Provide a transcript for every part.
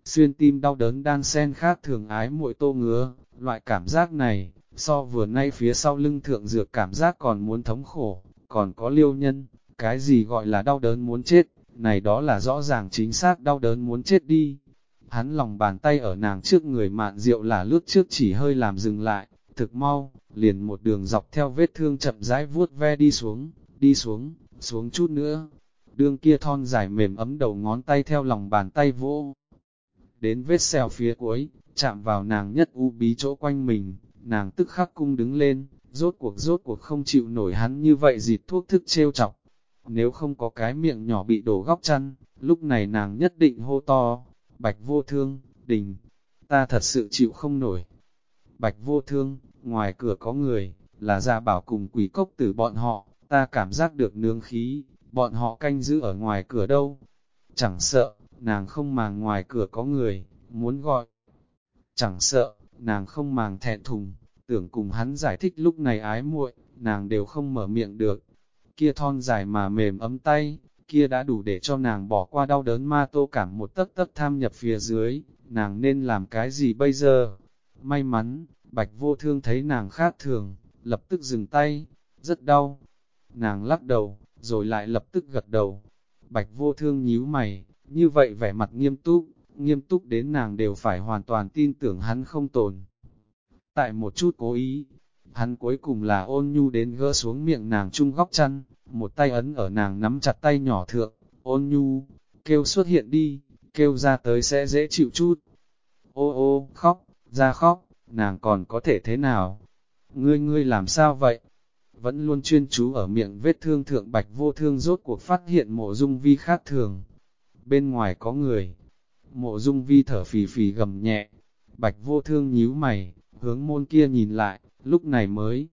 xuyên tim đau đớn đan xen khác thường ái muội tô ngứa, loại cảm giác này, so vừa nay phía sau lưng thượng dược cảm giác còn muốn thống khổ, còn có liêu nhân, cái gì gọi là đau đớn muốn chết, này đó là rõ ràng chính xác đau đớn muốn chết đi. Hắn lòng bàn tay ở nàng trước người Mạn Diệu là lướt trước chỉ hơi làm dừng lại, thực mau, liền một đường dọc theo vết thương chậm rãi vuốt ve đi xuống chút nữa. Đương kia thon dài mềm ấm đầu ngón tay theo lòng bàn tay vỗ. Đến vết sẹo phía cuối, chạm vào nàng nhất u bí chỗ quanh mình, nàng tức khắc cung đứng lên, rốt cuộc không chịu nổi hắn như vậy dịt thuốc thức trêu chọc. Nếu không có cái miệng nhỏ bị đổ góc chăn, lúc này nàng nhất định hô to, Bạch Vô Thương, đình, ta thật sự chịu không nổi. Bạch Vô Thương, ngoài cửa có người, là Gia Bảo cùng Quỷ Cốc Tử bọn họ, ta cảm giác được nương khí, bọn họ canh giữ ở ngoài cửa đâu. Chẳng sợ, nàng không màng ngoài cửa có người, muốn gọi. Chẳng sợ, nàng không màng thẹn thùng, tưởng cùng hắn giải thích lúc này ái muội, nàng đều không mở miệng được. Kia thon dài mà mềm ấm tay, kia đã đủ để cho nàng bỏ qua đau đớn ma tô cảm một tấc tấc tham nhập phía dưới, nàng nên làm cái gì bây giờ? May mắn, Bạch Vô Thương thấy nàng khác thường, lập tức dừng tay, rất đau. Nàng lắc đầu, rồi lại lập tức gật đầu. Bạch Vô Thương nhíu mày, như vậy vẻ mặt nghiêm túc đến nàng đều phải hoàn toàn tin tưởng hắn không tồn. Tại một chút cố ý, hắn cuối cùng là ôn nhu đến gỡ xuống miệng nàng chung góc chăn, một tay ấn ở nàng nắm chặt tay nhỏ thượng, ôn nhu, kêu xuất hiện đi, kêu ra tới sẽ dễ chịu chút. Ô ô, khóc, ra khóc, nàng còn có thể thế nào? Ngươi làm sao vậy? Vẫn luôn chuyên chú ở miệng vết thương thượng Bạch Vô Thương rốt cuộc phát hiện Mộ Dung Vi khác thường. Bên ngoài có người. Mộ Dung Vi thở phì phì gầm nhẹ. Bạch Vô Thương nhíu mày, hướng môn kia nhìn lại, lúc này mới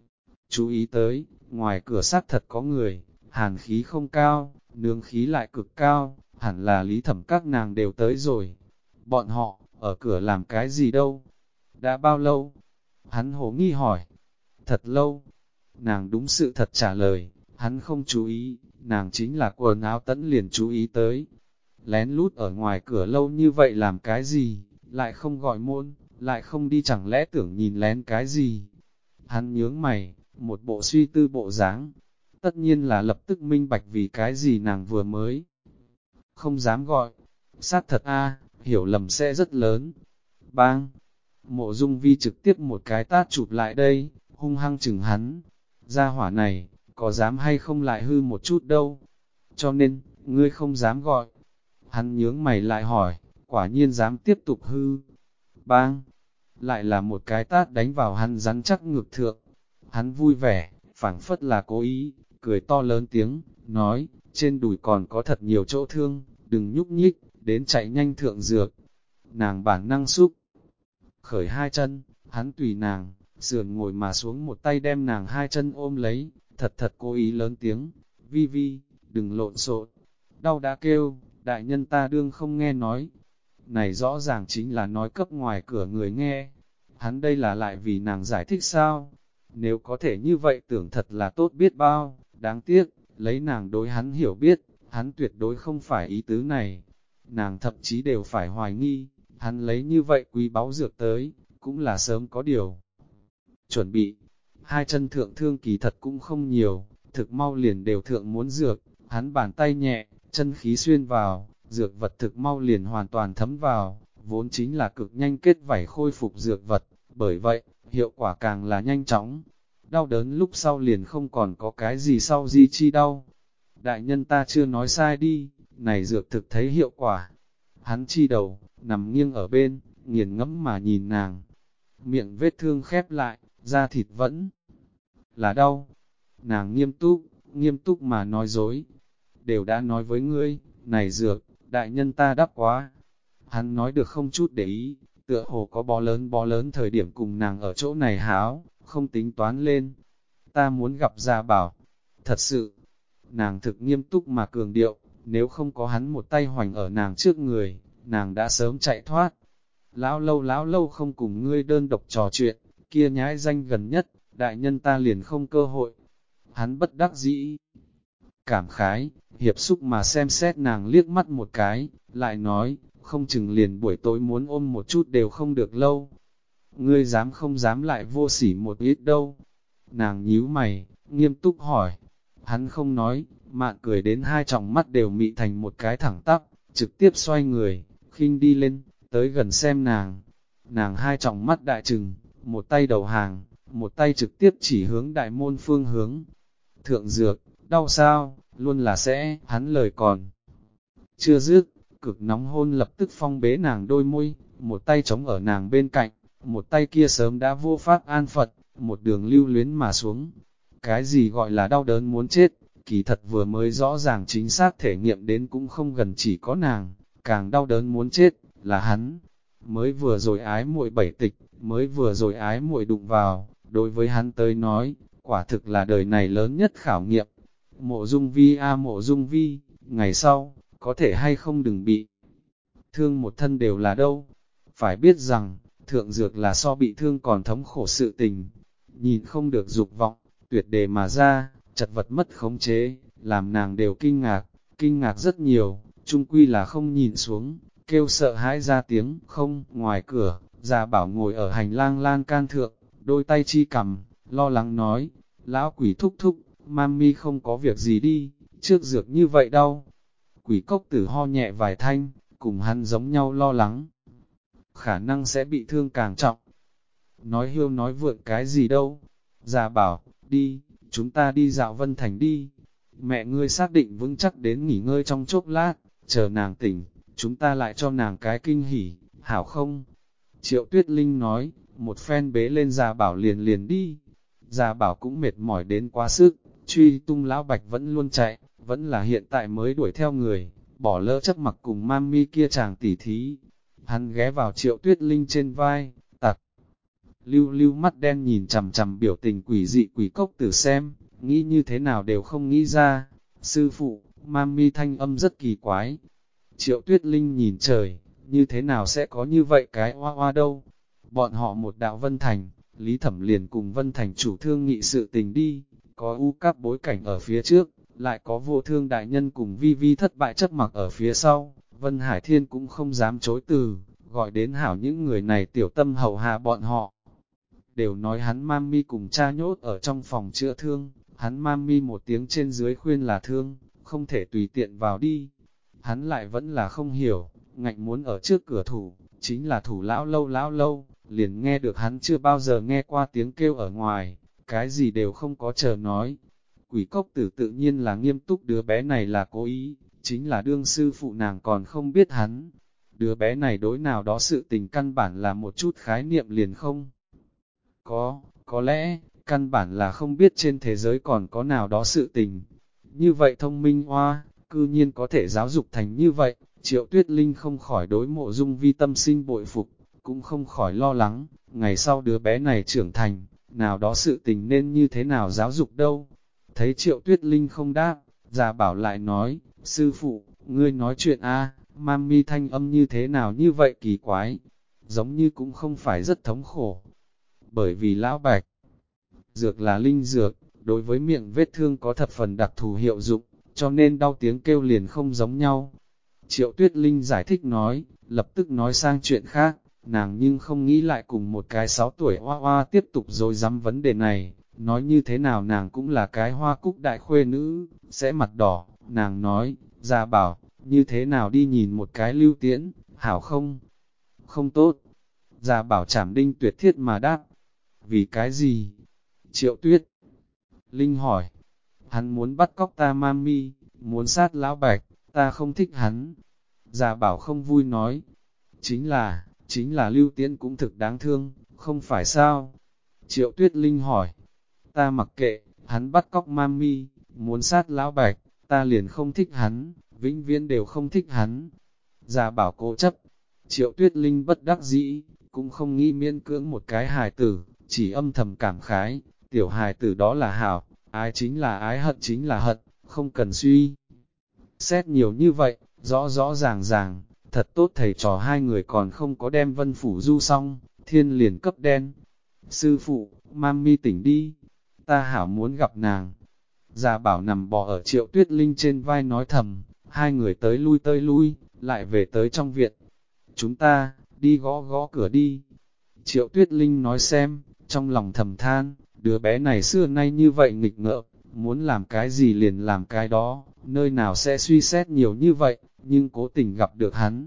chú ý tới, ngoài cửa xác thật có người, hàn khí không cao, nương khí lại cực cao, hẳn là Lý Thẩm các nàng đều tới rồi. Bọn họ, ở cửa làm cái gì đâu? Đã bao lâu? Hắn hồ nghi hỏi. Thật lâu. Nàng đúng sự thật trả lời, hắn không chú ý, nàng chính là quần áo tẫn liền chú ý tới. Lén lút ở ngoài cửa lâu như vậy làm cái gì, lại không gọi môn, lại không đi chẳng lẽ tưởng nhìn lén cái gì. Hắn nhướng mày, một bộ suy tư bộ dáng, tất nhiên là lập tức minh bạch vì cái gì nàng vừa mới. Không dám gọi, sát thật a, hiểu lầm sẽ rất lớn. Bang! Mộ Dung Vi trực tiếp một cái tát chụp lại đây, hung hăng chừng hắn. Gia hỏa này, có dám hay không lại hư một chút đâu. Cho nên, ngươi không dám gọi. Hắn nhướng mày lại hỏi, quả nhiên dám tiếp tục hư. Bang! Lại là một cái tát đánh vào hắn rắn chắc ngực thượng. Hắn vui vẻ, phảng phất là cố ý, cười to lớn tiếng, nói, trên đùi còn có thật nhiều chỗ thương, đừng nhúc nhích, đến chạy nhanh thượng dược. Nàng bản năng xúc, khởi hai chân, hắn tùy nàng, sườn ngồi mà xuống một tay đem nàng hai chân ôm lấy, thật cố ý lớn tiếng, Vi Vi, đừng lộn xộn, đau đã kêu, đại nhân ta đương không nghe nói. Này rõ ràng chính là nói cấp ngoài cửa người nghe, hắn đây là lại vì nàng giải thích sao? Nếu có thể như vậy tưởng thật là tốt biết bao, đáng tiếc, lấy nàng đối hắn hiểu biết, hắn tuyệt đối không phải ý tứ này. Nàng thậm chí đều phải hoài nghi, hắn lấy như vậy quý báu dược tới, cũng là sớm có điều. Chuẩn bị, hai chân thượng thương kỳ thật cũng không nhiều, thực mau liền đều thượng muốn dược, hắn bàn tay nhẹ, chân khí xuyên vào, dược vật thực mau liền hoàn toàn thấm vào, vốn chính là cực nhanh kết vảy khôi phục dược vật, bởi vậy, hiệu quả càng là nhanh chóng. Đau đớn lúc sau liền không còn có cái gì sau di chi đau. Đại nhân ta chưa nói sai đi, này dược thực thấy hiệu quả. Hắn chi đầu, nằm nghiêng ở bên, nghiền ngẫm mà nhìn nàng. Miệng vết thương khép lại, da thịt vẫn là đau. Nàng nghiêm túc mà nói dối. Đều đã nói với ngươi, này dược, đại nhân ta đắp quá. Hắn nói được không chút để ý, tựa hồ có bó lớn thời điểm cùng nàng ở chỗ này háo, không tính toán lên. Ta muốn gặp Gia Bảo. Thật sự, nàng thực nghiêm túc mà cường điệu, nếu không có hắn một tay hoành ở nàng trước người, nàng đã sớm chạy thoát. Lão lâu không cùng ngươi đơn độc trò chuyện, kia nhãi danh gần nhất, đại nhân ta liền không cơ hội. Hắn bất đắc dĩ, cảm khái, hiệp xúc mà xem xét nàng liếc mắt một cái, lại nói, không chừng liền buổi tối muốn ôm một chút đều không được lâu. Ngươi dám không dám lại vô sỉ một ít đâu. Nàng nhíu mày, nghiêm túc hỏi. Hắn không nói, Mạn cười đến hai tròng mắt đều mị thành một cái thẳng tắp, trực tiếp xoay người, khinh đi lên, tới gần xem nàng. Nàng hai tròng mắt đại trừng, một tay đầu hàng, một tay trực tiếp chỉ hướng đại môn phương hướng. Thượng dược, đau sao, luôn là sẽ, hắn lời còn chưa dứt, cực nóng hôn lập tức phong bế nàng đôi môi, một tay chống ở nàng bên cạnh, một tay kia sớm đã vô pháp an Phật, một đường lưu luyến mà xuống. Cái gì gọi là đau đớn muốn chết, kỳ thật vừa mới rõ ràng chính xác thể nghiệm đến cũng không gần chỉ có nàng, càng đau đớn muốn chết, là hắn. Mới vừa rồi ái muội bảy tịch, mới vừa rồi ái muội đụng vào, đối với hắn tới nói, quả thực là đời này lớn nhất khảo nghiệm. Mộ Dung Vi Mộ Dung Vi, ngày sau, có thể hay không đừng bị thương một thân đều là đâu. Phải biết rằng, thượng dược là so bị thương còn thống khổ sự tình. Nhìn không được dục vọng, tuyệt đề mà ra, chật vật mất khống chế, làm nàng đều kinh ngạc rất nhiều, chung quy là không nhìn xuống, kêu sợ hãi ra tiếng, không, ngoài cửa, Gia Bảo ngồi ở hành lang lan can thượng, đôi tay chi cầm, lo lắng nói, lão quỷ thúc thúc, mami không có việc gì đi, trước dược như vậy đâu. Quỷ cốc tử ho nhẹ vài thanh, cùng hắn giống nhau lo lắng, khả năng sẽ bị thương càng trọng. Nói hiêu nói vượn cái gì đâu. Gia Bảo, đi, chúng ta đi dạo Vân Thành đi. Mẹ ngươi xác định vững chắc đến nghỉ ngơi trong chốc lát, chờ nàng tỉnh, chúng ta lại cho nàng cái kinh hỉ, hảo không? Triệu Tuyết Linh nói, một phen bế lên Gia Bảo liền liền đi. Gia Bảo cũng mệt mỏi đến quá sức, truy tung lão bạch vẫn luôn chạy, vẫn là hiện tại mới đuổi theo người, bỏ lỡ chấp mặc cùng mami kia chàng tỉ thí. Hắn ghé vào Triệu Tuyết Linh trên vai, tặc. Lưu lưu mắt đen nhìn chằm chằm biểu tình quỷ dị quỷ cốc tử xem, nghĩ như thế nào đều không nghĩ ra. Sư phụ, mami thanh âm rất kỳ quái. Triệu Tuyết Linh nhìn trời, như thế nào sẽ có như vậy cái oa oa đâu. Bọn họ một đạo Vân Thành, Lý Thẩm liền cùng Vân Thành chủ thương nghị sự tình đi, có u các bối cảnh ở phía trước, lại có vô thương đại nhân cùng vi vi thất bại chấp mặc ở phía sau. Vân Hải Thiên cũng không dám chối từ, gọi đến hảo những người này tiểu tâm hầu hạ bọn họ. Đều nói hắn mami cùng cha nhốt ở trong phòng chữa thương, hắn mami một tiếng trên dưới khuyên là thương, không thể tùy tiện vào đi. Hắn lại vẫn là không hiểu, ngạnh muốn ở trước cửa thủ, chính là thủ lão lâu, liền nghe được hắn chưa bao giờ nghe qua tiếng kêu ở ngoài, cái gì đều không có chờ nói. Quỷ cốc tử tự nhiên là nghiêm túc, đứa bé này là cố ý, chính là đương sư phụ nàng còn không biết hắn. Đứa bé này đối nào đó sự tình căn bản là một chút khái niệm liền không. Có lẽ, căn bản là không biết trên thế giới còn có nào đó sự tình. Như vậy thông minh hoa, cư nhiên có thể giáo dục thành như vậy, Triệu Tuyết Linh không khỏi đối Mộ Dung Vi tâm sinh bội phục, cũng không khỏi lo lắng, ngày sau đứa bé này trưởng thành, nào đó sự tình nên như thế nào giáo dục đâu. Thấy Triệu Tuyết Linh không đáp, Gia Bảo lại nói, sư phụ, ngươi nói chuyện mami thanh âm như thế nào như vậy kỳ quái, giống như cũng không phải rất thống khổ. Bởi vì lão bạch, dược là linh dược, đối với miệng vết thương có thập phần đặc thù hiệu dụng, cho nên đau tiếng kêu liền không giống nhau. Triệu Tuyết Linh giải thích nói, lập tức nói sang chuyện khác, nàng nhưng không nghĩ lại cùng một cái 6 tuổi hoa hoa tiếp tục dối rắm vấn đề này, nói như thế nào nàng cũng là cái hoa cúc đại khuê nữ, sẽ mặt đỏ, nàng nói, Gia Bảo, như thế nào đi nhìn một cái Lưu Tiễn, hảo không? Không tốt. Gia Bảo chảm đinh tuyệt thiết mà đáp, vì cái gì? Triệu Tuyết Linh hỏi, hắn muốn bắt cóc ta mami, muốn sát lão bạch, ta không thích hắn. Gia Bảo không vui nói, chính là Lưu Tiễn cũng thực đáng thương, không phải sao? Triệu Tuyết Linh hỏi, ta mặc kệ, hắn bắt cóc mami, muốn sát lão bạch, ta liền không thích hắn, vĩnh viễn đều không thích hắn. Gia Bảo cố chấp, Triệu Tuyết Linh bất đắc dĩ, cũng không nghĩ miễn cưỡng một cái hài tử, chỉ âm thầm cảm khái, tiểu hài tử đó là hảo, ái chính là ái, hận chính là hận, không cần suy. Xét nhiều như vậy, rõ rõ ràng ràng, thật tốt thầy trò hai người còn không có đem Vân Phủ Du xong, thiên liền cấp đen. Sư phụ, mami tỉnh đi, ta hảo muốn gặp nàng. Gia Bảo nằm bò ở Triệu Tuyết Linh trên vai nói thầm, hai người tới lui, lại về tới trong viện. chúng ta, đi gõ gõ cửa đi. Triệu Tuyết Linh nói xem, trong lòng thầm than, đứa bé này xưa nay như vậy nghịch ngợm, muốn làm cái gì liền làm cái đó, nơi nào sẽ suy xét nhiều như vậy, nhưng cố tình gặp được hắn.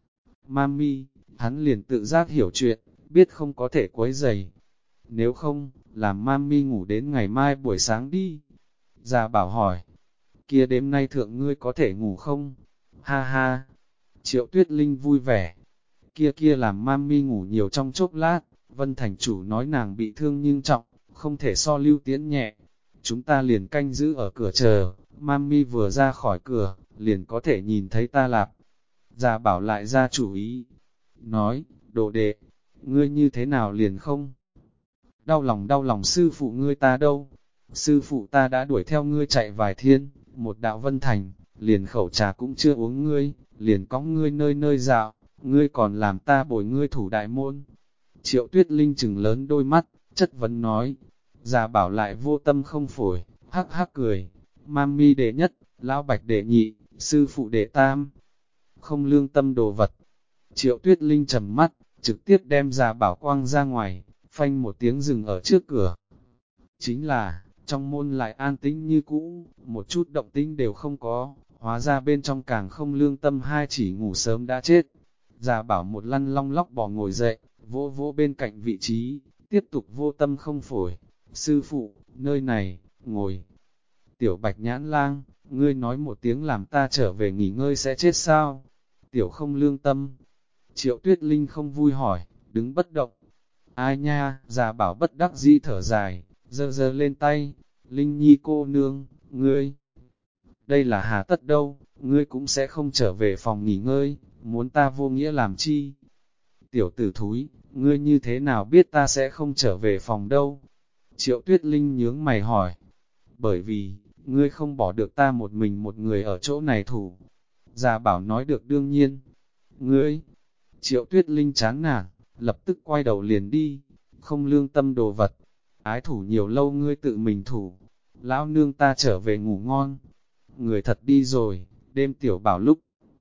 Mami, hắn liền tự giác hiểu chuyện, biết không có thể quấy rầy. Nếu không, làm Mami ngủ đến ngày mai buổi sáng đi. Già Bảo hỏi, kia đêm nay thượng ngươi có thể ngủ không? Ha ha, Triệu Tuyết Linh vui vẻ. Kia làm Mami ngủ nhiều trong chốc lát, Vân Thành Chủ nói nàng bị thương nhưng trọng, không thể so Lưu Tiễn nhẹ. Chúng ta liền canh giữ ở cửa chờ, Mami vừa ra khỏi cửa, liền có thể nhìn thấy ta lạp. Già Bảo lại ra chủ ý, nói, đồ đệ, ngươi như thế nào liền không? Đau lòng sư phụ ngươi ta đâu? Sư phụ ta đã đuổi theo ngươi chạy vài thiên, một đạo Vân Thành, liền khẩu trà cũng chưa uống ngươi, liền cõng ngươi nơi nơi dạo, ngươi còn làm ta bồi ngươi thủ đại môn. Triệu Tuyết Linh chừng lớn đôi mắt, chất vấn nói, Già Bảo lại vô tâm không phổi, hắc hắc cười, Mami đệ nhất, Lão Bạch đệ nhị, sư phụ đệ tam, không lương tâm đồ vật. Triệu Tuyết Linh trầm mắt, trực tiếp đem Già Bảo quang ra ngoài, phanh một tiếng dừng ở trước cửa. Chính là, trong môn lại an tĩnh như cũ, một chút động tĩnh đều không có, hóa ra bên trong càng không lương tâm hai chỉ ngủ sớm đã chết. Già Bảo một lăn long lóc bò ngồi dậy, vỗ vỗ bên cạnh vị trí, tiếp tục vô tâm không phổi. Sư phụ, nơi này, ngồi. Tiểu Bạch Nhãn Lang, ngươi nói một tiếng làm ta trở về nghỉ ngơi sẽ chết sao? Tiểu không lương tâm. Triệu Tuyết Linh không vui hỏi, đứng bất động. Ai nha, Già Bảo bất đắc dĩ thở dài, giơ giơ lên tay. Linh Nhi cô nương, ngươi. Đây là hà tất đâu, ngươi cũng sẽ không trở về phòng nghỉ ngơi, muốn ta vô nghĩa làm chi? Tiểu tử thúi, ngươi như thế nào biết ta sẽ không trở về phòng đâu? Triệu Tuyết Linh nhướng mày hỏi. Bởi vì, ngươi không bỏ được ta một mình một người ở chỗ này thủ. Già Bảo nói được đương nhiên. Ngươi, Triệu Tuyết Linh chán nản, lập tức quay đầu liền đi, không lương tâm đồ vật. Ái thủ nhiều lâu ngươi tự mình thủ, lão nương ta trở về ngủ ngon. Người thật đi rồi, đêm Tiểu Bảo lúc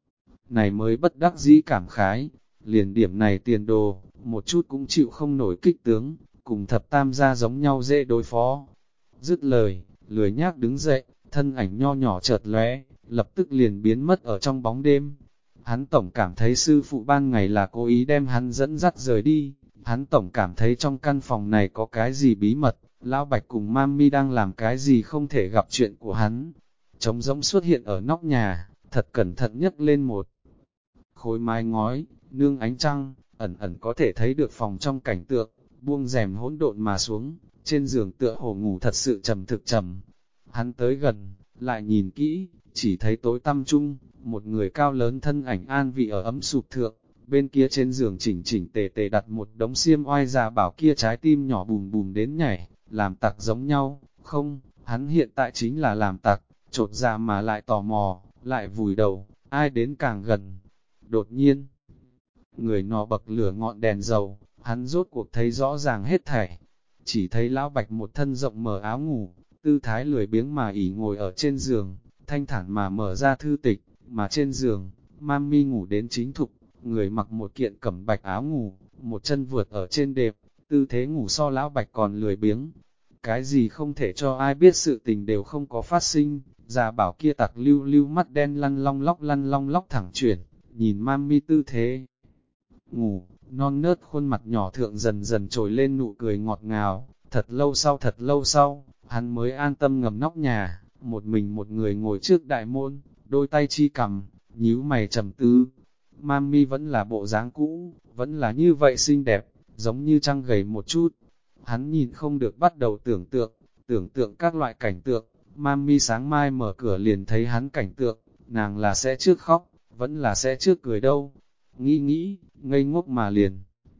này mới bất đắc dĩ cảm khái, liền điểm này tiền đồ, một chút cũng chịu không nổi kích tướng, cùng thập tam gia giống nhau dễ đối phó. Dứt lời, lười nhác đứng dậy, thân ảnh nho nhỏ chợt lóe, lập tức liền biến mất ở trong bóng đêm. Hắn tổng cảm thấy sư phụ ban ngày là cố ý đem hắn dẫn dắt rời đi, hắn tổng cảm thấy trong căn phòng này có cái gì bí mật, Lão Bạch cùng Mami đang làm cái gì không thể gặp chuyện của hắn. Trống rỗng xuất hiện ở nóc nhà, thật cẩn thận nhấc lên một khối mái ngói, nương ánh trăng, ẩn ẩn có thể thấy được phòng trong cảnh tượng, buông rèm hỗn độn mà xuống, trên giường tựa hồ ngủ thật sự trầm thực trầm. Hắn tới gần, lại nhìn kỹ, chỉ thấy tối tăm chung, một người cao lớn thân ảnh an vị ở ấm sụp thượng, bên kia trên giường chỉnh chỉnh tề tề đặt một đống xiêm oai Già Bảo kia trái tim nhỏ bùm bùm đến nhảy, làm tặc giống nhau, không, hắn hiện tại chính là làm tặc, chột dạ mà lại tò mò, lại vùi đầu, ai đến càng gần. Đột nhiên, người nọ bậc lửa ngọn đèn dầu, hắn rốt cuộc thấy rõ ràng hết thảy, chỉ thấy Lão Bạch một thân rộng mở áo ngủ, tư thái lười biếng mà ỉ ngồi ở trên giường, thanh thản mà mở ra thư tịch, mà trên giường, Mami ngủ đến chính thục, người mặc một kiện cẩm bạch áo ngủ, một chân vượt ở trên đệm, tư thế ngủ so Lão Bạch còn lười biếng. Cái gì không thể cho ai biết sự tình đều không có phát sinh, Già Bảo kia tặc lưu lưu mắt đen lăn long lóc thẳng chuyển, nhìn Mami tư thế. Ngủ, non nớt khuôn mặt nhỏ thượng dần dần trồi lên nụ cười ngọt ngào, thật lâu sau, hắn mới an tâm ngầm nóc nhà, một mình một người ngồi trước đại môn, đôi tay chi cầm, nhíu mày trầm tư. Mami vẫn là bộ dáng cũ, vẫn là như vậy xinh đẹp, giống như trăng gầy một chút. Hắn nhìn không được bắt đầu tưởng tượng các loại cảnh tượng. Mami sáng mai mở cửa liền thấy hắn cảnh tượng, nàng là sẽ trước khóc, vẫn là sẽ trước cười đâu. Nghĩ, ngây ngốc mà liền.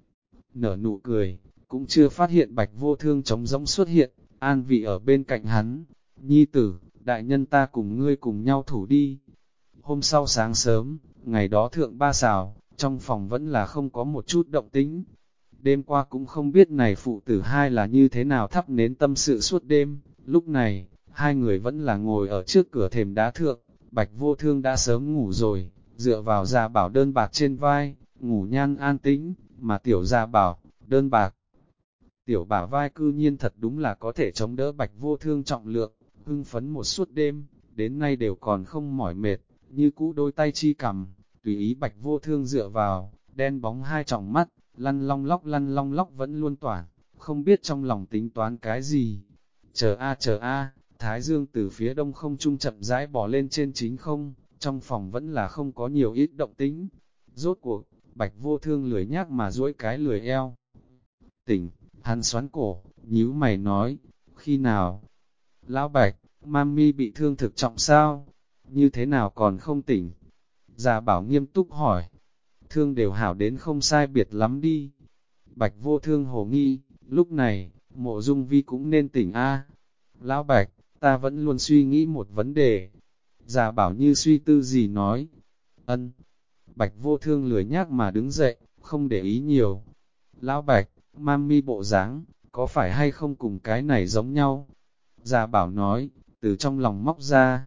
Nở nụ cười, cũng chưa phát hiện Bạch Vô Thương trống rỗng xuất hiện, an vị ở bên cạnh hắn. Nhi tử, đại nhân ta cùng ngươi cùng nhau thủ đi. Hôm sau sáng sớm, ngày đó thượng ba xào, trong phòng vẫn là không có một chút động tĩnh. Đêm qua cũng không biết này phụ tử hai là như thế nào thắp nến tâm sự suốt đêm. Lúc này, hai người vẫn là ngồi ở trước cửa thềm đá thượng. Bạch Vô Thương đã sớm ngủ rồi, dựa vào Già Bảo đơn bạc trên vai, ngủ nhan an tĩnh, mà tiểu gia bảo, đơn bạc. Tiểu bả vai cư nhiên thật đúng là có thể chống đỡ Bạch Vô Thương trọng lượng, hưng phấn một suốt đêm, đến nay đều còn không mỏi mệt, như cũ đôi tay chi cầm, tùy ý Bạch Vô Thương dựa vào, đen bóng hai tròng mắt, lăn long lóc vẫn luôn toản, không biết trong lòng tính toán cái gì. Chờ a, Thái Dương từ phía đông không trung chậm rãi bò lên trên chính không, trong phòng vẫn là không có nhiều ít động tĩnh. Rốt cuộc, Bạch Vô Thương lười nhác mà duỗi cái lười eo. Tỉnh, hắn xoắn cổ, nhíu mày nói, khi nào? Lão Bạch, mami bị thương thực trọng sao? Như thế nào còn không tỉnh? Già Bảo nghiêm túc hỏi, thương đều hảo đến không sai biệt lắm đi. Bạch Vô Thương hồ nghi, lúc này, Mộ Dung Vi cũng nên tỉnh a. Lão Bạch, ta vẫn luôn suy nghĩ một vấn đề. Già Bảo như suy tư gì nói. Ân. Bạch Vô Thương lười nhác mà đứng dậy, không để ý nhiều. Lão Bạch, mami bộ dáng, có phải hay không cùng cái này giống nhau? Già Bảo nói, từ trong lòng móc ra.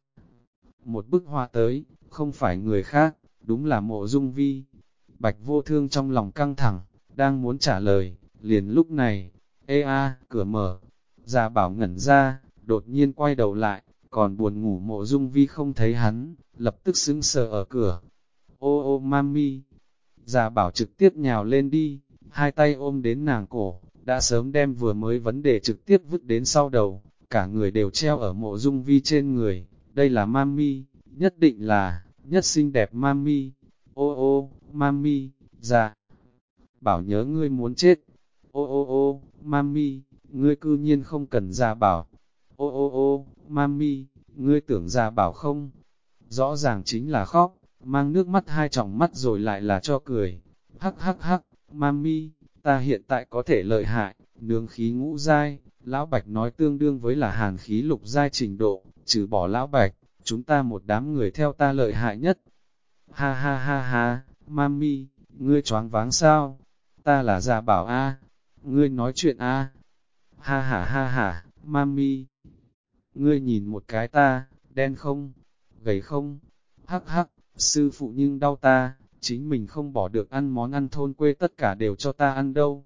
Một bức hoa tới, không phải người khác, đúng là Mộ Dung Vi. Bạch Vô Thương trong lòng căng thẳng, đang muốn trả lời, liền lúc này, ê a, cửa mở. Già Bảo ngẩn ra, đột nhiên quay đầu lại, còn buồn ngủ Mộ Dung Vi không thấy hắn, lập tức sững sờ ở cửa. Ô ô mami, Già Bảo trực tiếp nhào lên đi, hai tay ôm đến nàng cổ, đã sớm đem vừa mới vấn đề trực tiếp vứt đến sau đầu, cả người đều treo ở Mộ Dung Vi trên người, đây là mami, nhất định là, nhất xinh đẹp mami, ô ô, mami, Già Bảo nhớ ngươi muốn chết, ô ô ô, mami, ngươi cư nhiên không cần Già Bảo, ô ô ô, mami, ngươi tưởng Già Bảo không, rõ ràng chính là khóc, mang nước mắt hai tròng mắt rồi lại là cho cười. Hắc hắc hắc, mami, ta hiện tại có thể lợi hại, nướng khí ngũ giai, Lão Bạch nói tương đương với là hàn khí lục giai trình độ, trừ bỏ Lão Bạch, chúng ta một đám người theo ta lợi hại nhất. Ha ha ha ha, mami, ngươi choáng váng sao? Ta là Già Bảo a, ngươi nói chuyện a. Ha ha ha ha, mami, ngươi nhìn một cái ta, đen không, gầy không? Hắc hắc, sư phụ nhưng đau ta, chính mình không bỏ được ăn món ăn thôn quê tất cả đều cho ta ăn đâu.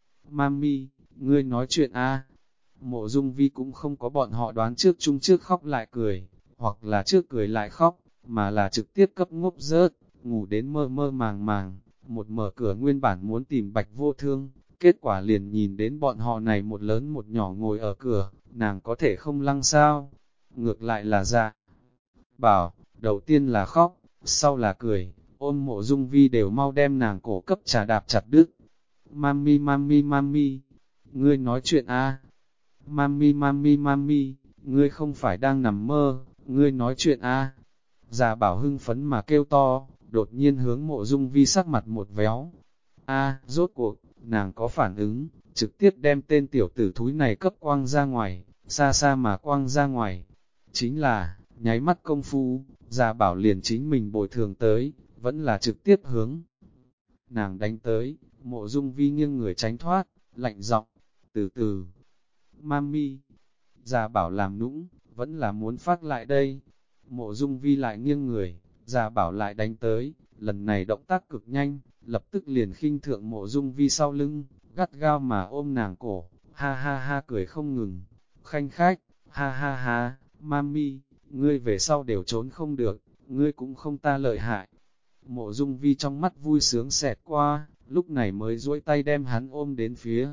Mami, ngươi nói chuyện a. Mộ Dung Vi cũng không có bọn họ đoán trước chung trước khóc lại cười, hoặc là trước cười lại khóc, mà là trực tiếp cấp ngốc rớt, ngủ đến mơ mơ màng màng, một mở cửa nguyên bản muốn tìm Bạch Vô Thương, kết quả liền nhìn đến bọn họ này một lớn một nhỏ ngồi ở cửa, nàng có thể không lăng sao, ngược lại là Già Bảo, đầu tiên là khóc, sau là cười, ôm Mộ Dung Vi đều mau đem nàng cổ cấp trà đạp chặt đứt. Mami mami mami, ngươi nói chuyện a. Mami mami mami, ngươi không phải đang nằm mơ, ngươi nói chuyện a. Già Bảo hưng phấn mà kêu to, đột nhiên hướng Mộ Dung Vi sắc mặt một véo. A, rốt cuộc, nàng có phản ứng, trực tiếp đem tên tiểu tử thúi này cấp quang ra ngoài, xa xa mà quang ra ngoài. Chính là, nháy mắt công phu, Già Bảo liền chính mình bồi thường tới, vẫn là trực tiếp hướng. Nàng đánh tới, Mộ Dung Vi nghiêng người tránh thoát, lạnh giọng, từ từ. Mami, Già Bảo làm nũng, vẫn là muốn phát lại đây. Mộ Dung Vi lại nghiêng người, Già Bảo lại đánh tới, lần này động tác cực nhanh, lập tức liền khinh thượng Mộ Dung Vi sau lưng, gắt gao mà ôm nàng cổ, ha ha ha cười không ngừng, khanh khách, ha ha ha, mami, ngươi về sau đều trốn không được, ngươi cũng không ta lợi hại. Mộ Dung Vi trong mắt vui sướng xẹt qua, lúc này mới duỗi tay đem hắn ôm đến phía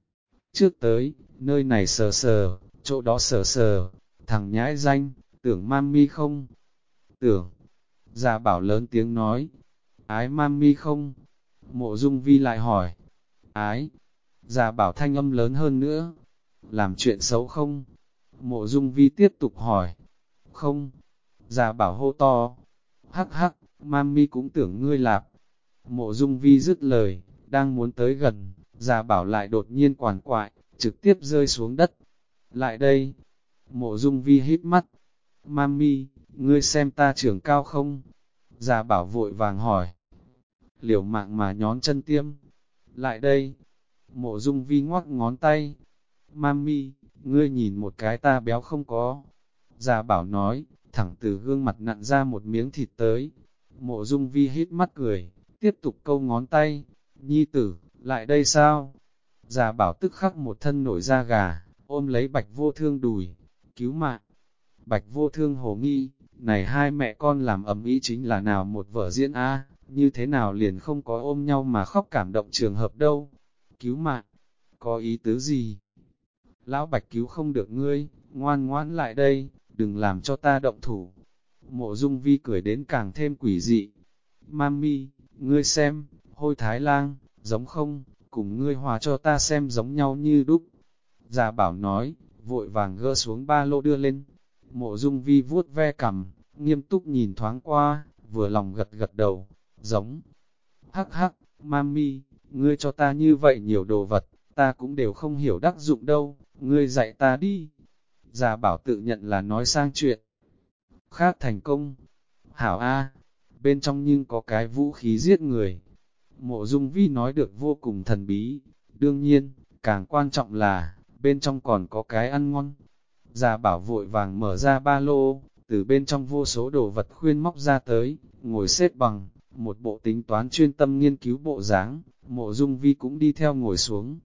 trước tới, nơi này sờ sờ, chỗ đó sờ sờ, thằng nhãi danh, tưởng mami không? Tưởng, Già Bảo lớn tiếng nói, ái mami không? Mộ Dung Vi lại hỏi, ái, Già Bảo thanh âm lớn hơn nữa, làm chuyện xấu không? Mộ Dung Vi tiếp tục hỏi, không? Già Bảo hô to, hắc hắc, mami cũng tưởng ngươi lạp. Mộ Dung Vi dứt lời, đang muốn tới gần, Già Bảo lại đột nhiên quản quại, trực tiếp rơi xuống đất. Lại đây, Mộ Dung Vi híp mắt, mami, ngươi xem ta trưởng cao không? Già Bảo vội vàng hỏi, liều mạng mà nhón chân tiêm. Lại đây, Mộ Dung Vi ngoắc ngón tay, mami, ngươi nhìn một cái ta béo không có. Già Bảo nói, thẳng từ gương mặt nặn ra một miếng thịt tới. Mộ Dung Vi hít mắt cười, tiếp tục câu ngón tay, nhi tử, lại đây sao? Già bảo tức khắc một thân nổi da gà, ôm lấy Bạch Vô Thương đùi, cứu mạng. Bạch Vô Thương hồ nghi, này hai mẹ con làm ầm ĩ chính là nào một vở diễn a, như thế nào liền không có ôm nhau mà khóc cảm động trường hợp đâu. Cứu mạng, có ý tứ gì? Lão Bạch cứu không được ngươi, ngoan ngoãn lại đây, đừng làm cho ta động thủ. Mộ Dung Vi cười đến càng thêm quỷ dị. Mami, ngươi xem, hôi thái lang, giống không, cùng ngươi hòa cho ta xem giống nhau như đúc. Già bảo nói, vội vàng gỡ xuống ba lô đưa lên. Mộ Dung Vi vuốt ve cằm, nghiêm túc nhìn thoáng qua, vừa lòng gật gật đầu, giống. Hắc hắc, mami, ngươi cho ta như vậy nhiều đồ vật, ta cũng đều không hiểu đắc dụng đâu, ngươi dạy ta đi. Già bảo tự nhận là nói sang chuyện khác thành công. Hảo A, bên trong nhưng có cái vũ khí giết người. Mộ Dung Vi nói được vô cùng thần bí, đương nhiên, càng quan trọng là, bên trong còn có cái ăn ngon. Già bảo vội vàng mở ra ba lô, từ bên trong vô số đồ vật khuyên móc ra tới, ngồi xếp bằng, một bộ tính toán chuyên tâm nghiên cứu bộ dáng. Mộ Dung Vi cũng đi theo ngồi xuống.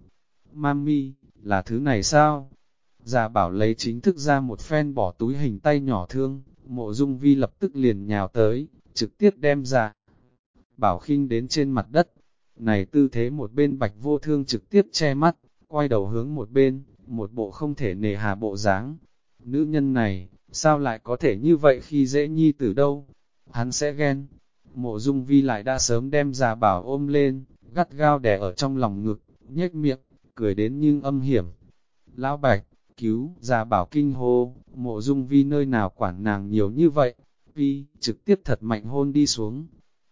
Mami, là thứ này sao? Già bảo lấy chính thức ra một phen bỏ túi hình tay nhỏ thương, Mộ Dung Vi lập tức liền nhào tới, trực tiếp đem ra. Bảo khinh đến trên mặt đất, này tư thế một bên Bạch Vô Thương trực tiếp che mắt, quay đầu hướng một bên, một bộ không thể nề hà bộ dáng. Nữ nhân này, sao lại có thể như vậy khi dễ nhi tử đâu? Hắn sẽ ghen. Mộ Dung Vi lại đã sớm đem già bảo ôm lên, gắt gao đè ở trong lòng ngực, nhếch miệng, cười đến nhưng âm hiểm. Lão Bạch, cứu, già bảo kinh hô, Mộ Dung Vi nơi nào quản nàng nhiều như vậy, Vi, trực tiếp thật mạnh hôn đi xuống.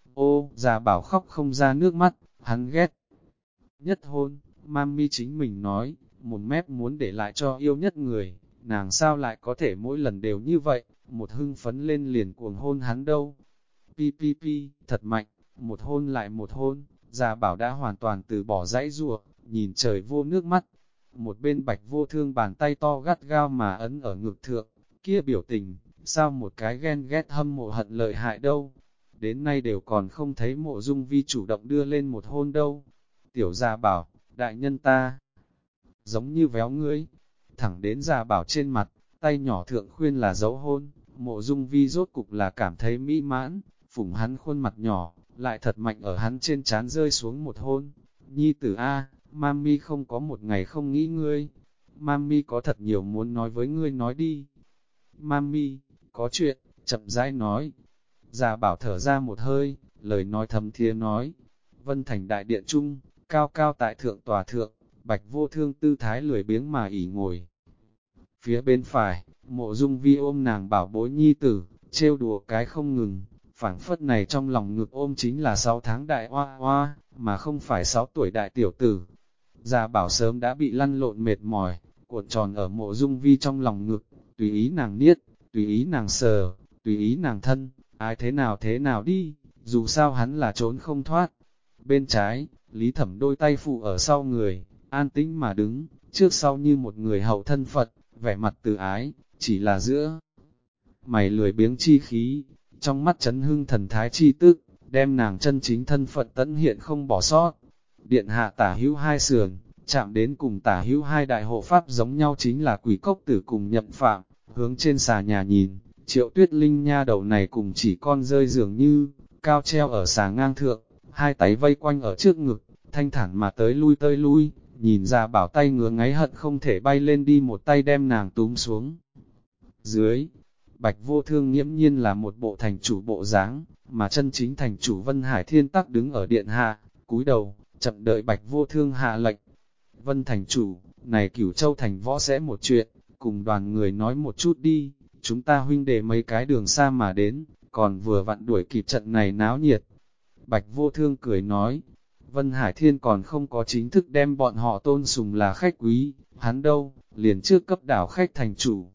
Ô, già bảo khóc không ra nước mắt, hắn ghét nhất hôn, mami chính mình nói, một mép muốn để lại cho yêu nhất người, nàng sao lại có thể mỗi lần đều như vậy, một hưng phấn lên liền cuồng hôn hắn đâu. Pi pi pi, thật mạnh, một hôn lại một hôn, già bảo đã hoàn toàn từ bỏ dãy rùa, nhìn trời vô nước mắt. Một bên Bạch Vô Thương bàn tay to gắt gao mà ấn ở ngực thượng, kia biểu tình, sao một cái ghen ghét hâm mộ hận lợi hại đâu. Đến nay đều còn không thấy Mộ Dung Vi chủ động đưa lên một hôn đâu. Tiểu già bảo, đại nhân ta, giống như véo ngươi, thẳng đến già bảo trên mặt, tay nhỏ thượng khuyên là dấu hôn. Mộ Dung Vi rốt cục là cảm thấy mỹ mãn, phủng hắn khuôn mặt nhỏ, lại thật mạnh ở hắn trên trán rơi xuống một hôn. Nhi tử A, mami không có một ngày không nghĩ ngươi, mami có thật nhiều muốn nói với ngươi nói đi. Mami, có chuyện, chậm rãi nói. Già bảo thở ra một hơi, lời nói thầm thía nói. Vân Thành đại điện trung, cao cao tại thượng tòa thượng, Bạch Vô Thương tư thái lười biếng mà ỉ ngồi. Phía bên phải, Mộ Dung Vi ôm nàng bảo bối nhi tử, trêu đùa cái không ngừng, phảng phất này trong lòng ngực ôm chính là 6 tháng đại hoa hoa, mà không phải 6 tuổi đại tiểu tử. Già bảo sớm đã bị lăn lộn mệt mỏi, cuộn tròn ở Mộ Dung Vi trong lòng ngực, tùy ý nàng niết, tùy ý nàng sờ, tùy ý nàng thân, ai thế nào đi, dù sao hắn là trốn không thoát. Bên trái, Lý Thẩm đôi tay phụ ở sau người, an tĩnh mà đứng, trước sau như một người hậu thân Phật, vẻ mặt từ ái, chỉ là giữa. Mày lười biếng chi khí, trong mắt chấn hưng thần thái chi tức, đem nàng chân chính thân phận tận hiện không bỏ sót. Điện hạ tả hữu hai sườn, chạm đến cùng tả hữu hai đại hộ pháp giống nhau chính là quỷ cốc tử cùng nhậm phạm, hướng trên xà nhà nhìn, Triệu Tuyết Linh nha đầu này cùng chỉ con rơi dường như, cao treo ở xà ngang thượng, hai tay vây quanh ở trước ngực, thanh thản mà tới lui, nhìn ra bảo tay ngứa ngáy hận không thể bay lên đi một tay đem nàng túm xuống. Dưới, Bạch Vô Thương nghiễm nhiên là một bộ thành chủ bộ dáng, mà chân chính thành chủ Vân Hải Thiên Tắc đứng ở điện hạ, cúi đầu, chậm đợi Bạch Vô Thương hạ lệnh. Vân thành chủ, này Cửu Châu thành võ sẽ một chuyện, cùng đoàn người nói một chút đi, chúng ta huynh đệ mấy cái đường xa mà đến, còn vừa vặn đuổi kịp trận này náo nhiệt. Bạch Vô Thương cười nói, Vân Hải Thiên còn không có chính thức đem bọn họ tôn sùng là khách quý, hắn đâu, liền trước cấp đảo khách thành chủ.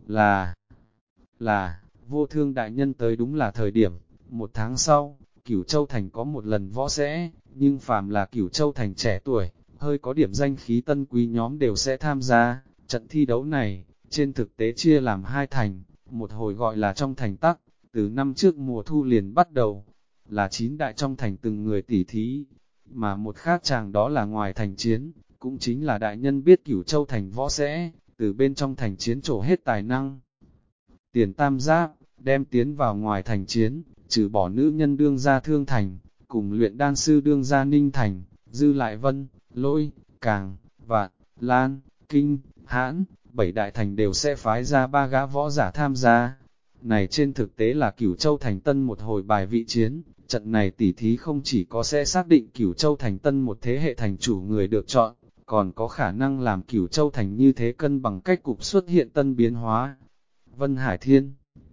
Là, Vô Thương đại nhân tới đúng là thời điểm, một tháng sau, Cửu Châu thành có một lần võ sẽ, nhưng phàm là Cửu Châu thành trẻ tuổi, hơi có điểm danh khí tân quý nhóm đều sẽ tham gia. Trận thi đấu này, trên thực tế chia làm hai thành, một hồi gọi là trong thành tắc, từ năm trước mùa thu liền bắt đầu. là 9 đại trong thành từng người tỉ thí, mà một khác chàng đó là ngoài thành chiến, cũng chính là đại nhân biết Cửu Châu thành võ sẽ, từ bên trong thành chiến trổ hết tài năng. Tiền tam giáp, đem tiến vào ngoài thành chiến, trừ bỏ nữ nhân đương ra Thương Thành, cùng luyện đan sư đương ra Ninh Thành, dư lại Vân, Lôi, Càng, Vạn, Lan, Kinh, Hãn, 7 đại thành đều sẽ phái ra 3 gã võ giả tham gia. Này trên thực tế là Cửu Châu thành tân một hồi bài vị chiến, trận này tỉ thí không chỉ có sẽ xác định Cửu Châu thành tân một thế hệ thành chủ người được chọn, còn có khả năng làm Cửu Châu thành như thế cân bằng cách cục xuất hiện tân biến hóa. Vân Hải Thiên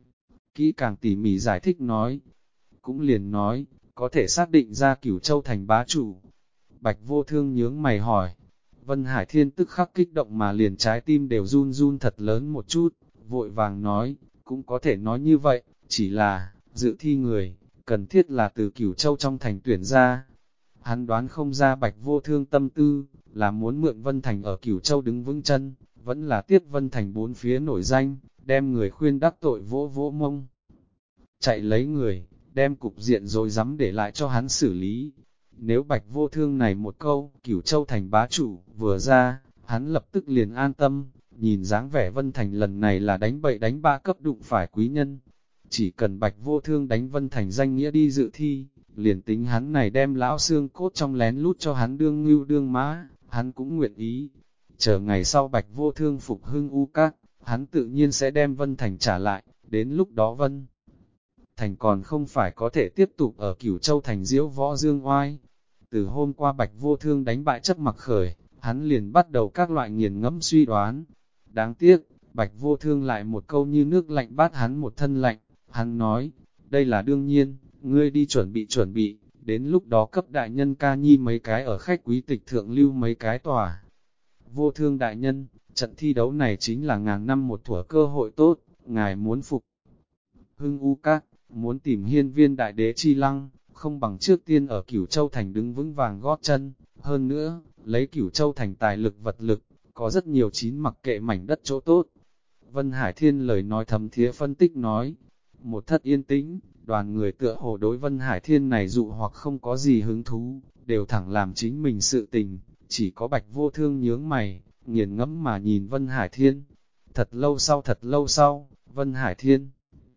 kỹ càng tỉ mỉ giải thích nói, cũng liền nói, có thể xác định ra Cửu Châu thành bá chủ. Bạch Vô Thương nhướng mày hỏi, Vân Hải Thiên tức khắc kích động mà liền trái tim đều run run thật lớn một chút, vội vàng nói, cũng có thể nói như vậy, chỉ là, dự thi người, cần thiết là từ Cửu Châu trong thành tuyển ra. Hắn đoán không ra Bạch Vô Thương tâm tư, là muốn mượn Vân Thành ở Cửu Châu đứng vững chân, vẫn là tiếp Vân Thành bốn phía nổi danh, đem người khuyên đắc tội vỗ vỗ mông. Chạy lấy người, đem cục diện rồi dám để lại cho hắn xử lý. Nếu Bạch Vô Thương này một câu, Cửu Châu thành bá chủ, vừa ra, hắn lập tức liền an tâm, nhìn dáng vẻ Vân Thành lần này là đánh bậy đánh bạ cấp đụng phải quý nhân. Chỉ cần Bạch Vô Thương đánh Vân Thành danh nghĩa đi dự thi, liền tính hắn này đem lão xương cốt trong lén lút cho hắn đương ngưu đương mã, hắn cũng nguyện ý. Chờ ngày sau Bạch Vô Thương phục hưng u các, hắn tự nhiên sẽ đem Vân Thành trả lại, đến lúc đó Vân Thành còn không phải có thể tiếp tục ở Cửu Châu thành diễu võ dương oai. Từ hôm qua Bạch Vô Thương đánh bại chấp mặc khởi, hắn liền bắt đầu các loại nghiền ngẫm suy đoán. Đáng tiếc, Bạch Vô Thương lại một câu như nước lạnh bát hắn một thân lạnh, hắn nói, đây là đương nhiên, ngươi đi chuẩn bị, đến lúc đó cấp đại nhân ca nhi mấy cái ở khách quý tịch thượng lưu mấy cái tòa. Vô Thương đại nhân, trận thi đấu này chính là ngàn năm một thuở cơ hội tốt, ngài muốn phục hưng u các, muốn tìm hiên viên đại đế chi lăng, không bằng trước tiên ở Cửu Châu thành đứng vững vàng gót chân, hơn nữa, lấy Cửu Châu thành tài lực vật lực, có rất nhiều chín mặc kệ mảnh đất chỗ tốt. Vân Hải Thiên lời nói thấm thía phân tích nói, một thất yên tĩnh, đoàn người tựa hồ đối Vân Hải Thiên này dụ hoặc không có gì hứng thú, đều thẳng làm chính mình sự tình, chỉ có Bạch Vô Thương nhướng mày, nghiền ngẫm mà nhìn Vân Hải Thiên. Thật lâu sau, Vân Hải Thiên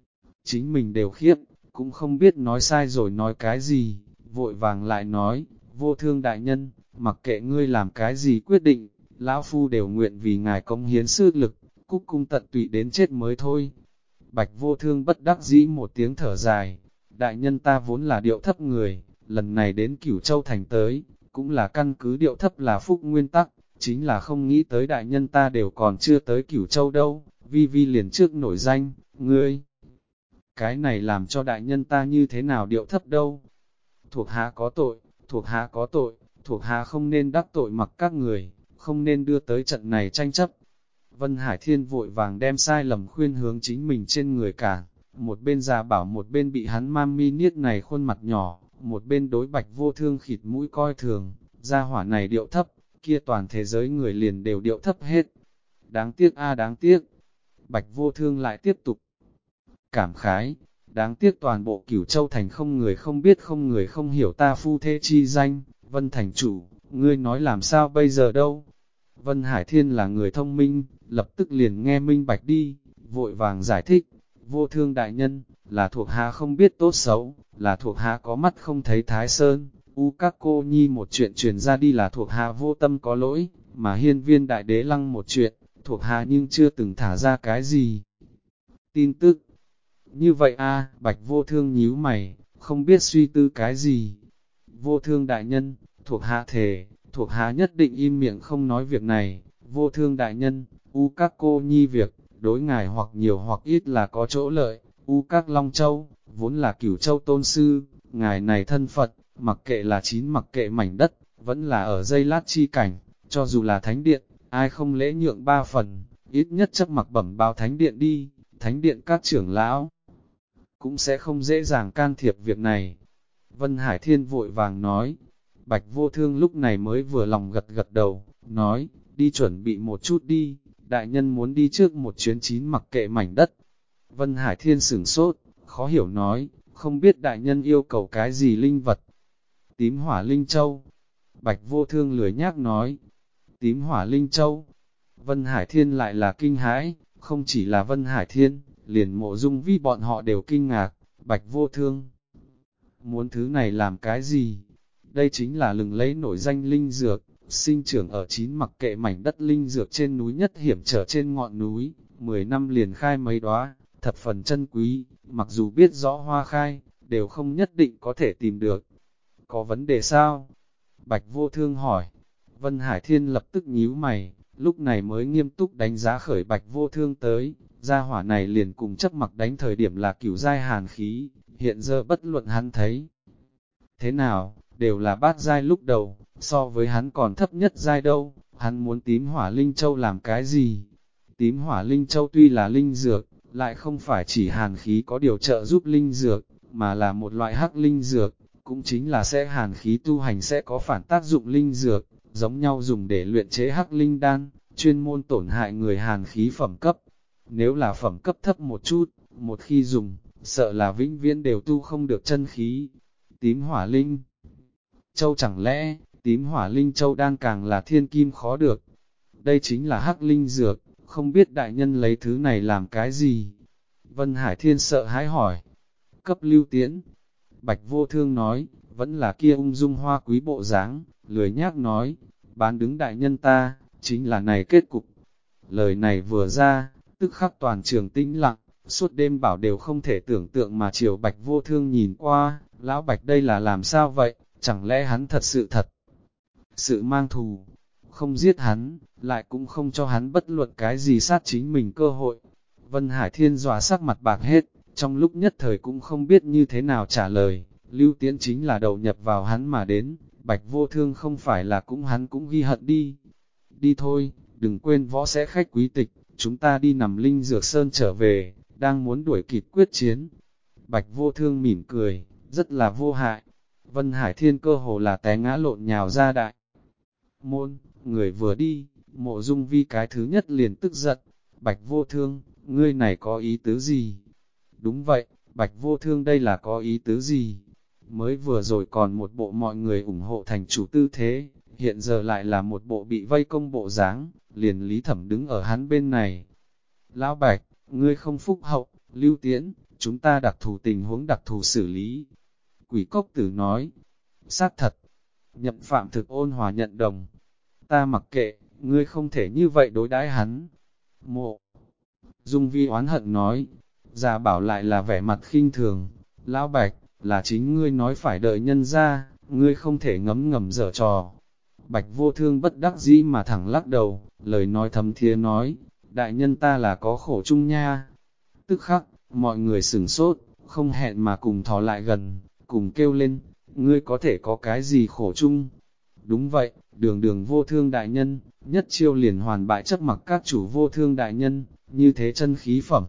chính mình đều khiếp, cũng không biết nói sai rồi nói cái gì, vội vàng lại nói, Vô Thương đại nhân, mặc kệ ngươi làm cái gì quyết định, lão phu đều nguyện vì ngài cống hiến sức lực, cúc cung tận tụy đến chết mới thôi. Bạch Vô Thương bất đắc dĩ một tiếng thở dài, đại nhân ta vốn là điệu thấp người, lần này đến Cửu Châu thành tới, cũng là căn cứ điệu thấp là phúc nguyên tắc, chính là không nghĩ tới đại nhân ta đều còn chưa tới Cửu Châu đâu, vi vi liền trước nổi danh, ngươi. Cái này làm cho đại nhân ta như thế nào điệu thấp đâu. Thuộc hạ có tội, thuộc hạ không nên đắc tội mặc các người, không nên đưa tới trận này tranh chấp. Vân Hải Thiên vội vàng đem sai lầm khuyên hướng chính mình trên người cản, một bên già bảo một bên bị hắn mam mi niết này khuôn mặt nhỏ, một bên đối Bạch Vô Thương khịt mũi coi thường, gia hỏa này điệu thấp, kia toàn thế giới người liền đều điệu thấp hết. Đáng tiếc đáng tiếc. Bạch Vô Thương lại tiếp tục cảm khái, đáng tiếc toàn bộ Cửu Châu thành không người không biết không người không hiểu ta phu thê chi danh, Vân thành chủ, ngươi nói làm sao bây giờ đâu. Vân Hải Thiên là người thông minh, lập tức liền nghe minh bạch đi, vội vàng giải thích, Vô Thương đại nhân, là thuộc hạ không biết tốt xấu, là thuộc hạ có mắt không thấy Thái Sơn, các cô nhi một chuyện truyền ra đi là thuộc hạ vô tâm có lỗi, mà hiên viên đại đế lăng một chuyện, thuộc hạ nhưng chưa từng thả ra cái gì. Tin tức như vậy Bạch Vô Thương nhíu mày, không biết suy tư cái gì. Vô Thương đại nhân, thuộc hạ thề, thuộc hạ nhất định im miệng không nói việc này. Vô Thương đại nhân, các cô nhi việc, đối ngài hoặc nhiều hoặc ít là có chỗ lợi. Các Long Châu, vốn là Cửu Châu tôn sư, ngài này thân Phật, mặc kệ là chín mặc kệ mảnh đất, vẫn là ở dây lát chi cảnh, cho dù là thánh điện, ai không lễ nhượng 3 phần, ít nhất chấp mặc bẩm báo thánh điện đi, thánh điện các trưởng lão cũng sẽ không dễ dàng can thiệp việc này. Vân Hải Thiên vội vàng nói, Bạch Vô Thương lúc này mới vừa lòng gật gật đầu, nói, đi chuẩn bị một chút đi, đại nhân muốn đi trước một chuyến chín mặc kệ mảnh đất. Vân Hải Thiên sửng sốt, khó hiểu nói, không biết đại nhân yêu cầu cái gì linh vật. Tím hỏa linh châu. Bạch Vô Thương lười nhác nói. Tím hỏa linh châu. Vân Hải Thiên lại là kinh hãi, không chỉ là Vân Hải Thiên, liền Mộ Dung Vi bọn họ đều kinh ngạc. Bạch Vô Thương muốn thứ này làm cái gì? Đây chính là lừng lấy nổi danh linh dược, sinh trưởng ở chín mặc kệ mảnh đất linh dược trên núi nhất hiểm trở trên ngọn núi, 10 năm liền khai mấy đóa, thập phần chân quý, mặc dù biết rõ hoa khai, đều không nhất định có thể tìm được. Có vấn đề sao? Bạch Vô Thương hỏi. Vân Hải Thiên lập tức nhíu mày, lúc này mới nghiêm túc đánh giá khởi Bạch Vô Thương tới, gia hỏa này liền cùng chấp mặc đánh thời điểm là cửu giai hàn khí, hiện giờ bất luận hắn thấy thế nào, đều là bát giai lúc đầu, so với hắn còn thấp nhất giai đâu, hắn muốn tím hỏa linh châu làm cái gì? Tím hỏa linh châu tuy là linh dược, lại không phải chỉ hàn khí có điều trợ giúp linh dược, mà là một loại hắc linh dược, cũng chính là sẽ hàn khí tu hành sẽ có phản tác dụng linh dược, giống nhau dùng để luyện chế hắc linh đan, chuyên môn tổn hại người hàn khí phẩm cấp. Nếu là phẩm cấp thấp một chút, một khi dùng, sợ là vĩnh viễn đều tu không được chân khí. Tím hỏa linh châu chẳng lẽ, tím hỏa linh châu đan càng là thiên kim khó được. Đây chính là hắc linh dược, không biết đại nhân lấy thứ này làm cái gì? Vân Hải Thiên sợ hãi hỏi. Cấp lưu tiễn. Bạch Vô Thương nói, vẫn là kia ung dung hoa quý bộ dáng, lười nhác nói, bán đứng đại nhân ta, chính là này kết cục. Lời này vừa ra, tức khắc toàn trường tĩnh lặng, suốt đêm bảo đều không thể tưởng tượng mà chiều Bạch Vô Thương nhìn qua, lão Bạch đây là làm sao vậy, chẳng lẽ hắn thật sự mang thù, không giết hắn, lại cũng không cho hắn bất luận cái gì sát chính mình cơ hội. Vân Hải Thiên dọa sắc mặt bạc hết, trong lúc nhất thời cũng không biết như thế nào trả lời, Lưu Tiễn chính là đầu nhập vào hắn mà đến, Bạch Vô Thương không phải là hắn cũng ghi hận đi. Đi thôi, đừng quên võ sẽ khách quý tịch, chúng ta đi nằm linh dược sơn trở về, đang muốn đuổi kịp quyết chiến. Bạch Vô Thương mỉm cười, rất là vô hại. Vân Hải Thiên cơ hồ là té ngã lộn nhào ra đại môn, người vừa đi, Mộ Dung Vi cái thứ nhất liền tức giận. Bạch Vô Thương, ngươi này có ý tứ gì? Đúng vậy, Bạch Vô Thương đây là có ý tứ gì? Mới vừa rồi còn một bộ mọi người ủng hộ thành chủ tư thế, hiện giờ lại là một bộ bị vây công bộ dáng, liền Lý Thẩm đứng ở hắn bên này. Lão Bạch, ngươi không phúc hậu, Lưu Tiễn, chúng ta đặc thù tình huống đặc thù xử lý. Quỷ Cốc Tử nói, xác thật, Nhậm Phạm thực ôn hòa nhận đồng. Ta mặc kệ, ngươi không thể như vậy đối đãi hắn. Mộ Dung Vi oán hận nói, Già Bảo lại là vẻ mặt khinh thường. Lão Bạch, là chính ngươi nói phải đợi nhân ra, ngươi không thể ngấm ngầm dở trò. Bạch Vô Thương bất đắc dĩ mà thẳng lắc đầu, lời nói thầm thía nói, đại nhân ta là có khổ chung nha. Tức khắc, mọi người sửng sốt, không hẹn mà cùng thò lại gần, cùng kêu lên, ngươi có thể có cái gì khổ chung? Đúng vậy, đường đường Vô Thương đại nhân, nhất chiêu liền hoàn bại chấp mặc các chủ Vô Thương đại nhân, như thế chân khí phẩm.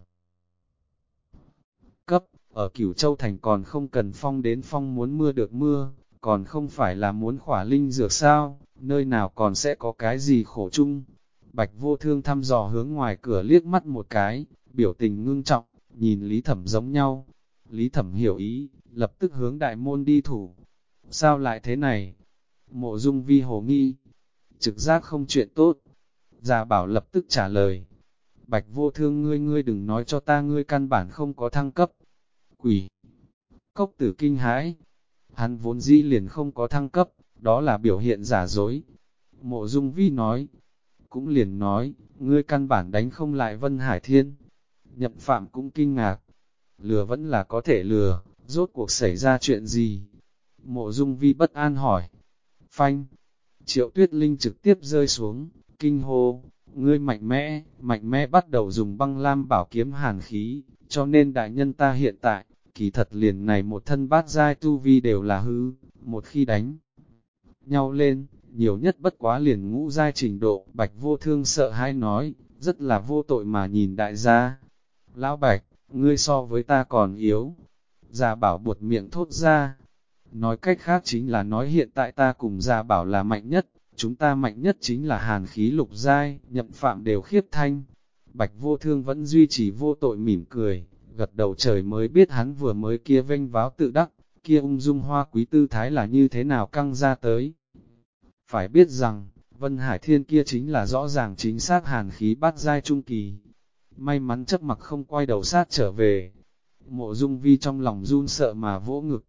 Cấp, ở Cửu Châu Thành còn không cần phong đến phong muốn mưa được mưa, còn không phải là muốn khỏa linh dược sao, nơi nào còn sẽ có cái gì khổ chung. Bạch Vô Thương thăm dò hướng ngoài cửa liếc mắt một cái, biểu tình ngưng trọng, nhìn Lý Thẩm giống nhau. Lý Thẩm hiểu ý, lập tức hướng đại môn đi thủ. Sao lại thế này? Mộ Dung Vi hồ nghi, trực giác không chuyện tốt. Già Bảo lập tức trả lời. Bạch Vô Thương ngươi đừng nói cho ta ngươi căn bản không có thăng cấp. Quỷ Cốc Tử kinh hãi, hắn vốn dĩ liền không có thăng cấp, đó là biểu hiện giả dối. Mộ Dung Vi nói, cũng liền nói, ngươi căn bản đánh không lại Vân Hải Thiên. Nhậm Phạm cũng kinh ngạc, lừa vẫn là có thể lừa, rốt cuộc xảy ra chuyện gì? Mộ Dung Vi bất an hỏi. Phanh, Triệu Tuyết Linh trực tiếp rơi xuống, kinh hô, ngươi mạnh mẽ bắt đầu dùng băng lam bảo kiếm hàn khí, cho nên đại nhân ta hiện tại, kỳ thật liền này một thân bát giai tu vi đều là hư, một khi đánh nhau lên, nhiều nhất bất quá liền ngũ giai trình độ. Bạch Vô Thương sợ hãi nói, rất là vô tội mà nhìn đại gia. Lão Bạch, ngươi so với ta còn yếu. Già Bảo buột miệng thốt ra. Nói cách khác chính là nói hiện tại ta cùng Già Bảo là mạnh nhất, chúng ta mạnh nhất chính là hàn khí lục giai. Nhậm Phạm đều khiếp thanh. Bạch Vô Thương vẫn duy trì vô tội mỉm cười, gật đầu trời mới biết hắn vừa mới kia vênh váo tự đắc, kia ung dung hoa quý tư thái là như thế nào căng ra tới. Phải biết rằng, Vân Hải Thiên kia chính là rõ ràng chính xác hàn khí bát giai trung kỳ. May mắn chấp mặc không quay đầu sát trở về. Mộ Dung Vi trong lòng run sợ mà vỗ ngực.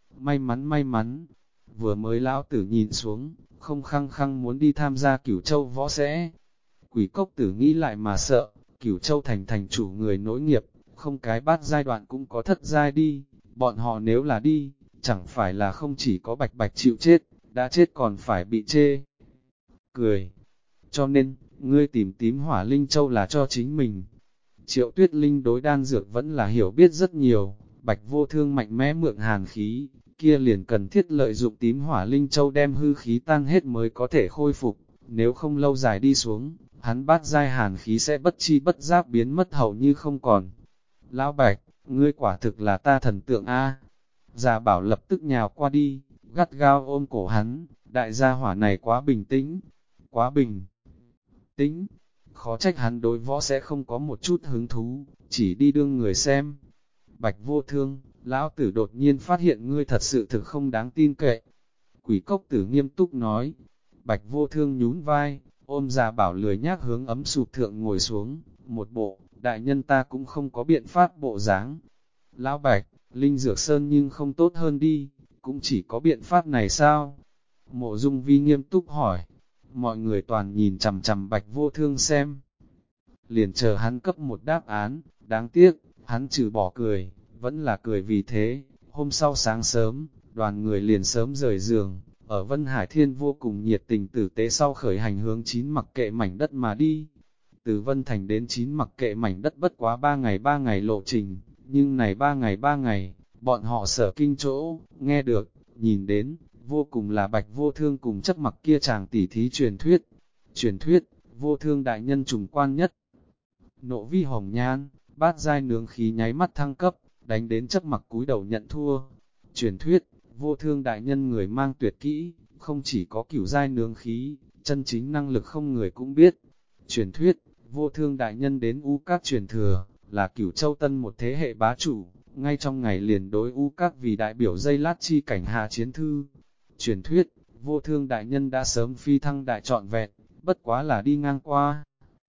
May mắn, vừa mới lão tử nhìn xuống, không khăng khăng muốn đi tham gia Cửu Châu võ sẽ. Quỷ cốc tử nghĩ lại mà sợ, Cửu Châu thành chủ người nối nghiệp, không cái bát giai đoạn cũng có thất giai đi, bọn họ nếu là đi, chẳng phải là không chỉ có bạch bạch chịu chết, đã chết còn phải bị chê. Cười, cho nên, ngươi tìm tím hỏa linh châu là cho chính mình. Triệu Tuyết Linh đối đan dược vẫn là hiểu biết rất nhiều, Bạch Vô Thương mạnh mẽ mượn hàn khí, kia liền cần thiết lợi dụng tím hỏa linh châu đem hư khí tan hết mới có thể khôi phục, nếu không lâu dài đi xuống, hắn bát giai hàn khí sẽ bất chi bất giác biến mất hầu như không còn. Lão Bạch, ngươi quả thực là ta thần tượng A. Già Bảo lập tức nhào qua đi, gắt gao ôm cổ hắn, đại gia hỏa này quá bình tĩnh, quá bình tĩnh. Khó trách hắn đối võ sẽ không có một chút hứng thú, chỉ đi đương người xem. Bạch Vô Thương, lão tử đột nhiên phát hiện ngươi thật sự thực không đáng tin cậy. Quỷ cốc tử nghiêm túc nói. Bạch Vô Thương nhún vai, ôm Già Bảo lười nhác hướng ấm sụp thượng ngồi xuống, một bộ, đại nhân ta cũng không có biện pháp bộ dáng. Lão Bạch, Linh Dược Sơn nhưng không tốt hơn đi, cũng chỉ có biện pháp này sao? Mộ Dung Vi nghiêm túc hỏi. Mọi người toàn nhìn chằm chằm Bạch Vô Thương xem. Liền chờ hắn cấp một đáp án, đáng tiếc, hắn trừ bỏ cười, vẫn là cười vì thế. Hôm sau sáng sớm, đoàn người liền sớm rời giường, ở Vân Hải Thiên vô cùng nhiệt tình tử tế sau khởi hành hướng 9 mặc kệ mảnh đất mà đi. Từ Vân Thành đến 9 mặc kệ mảnh đất bất quá 3 ngày lộ trình, nhưng này 3 ngày, bọn họ sở kinh chỗ, nghe được, nhìn đến, vô cùng là Bạch Vô Thương cùng chấp mặc kia chàng tỉ thí truyền thuyết. Truyền thuyết, Vô Thương đại nhân trùng quan nhất. Nộ vi hồng nhan, bát giai nướng khí nháy mắt thăng cấp, đánh đến chấp mặc cúi đầu nhận thua. Truyền thuyết, Vô Thương đại nhân người mang tuyệt kỹ, không chỉ có cửu giai nướng khí, chân chính năng lực không người cũng biết. Truyền thuyết, Vô Thương đại nhân đến U Các truyền thừa, là Cửu Châu Tân một thế hệ bá chủ, ngay trong ngày liền đối U Các vì đại biểu dây lát chi cảnh hạ chiến thư. Truyền thuyết, Vô Thương đại nhân đã sớm phi thăng đại trọn vẹn, bất quá là đi ngang qua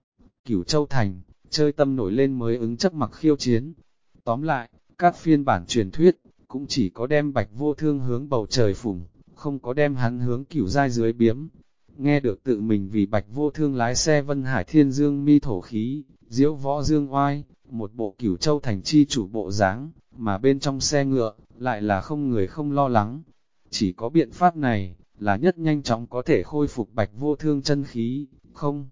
Cửu Châu Thành, chơi tâm nổi lên mới ứng chấp mặc khiêu chiến. Tóm lại, các phiên bản truyền thuyết, cũng chỉ có đem Bạch Vô Thương hướng bầu trời phủng, không có đem hắn hướng cửu giai dưới biếm. Nghe được tự mình vì Bạch Vô Thương lái xe Vân Hải Thiên Dương mi thổ khí, diễu võ dương oai, một bộ Cửu Châu Thành chi chủ bộ dáng, mà bên trong xe ngựa, lại là không người không lo lắng. Chỉ có biện pháp này, là nhất nhanh chóng có thể khôi phục Bạch Vô Thương chân khí, không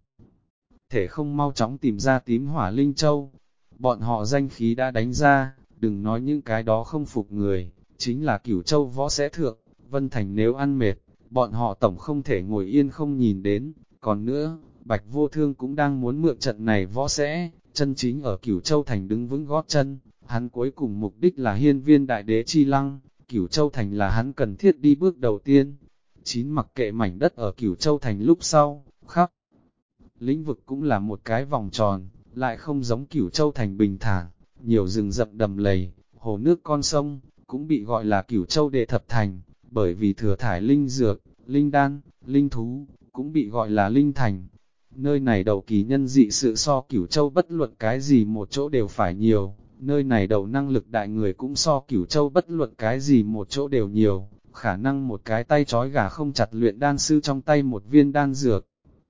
thể không mau chóng tìm ra tím hỏa linh châu. Bọn họ danh khí đã đánh ra, đừng nói những cái đó không phục người, chính là Cửu Châu võ sẽ thượng, Vân Thành nếu ăn mệt, bọn họ tổng không thể ngồi yên không nhìn đến. Còn nữa, Bạch Vô Thương cũng đang muốn mượn trận này võ sẽ, chân chính ở Cửu Châu Thành đứng vững gót chân, hắn cuối cùng mục đích là hiên viên đại đế chi lăng, Cửu Châu Thành là hắn cần thiết đi bước đầu tiên. 9 mặc kệ mảnh đất ở Cửu Châu Thành lúc sau, khắp lĩnh vực cũng là một cái vòng tròn, lại không giống Cửu Châu Thành bình thản, nhiều rừng rậm đầm lầy, hồ nước con sông, cũng bị gọi là Cửu Châu Đệ Thập Thành, bởi vì thừa thải linh dược, linh đan, linh thú, cũng bị gọi là linh thành. Nơi này đầu kỳ nhân dị sự so Cửu Châu bất luận cái gì một chỗ đều phải nhiều, nơi này đầu năng lực đại người cũng so Cửu Châu bất luận cái gì một chỗ đều nhiều, khả năng một cái tay trói gà không chặt luyện đan sư trong tay một viên đan dược,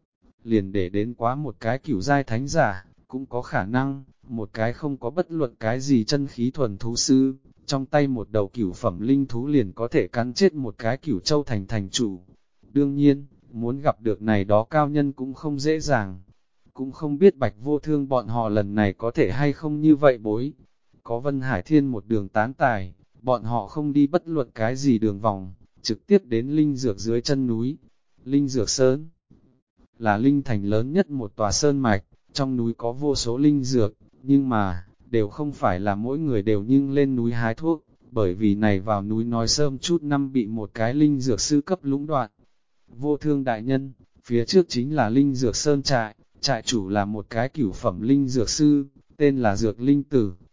liền để đến quá một cái cửu giai thánh giả, cũng có khả năng, một cái không có bất luận cái gì chân khí thuần thú sư, trong tay một đầu cửu phẩm linh thú liền có thể cắn chết một cái Cửu Châu Thành thành chủ. Đương nhiên, muốn gặp được này đó cao nhân cũng không dễ dàng, cũng không biết Bạch Vô Thương bọn họ lần này có thể hay không như vậy bối. Có Vân Hải Thiên một đường tán tài, bọn họ không đi bất luận cái gì đường vòng, trực tiếp đến Linh Dược dưới chân núi. Linh Dược Sơn là Linh Thành lớn nhất một tòa sơn mạch, trong núi có vô số linh dược, nhưng mà, đều không phải là mỗi người đều nhưng lên núi hái thuốc, bởi vì này vào núi nói sớm chút năm bị một cái linh dược sư cấp lũng đoạn. Vô Thương đại nhân, phía trước chính là Linh Dược Sơn trại, trại chủ là một cái cửu phẩm linh dược sư, tên là Dược Linh Tử,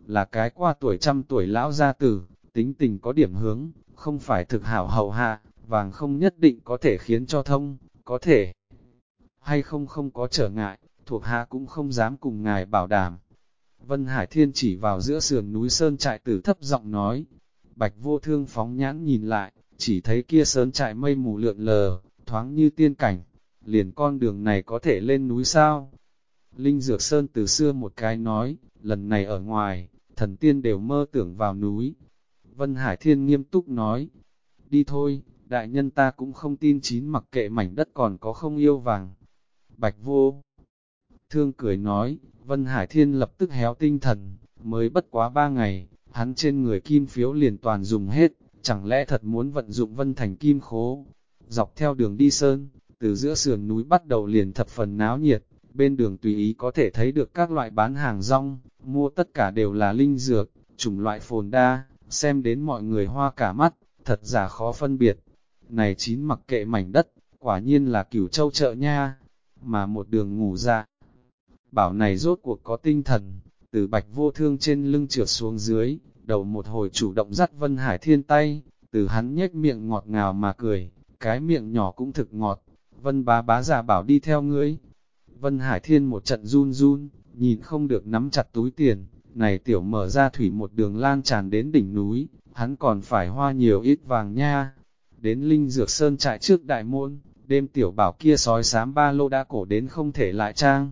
là cái qua tuổi trăm tuổi lão gia tử, tính tình có điểm hướng, không phải thực hảo hậu hạ, vàng không nhất định có thể khiến cho thông, có thể hay không có trở ngại, thuộc hạ cũng không dám cùng ngài bảo đảm. Vân Hải Thiên chỉ vào giữa sườn núi sơn trại tử thấp giọng nói. Bạch Vô Thương phóng nhãn nhìn lại, chỉ thấy kia sơn trại mây mù lượn lờ, thoáng như tiên cảnh. Liền con đường này có thể lên núi sao? Linh Dược Sơn từ xưa một cái nói, lần này ở ngoài, thần tiên đều mơ tưởng vào núi. Vân Hải Thiên nghiêm túc nói, đi thôi, đại nhân ta cũng không tin chín mặc kệ mảnh đất còn có không yêu vàng. Bạch Vô Thương cười nói, Vân Hải Thiên lập tức héo tinh thần, mới bất quá 3 ngày, hắn trên người kim phiếu liền toàn dùng hết, chẳng lẽ thật muốn vận dụng Vân Thành kim khố. Dọc theo đường đi sơn, từ giữa sườn núi bắt đầu liền thập phần náo nhiệt, bên đường tùy ý có thể thấy được các loại bán hàng rong, mua tất cả đều là linh dược, chủng loại phồn đa, xem đến mọi người hoa cả mắt, thật giả khó phân biệt. Này chín mặc kệ mảnh đất, quả nhiên là Cửu Châu chợ nha, mà một đường ngủ ra. Bảo này rốt cuộc có tinh thần, từ Bạch Vô Thương trên lưng trượt xuống dưới, đầu một hồi chủ động dắt Vân Hải Thiên tay, từ hắn nhếch miệng ngọt ngào mà cười, cái miệng nhỏ cũng thực ngọt. Vân bá bá giả bảo đi theo ngươi. Vân Hải Thiên một trận run run, nhìn không được nắm chặt túi tiền, này tiểu mở ra thủy một đường lan tràn đến đỉnh núi, hắn còn phải hoa nhiều ít vàng nha. Đến Linh Dược Sơn trại trước đại môn, đêm tiểu bảo kia sói xám ba lô đã cổ đến không thể lại trang.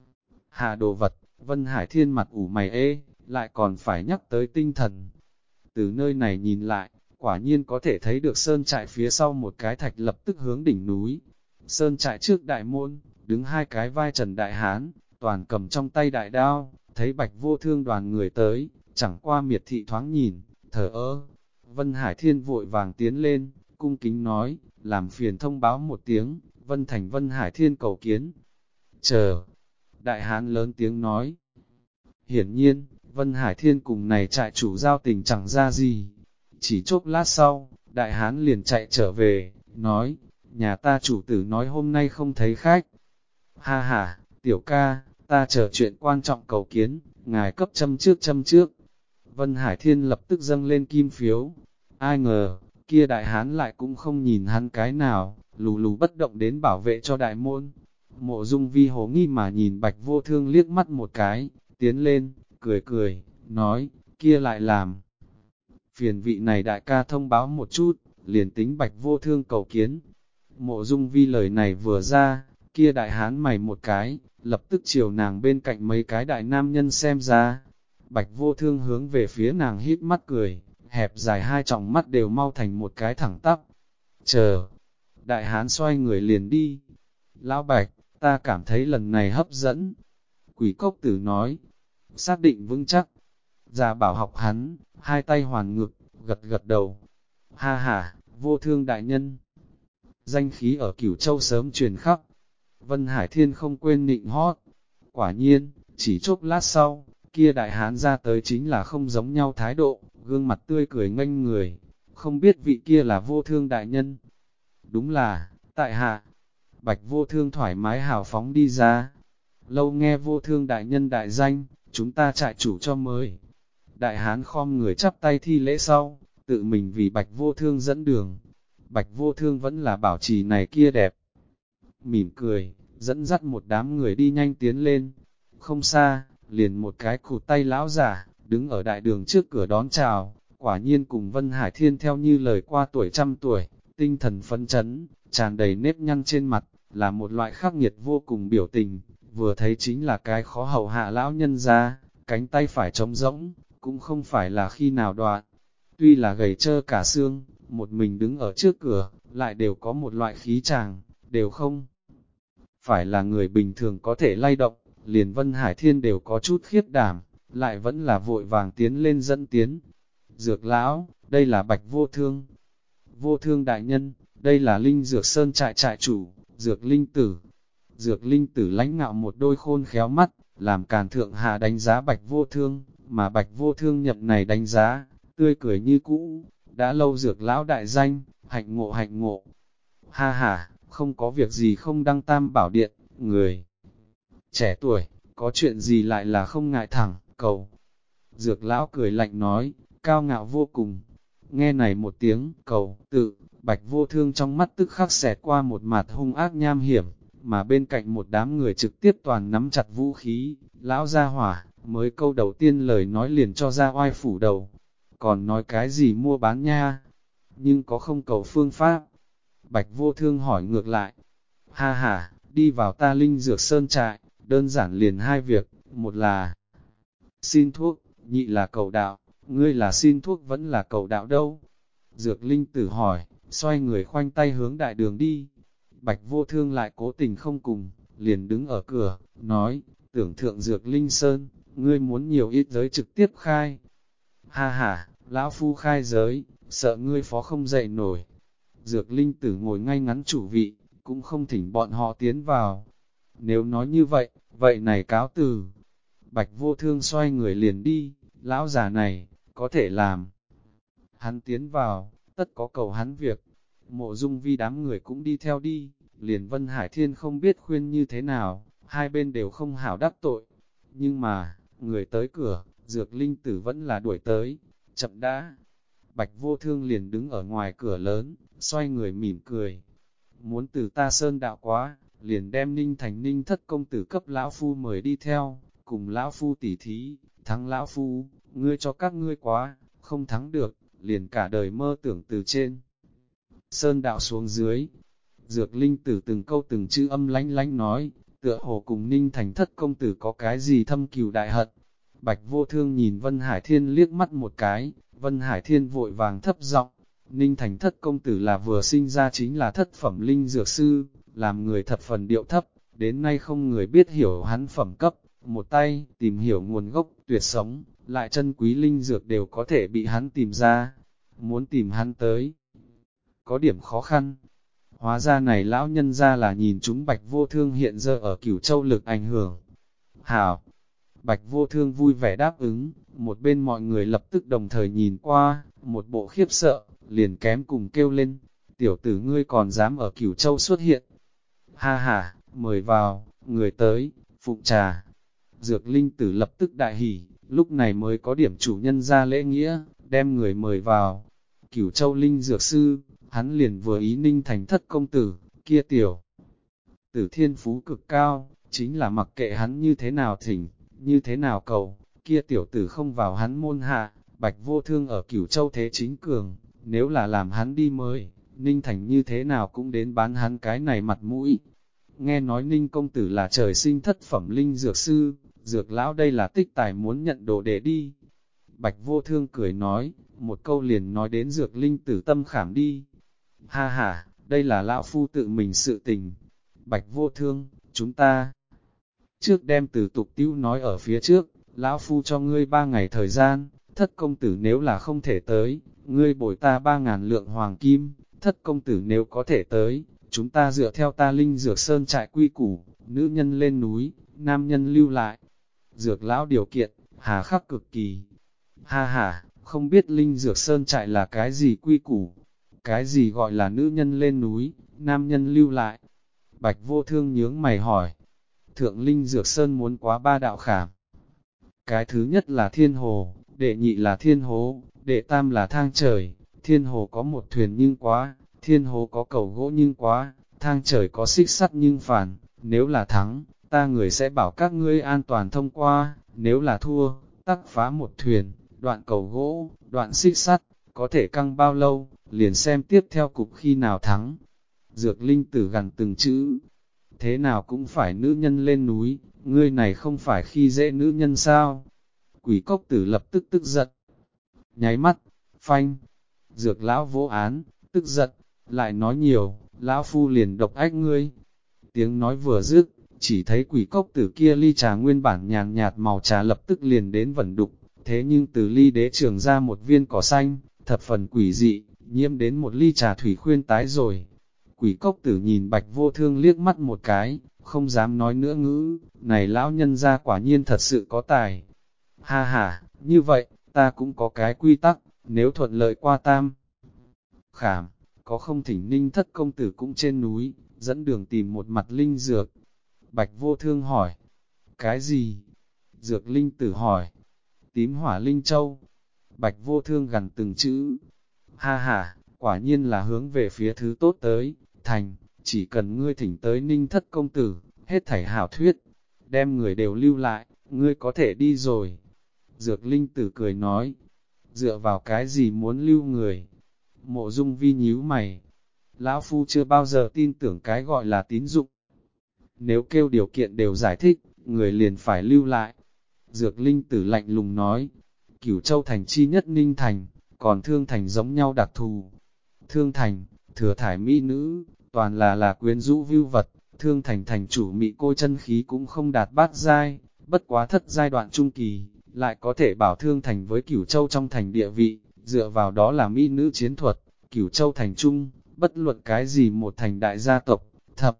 Hạ đồ vật, Vân Hải Thiên mặt ủ mày ê, lại còn phải nhắc tới tinh thần. Từ nơi này nhìn lại, quả nhiên có thể thấy được sơn trại phía sau một cái thạch lập tức hướng đỉnh núi. Sơn trại trước đại môn, đứng hai cái vai trần đại hán, toàn cầm trong tay đại đao, thấy Bạch Vô Thương đoàn người tới, chẳng qua miệt thị thoáng nhìn, thở ơ. Vân Hải Thiên vội vàng tiến lên, cung kính nói, làm phiền thông báo một tiếng, Vân Thành Vân Hải Thiên cầu kiến. Chờ! Đại hán lớn tiếng nói. Hiển nhiên, Vân Hải Thiên cùng này trại chủ giao tình chẳng ra gì. Chỉ chốc lát sau, đại hán liền chạy trở về, nói, nhà ta chủ tử nói hôm nay không thấy khách. Ha ha, tiểu ca, ta chờ chuyện quan trọng cầu kiến, ngài cấp châm trước. Vân Hải Thiên lập tức dâng lên kim phiếu. Ai ngờ, kia đại hán lại cũng không nhìn hắn cái nào, lù lù bất động đến bảo vệ cho đại môn. Mộ Dung Vi hồ nghi mà nhìn Bạch Vô Thương liếc mắt một cái, tiến lên, cười, nói, kia lại làm. Phiền vị này đại ca thông báo một chút, liền tính Bạch Vô Thương cầu kiến. Mộ Dung Vi lời này vừa ra, kia đại hán mày một cái, lập tức chiều nàng bên cạnh mấy cái đại nam nhân xem ra. Bạch Vô Thương hướng về phía nàng híp mắt cười, hẹp dài hai tròng mắt đều mau thành một cái thẳng tắp. Chờ! Đại hán xoay người liền đi. Lão Bạch, ta cảm thấy lần này hấp dẫn. Quỷ cốc tử nói, xác định vững chắc. Già bảo học hắn, hai tay hoàn ngực, gật đầu. Ha ha, Vô Thương đại nhân. Danh khí ở Cửu Châu sớm truyền khắp. Vân Hải Thiên không quên nịnh hót. Quả nhiên, chỉ chốc lát sau, kia đại hán ra tới chính là không giống nhau thái độ, gương mặt tươi cười nghênh người. Không biết vị kia là Vô Thương đại nhân. Đúng là, tại hạ. Bạch Vô Thương thoải mái hào phóng đi ra. Lâu nghe Vô Thương đại nhân đại danh, chúng ta trại chủ cho mời. Đại hán khom người chắp tay thi lễ sau, tự mình vì Bạch Vô Thương dẫn đường. Bạch Vô Thương vẫn là bảo trì này kia đẹp. Mỉm cười, dẫn dắt một đám người đi nhanh tiến lên. Không xa, liền một cái cụt tay lão giả, đứng ở đại đường trước cửa đón chào. Quả nhiên cùng Vân Hải Thiên theo như lời qua tuổi trăm tuổi, tinh thần phấn chấn, tràn đầy nếp nhăn trên mặt, là một loại khắc nghiệt vô cùng biểu tình. Vừa thấy chính là cái khó hầu hạ lão nhân ra, cánh tay phải trống rỗng, cũng không phải là khi nào đoạn. Tuy là gầy trơ cả xương, một mình đứng ở trước cửa, lại đều có một loại khí tràng, đều không phải là người bình thường có thể lay động, liền Vân Hải Thiên đều có chút khiếp đảm, lại vẫn là vội vàng tiến lên dẫn tiến. Dược lão, đây là Bạch Vô Thương. Vô Thương đại nhân, đây là Linh Dược Sơn trại chủ, Dược Linh Tử. Dược Linh Tử lãnh ngạo một đôi khôn khéo mắt, làm Càn Thượng Hà đánh giá Bạch Vô Thương, mà Bạch Vô Thương nhậm này đánh giá, tươi cười như cũ, đã lâu Dược lão đại danh, hạnh ngộ. Ha ha, không có việc gì không đăng tam bảo điện, người trẻ tuổi, có chuyện gì lại là không ngại thẳng, cầu. Dược lão cười lạnh nói, cao ngạo vô cùng. Nghe này một tiếng, cầu, tự, Bạch Vô Thương trong mắt tức khắc xẹt qua một mặt hung ác nham hiểm, mà bên cạnh một đám người trực tiếp toàn nắm chặt vũ khí, lão gia hỏa, mới câu đầu tiên lời nói liền cho ra oai phủ đầu. Còn nói cái gì mua bán nha, nhưng có không cầu phương pháp. Bạch Vô Thương hỏi ngược lại, ha ha, đi vào ta linh dược sơn trại, đơn giản liền hai việc, một là xin thuốc, nhị là cầu đạo, ngươi là xin thuốc vẫn là cầu đạo đâu? Dược linh tử hỏi, xoay người khoanh tay hướng đại đường đi. Bạch Vô Thương lại cố tình không cùng, liền đứng ở cửa, nói, tưởng thượng dược linh sơn, ngươi muốn nhiều ít giới trực tiếp khai. Ha ha, lão phu khai giới, sợ ngươi phó không dậy nổi. Dược linh tử ngồi ngay ngắn chủ vị, cũng không thỉnh bọn họ tiến vào. Nếu nói như vậy, vậy này cáo từ. Bạch Vô Thương xoay người liền đi, lão già này, có thể làm. Hắn tiến vào, tất có cầu hắn việc. Mộ Dung Vi đám người cũng đi theo đi, liền Vân Hải Thiên không biết khuyên như thế nào, hai bên đều không hảo đắc tội. Nhưng mà, người tới cửa, Dược Linh Tử vẫn là đuổi tới, chậm đã. Bạch Vô Thương liền đứng ở ngoài cửa lớn, xoay người mỉm cười. Muốn từ ta sơn đạo quá, liền đem Ninh Thành Ninh thất công tử cấp lão phu mời đi theo, cùng lão phu tỉ thí, thắng lão phu, ngươi cho các ngươi quá, không thắng được, liền cả đời mơ tưởng từ trên. Sơn đạo xuống dưới, Dược Linh Tử từng câu từng chữ âm lánh lánh nói, tựa hồ cùng Ninh Thành thất công tử có cái gì thâm cừu đại hận. Bạch Vô Thương nhìn Vân Hải Thiên liếc mắt một cái, Vân Hải Thiên vội vàng thấp giọng, Ninh Thành thất công tử là vừa sinh ra chính là thất phẩm linh dược sư, làm người thập phần điệu thấp, đến nay không người biết hiểu hắn phẩm cấp, một tay tìm hiểu nguồn gốc tuyệt sống, lại chân quý linh dược đều có thể bị hắn tìm ra, muốn tìm hắn tới. Có điểm khó khăn, hóa ra này lão nhân ra là nhìn chúng Bạch Vô Thương hiện giờ ở Cửu Châu lực ảnh hưởng. Hảo! Bạch Vô Thương vui vẻ đáp ứng, một bên mọi người lập tức đồng thời nhìn qua, một bộ khiếp sợ, liền kém cùng kêu lên, tiểu tử ngươi còn dám ở Cửu Châu xuất hiện. Ha ha, mời vào, người tới, phụng trà. Dược Linh Tử lập tức đại hỉ, lúc này mới có điểm chủ nhân ra lễ nghĩa, đem người mời vào. Cửu Châu Linh Dược Sư, hắn liền vừa ý Ninh Thành thất công tử, kia tiểu. Tử thiên phú cực cao, chính là mặc kệ hắn như thế nào thỉnh, như thế nào cầu, kia tiểu tử không vào hắn môn hạ, Bạch Vô Thương ở Cửu Châu thế chính cường, nếu là làm hắn đi mới, Ninh Thành như thế nào cũng đến bán hắn cái này mặt mũi. Nghe nói Ninh công tử là trời sinh thất phẩm linh dược sư, dược lão đây là tích tài muốn nhận đồ để đi. Bạch Vô Thương cười nói, một câu liền nói đến dược linh tử tâm khảm đi. Ha ha, đây là lão phu tự mình sự tình. Bạch Vô Thương, chúng ta trước đem từ tục tiêu nói ở phía trước, lão phu cho ngươi 3 ngày thời gian, thất công tử nếu là không thể tới, ngươi bồi ta 3.000 lượng hoàng kim, thất công tử nếu có thể tới, chúng ta dựa theo ta linh dược sơn trại quy củ, nữ nhân lên núi, nam nhân lưu lại. Dược lão điều kiện, hà khắc cực kỳ. Ha ha, không biết linh dược sơn trại là cái gì quy củ, cái gì gọi là nữ nhân lên núi, nam nhân lưu lại. Bạch Vô Thương nhướng mày hỏi, thượng linh dược sơn muốn quá 3 đạo khảm. Cái thứ nhất là thiên hồ, đệ nhị là thiên hố, đệ tam là thang trời, thiên hồ có một thuyền nhưng quá, thiên hồ có cầu gỗ nhưng quá, thang trời có xích sắt nhưng phản, nếu là thắng, ta người sẽ bảo các ngươi an toàn thông qua, nếu là thua, tắc phá một thuyền, đoạn cầu gỗ, đoạn xích sắt, có thể căng bao lâu, liền xem tiếp theo cục khi nào thắng. Dược Linh Tử gần từng chữ, thế nào cũng phải nữ nhân lên núi, ngươi này không phải khi dễ nữ nhân sao? Quỷ cốc tử lập tức tức giận, nháy mắt, phanh, dược lão vô án, tức giận, lại nói nhiều, lão phu liền độc ách ngươi. Tiếng nói vừa dứt, chỉ thấy quỷ cốc tử kia ly trà nguyên bản nhàn nhạt màu trà lập tức liền đến vẩn đục, thế nhưng từ ly đế trường ra một viên cỏ xanh, thập phần quỷ dị, nhiễm đến một ly trà thủy khuyên tái rồi. Quỷ cốc tử nhìn Bạch Vô Thương liếc mắt một cái, không dám nói nữa ngữ, này lão nhân ra quả nhiên thật sự có tài. Ha ha, như vậy, ta cũng có cái quy tắc, nếu thuận lợi qua tam khảm, có không thỉnh Ninh thất công tử cũng trên núi, dẫn đường tìm một mặt linh dược. Bạch Vô Thương hỏi, cái gì? Dược Linh tử hỏi, tím hỏa linh châu. Bạch Vô Thương gằn từng chữ, ha ha, quả nhiên là hướng về phía thứ tốt tới, thành, chỉ cần ngươi thỉnh tới Ninh Thất công tử, hết thảy hảo thuyết, đem người đều lưu lại, ngươi có thể đi rồi. Dược Linh Tử cười nói, dựa vào cái gì muốn lưu người? Mộ Dung Vi nhíu mày, lão phu chưa bao giờ tin tưởng cái gọi là tín dụng. Nếu kêu điều kiện đều giải thích, người liền phải lưu lại. Dược Linh Tử lạnh lùng nói, Cửu Châu thành chi nhất Ninh thành, còn Thương thành giống nhau đặc thù. Thương thành, thừa thải mỹ nữ, toàn là quyến rũ vưu vật, Thương thành thành chủ mỹ cô chân khí cũng không đạt bát giai, bất quá thất giai đoạn trung kỳ, lại có thể bảo Thương thành với Cửu Châu trong thành địa vị, dựa vào đó là mỹ nữ chiến thuật, Cửu Châu thành trung, bất luận cái gì một thành đại gia tộc, thậm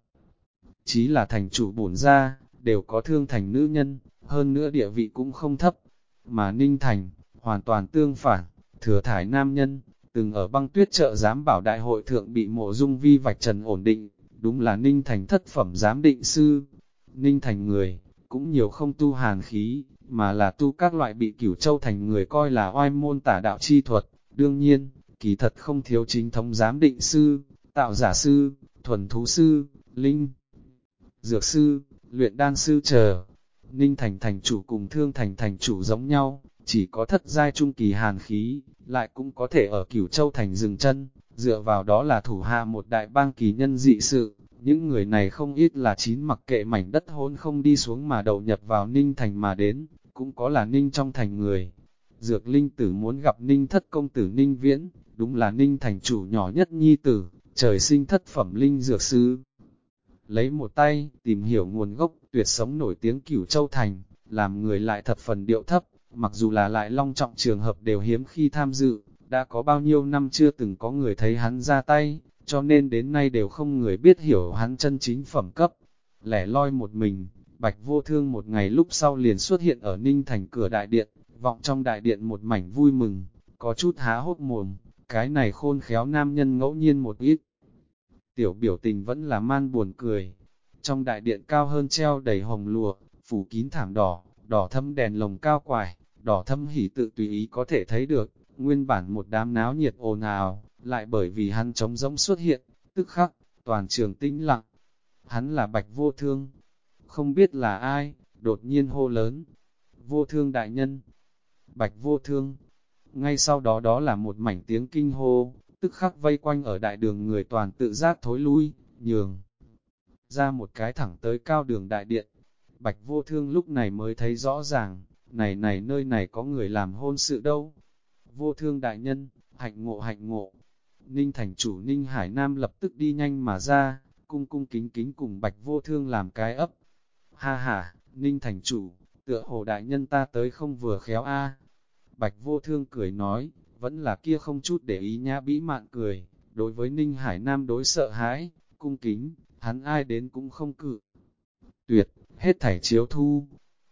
chí là thành chủ bổn gia, đều có Thương thành nữ nhân, hơn nữa địa vị cũng không thấp, mà Ninh thành, hoàn toàn tương phản, thừa thải nam nhân, từng ở băng tuyết chợ giám bảo đại hội thượng bị Mộ Dung Vi vạch trần ổn định, đúng là Ninh thành thất phẩm giám định sư. Ninh thành người, cũng nhiều không tu hàn khí, mà là tu các loại bị Cửu Châu thành người coi là oai môn tả đạo chi thuật. Đương nhiên, kỳ thật không thiếu chính thống giám định sư, tạo giả sư, thuần thú sư, linh, dược sư, luyện đan sư chờ. Ninh thành thành chủ cùng Thương thành thành chủ giống nhau, chỉ có thất giai trung kỳ hàn khí, lại cũng có thể ở Cửu Châu thành dừng chân, dựa vào đó là thủ hạ một đại bang kỳ nhân dị sự. Những người này không ít là chín mặc kệ mảnh đất hôn không đi xuống mà đầu nhập vào Ninh thành mà đến, cũng có là Ninh trong thành người. Dược Linh Tử muốn gặp Ninh thất công tử Ninh Viễn, đúng là Ninh thành chủ nhỏ nhất nhi tử, trời sinh thất phẩm linh dược sư. Lấy một tay, tìm hiểu nguồn gốc, tuyệt sống nổi tiếng Cửu Châu thành, làm người lại thập phần điệu thấp, mặc dù là lại long trọng trường hợp đều hiếm khi tham dự, đã có bao nhiêu năm chưa từng có người thấy hắn ra tay, cho nên đến nay đều không người biết hiểu hắn chân chính phẩm cấp. Lẻ loi một mình, Bạch Vô Thương một ngày lúc sau liền xuất hiện ở Ninh thành cửa đại điện, vọng trong đại điện một mảnh vui mừng, có chút há hốc mồm, cái này khôn khéo nam nhân ngẫu nhiên một ít. Tiểu biểu tình vẫn là man buồn cười. Trong đại điện cao hơn treo đầy hồng lụa, phủ kín thảm đỏ, đỏ thâm đèn lồng cao quải, đỏ thâm hỉ tự tùy ý có thể thấy được, nguyên bản một đám náo nhiệt ồn ào, lại bởi vì hắn trống rỗng xuất hiện, tức khắc, toàn trường tĩnh lặng. Hắn là Bạch Vô Thương, không biết là ai, đột nhiên hô lớn. Vô Thương đại nhân, Bạch Vô Thương. Ngay sau đó đó là một mảnh tiếng kinh hô, tức khắc vây quanh ở đại đường người toàn tự giác thối lui, nhường ra một cái thẳng tới cao đường đại điện. Bạch Vô Thương lúc này mới thấy rõ ràng, này nơi này có người làm hôn sự đâu. Vô Thương đại nhân, hạnh ngộ hạnh ngộ. Ninh thành chủ Ninh Hải Nam lập tức đi nhanh mà ra, cung cung kính kính cùng Bạch Vô Thương làm cái ấp. Ha ha, Ninh thành chủ, tựa hồ đại nhân ta tới không vừa khéo a. Bạch Vô Thương cười nói, vẫn là kia không chút để ý nhã bĩ mạn cười, đối với Ninh Hải Nam đối sợ hãi, cung kính, hắn ai đến cũng không cự. Tuyệt, hết thảy chiếu thu.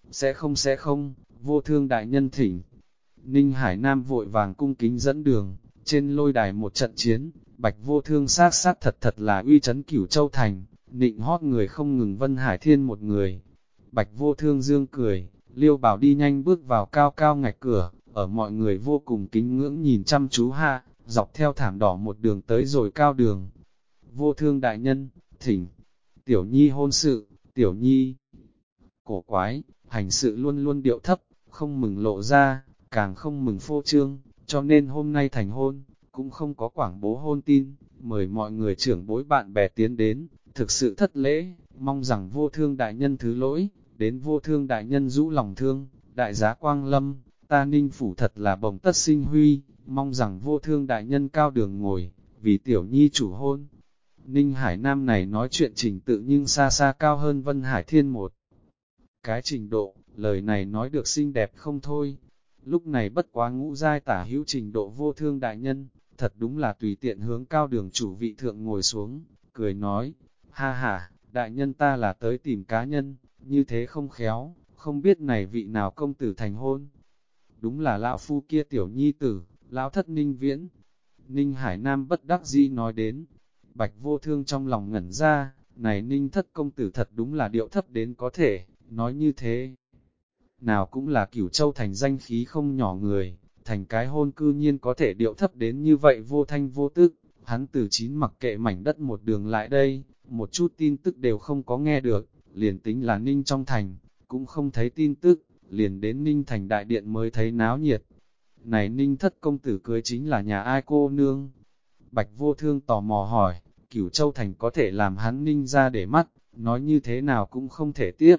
Sẽ không, Vô Thương đại nhân thỉnh. Ninh Hải Nam vội vàng cung kính dẫn đường, trên lôi đài một trận chiến, Bạch Vô Thương sát thật là uy chấn Cửu Châu thành, nịnh hót người không ngừng Vân Hải Thiên một người. Bạch Vô Thương dương cười, Liêu Bảo đi nhanh bước vào cao cao ngạch cửa, ở mọi người vô cùng kính ngưỡng nhìn chăm chú hạ, dọc theo thảm đỏ một đường tới rồi cao đường. Vô Thương đại nhân, thỉnh, Tiểu Nhi hôn sự, Tiểu Nhi cổ quái, hành sự luôn luôn điệu thấp, không mừng lộ ra, càng không mừng phô trương, cho nên hôm nay thành hôn, cũng không có quảng bố hôn tin, mời mọi người trưởng bối bạn bè tiến đến, thực sự thất lễ, mong rằng Vô Thương đại nhân thứ lỗi, đến Vô Thương đại nhân rũ lòng thương, đại giá quang lâm, ta Ninh phủ thật là bồng tất sinh huy, mong rằng Vô Thương đại nhân cao đường ngồi, vì Tiểu Nhi chủ hôn. Ninh Hải Nam này nói chuyện trình tự nhưng xa xa cao hơn Vân Hải Thiên một cái trình độ, lời này nói được xinh đẹp không thôi. Lúc này bất quá ngũ giai tả hữu trình độ Vô Thương đại nhân, thật đúng là tùy tiện hướng cao đường chủ vị thượng ngồi xuống, cười nói, ha ha, đại nhân ta là tới tìm cá nhân, như thế không khéo, không biết này vị nào công tử thành hôn. Đúng là lão phu kia Tiểu Nhi tử, lão thất Ninh Viễn. Ninh Hải Nam bất đắc dĩ nói đến, Bạch Vô Thương trong lòng ngẩn ra, này Ninh thất công tử thật đúng là điệu thấp đến có thể, nói như thế. nào cũng là Cửu Châu thành danh khí không nhỏ người, thành cái hôn cư nhiên có thể điệu thấp đến như vậy vô thanh vô tức, hắn từ chín mặc kệ mảnh đất một đường lại đây, một chút tin tức đều không có nghe được, liền tính là Ninh trong thành, cũng không thấy tin tức, liền đến Ninh thành đại điện mới thấy náo nhiệt. Này Ninh thất công tử cưới chính là nhà ai cô nương? Bạch Vô Thương tò mò hỏi, Cửu Châu thành có thể làm hắn Ninh ra để mắt, nói như thế nào cũng không thể tiếp.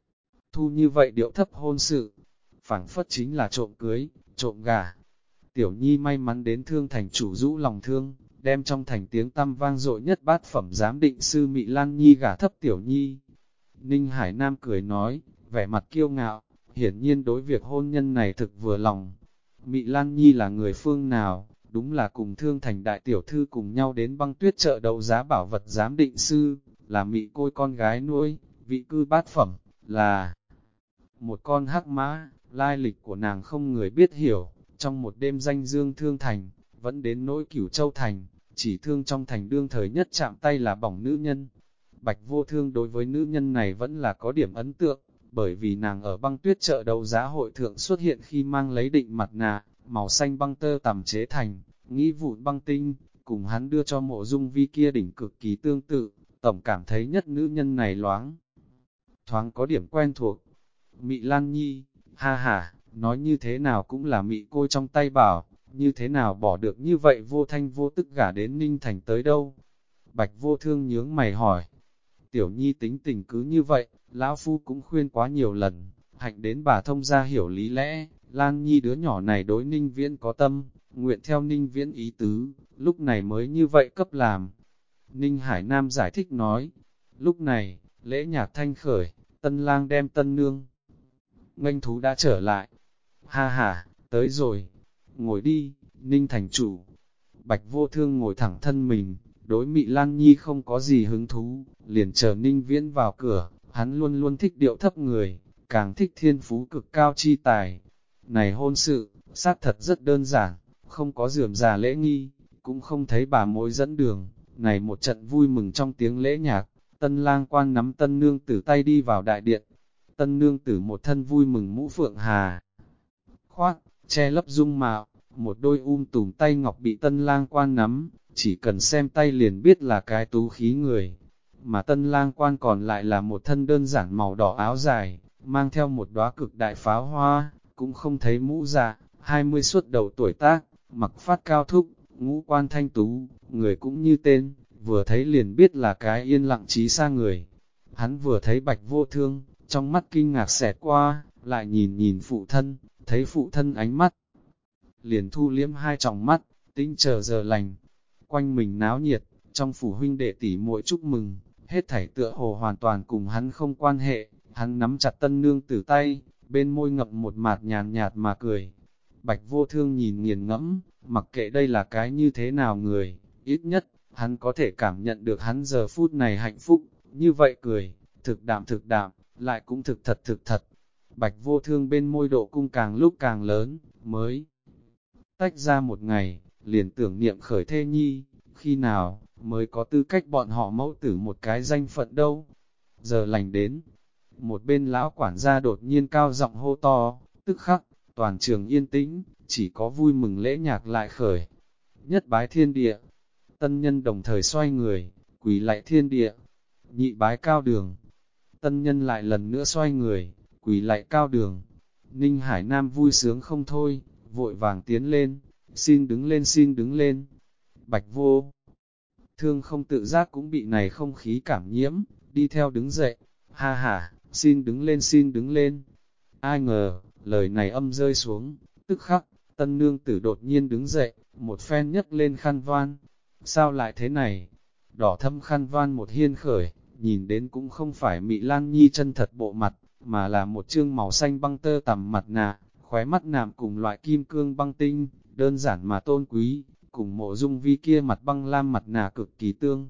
Thu như vậy điệu thấp hôn sự, phảng phất chính là trộm cưới, trộm gả. Tiểu Nhi may mắn đến Thương thành chủ rũ lòng thương, đem trong thành tiếng tăm vang dội nhất bát phẩm giám định sư Mị Lan Nhi gả thấp Tiểu Nhi. Ninh Hải Nam cười nói, vẻ mặt kiêu ngạo, hiển nhiên đối việc hôn nhân này thực vừa lòng. Mị Lan Nhi là người phương nào, đúng là cùng Thương thành đại tiểu thư cùng nhau đến Băng Tuyết chợ đấu giá bảo vật giám định sư, là Mị Côi con gái nuôi, vị cư bát phẩm, là một con hắc mã, lai lịch của nàng không người biết hiểu, trong một đêm danh dương Thương thành, vẫn đến nỗi Cửu Châu thành, chỉ thương trong thành đương thời nhất chạm tay là bỏng nữ nhân. Bạch Vô Thương đối với nữ nhân này vẫn là có điểm ấn tượng, bởi vì nàng ở Băng Tuyết chợ đấu giá hội thượng xuất hiện khi mang lấy định mặt nạ, màu xanh băng tơ tằm chế thành, nghĩ vụn băng tinh, cùng hắn đưa cho Mộ Dung Vi kia đỉnh cực kỳ tương tự, tổng cảm thấy nhất nữ nhân này loáng thoáng có điểm quen thuộc. Mị Lan Nhi, ha ha, nói như thế nào cũng là Mị Côi trong tay bảo, như thế nào bỏ được như vậy vô thanh vô tức gả đến Ninh Thành tới đâu? Bạch Vô Thương nhướng mày hỏi. Tiểu Nhi tính tình cứ như vậy, lão phu cũng khuyên quá nhiều lần, hạnh đến bà thông ra hiểu lý lẽ, Lan Nhi đứa nhỏ này đối Ninh Viễn có tâm, nguyện theo Ninh Viễn ý tứ, lúc này mới như vậy cấp làm. Ninh Hải Nam giải thích nói, lúc này, lễ nhạc thanh khởi, tân lang đem tân nương. Nghênh thú đã trở lại. Ha ha, tới rồi. Ngồi đi, Ninh thành chủ. Bạch Vô Thương ngồi thẳng thân mình, đối Mị Lan Nhi không có gì hứng thú, liền chờ Ninh Viễn vào cửa, hắn luôn luôn thích điệu thấp người, càng thích thiên phú cực cao chi tài. Này hôn sự, xác thật rất đơn giản, không có rườm rà lễ nghi, cũng không thấy bà mối dẫn đường, này một trận vui mừng trong tiếng lễ nhạc, tân lang quan nắm tân nương tử tay đi vào đại điện, tân nương tử một thân vui mừng mũ phượng hà, khoác, che lấp dung mạo, một đôi tùm tay ngọc bị tân lang quan nắm, chỉ cần xem tay liền biết là cái tú khí người. Mà tân lang quan còn lại là một thân đơn giản màu đỏ áo dài, mang theo một đóa cực đại pháo hoa, cũng không thấy mũ dạ, 20 suốt đầu tuổi tác, mặc phát cao thúc, ngũ quan thanh tú, người cũng như tên, vừa thấy liền biết là cái yên lặng trí xa người. Hắn vừa thấy Bạch Vô Thương, trong mắt kinh ngạc xẹt qua, lại nhìn nhìn phụ thân, thấy phụ thân ánh mắt, liền thu liếm hai tròng mắt, tinh chờ giờ lành. Quanh mình náo nhiệt, trong phủ huynh đệ tỷ muội chúc mừng, hết thảy tựa hồ hoàn toàn cùng hắn không quan hệ, hắn nắm chặt tân nương tử tay, bên môi ngậm một mạt nhàn nhạt mà cười. Bạch Vô Thương nhìn nghiền ngẫm, mặc kệ đây là cái như thế nào người, ít nhất, hắn có thể cảm nhận được hắn giờ phút này hạnh phúc, như vậy cười, thực đạm, lại cũng thực thật. Bạch Vô Thương bên môi độ cung càng lúc càng lớn, mới tách ra một ngày, liền tưởng niệm khởi thê nhi, khi nào mới có tư cách bọn họ mẫu tử một cái danh phận đâu. Giờ lành đến, một bên lão quản gia đột nhiên cao giọng hô to, tức khắc, toàn trường yên tĩnh, chỉ có vui mừng lễ nhạc lại khởi. Nhất bái thiên địa, tân nhân đồng thời xoay người, quỳ lạy thiên địa, nhị bái cao đường. Tân nhân lại lần nữa xoay người, quỳ lạy cao đường. Ninh Hải Nam vui sướng không thôi, vội vàng tiến lên, xin đứng lên. Bạch Vô Thương không tự giác cũng bị này không khí cảm nhiễm, đi theo đứng dậy, ha ha, xin đứng lên. Ai ngờ, lời này âm rơi xuống, tức khắc, tân nương tử đột nhiên đứng dậy, một phen nhấc lên khăn voan. Sao lại thế này? Đỏ thâm khăn voan một hiên khởi, nhìn đến cũng không phải Mị Lan Nhi chân thật bộ mặt, mà là một chương màu xanh băng tơ tằm mặt nạ, khóe mắt nạm cùng loại kim cương băng tinh, đơn giản mà tôn quý, cùng Mộ Dung Vi kia mặt băng lam mặt nạ cực kỳ tương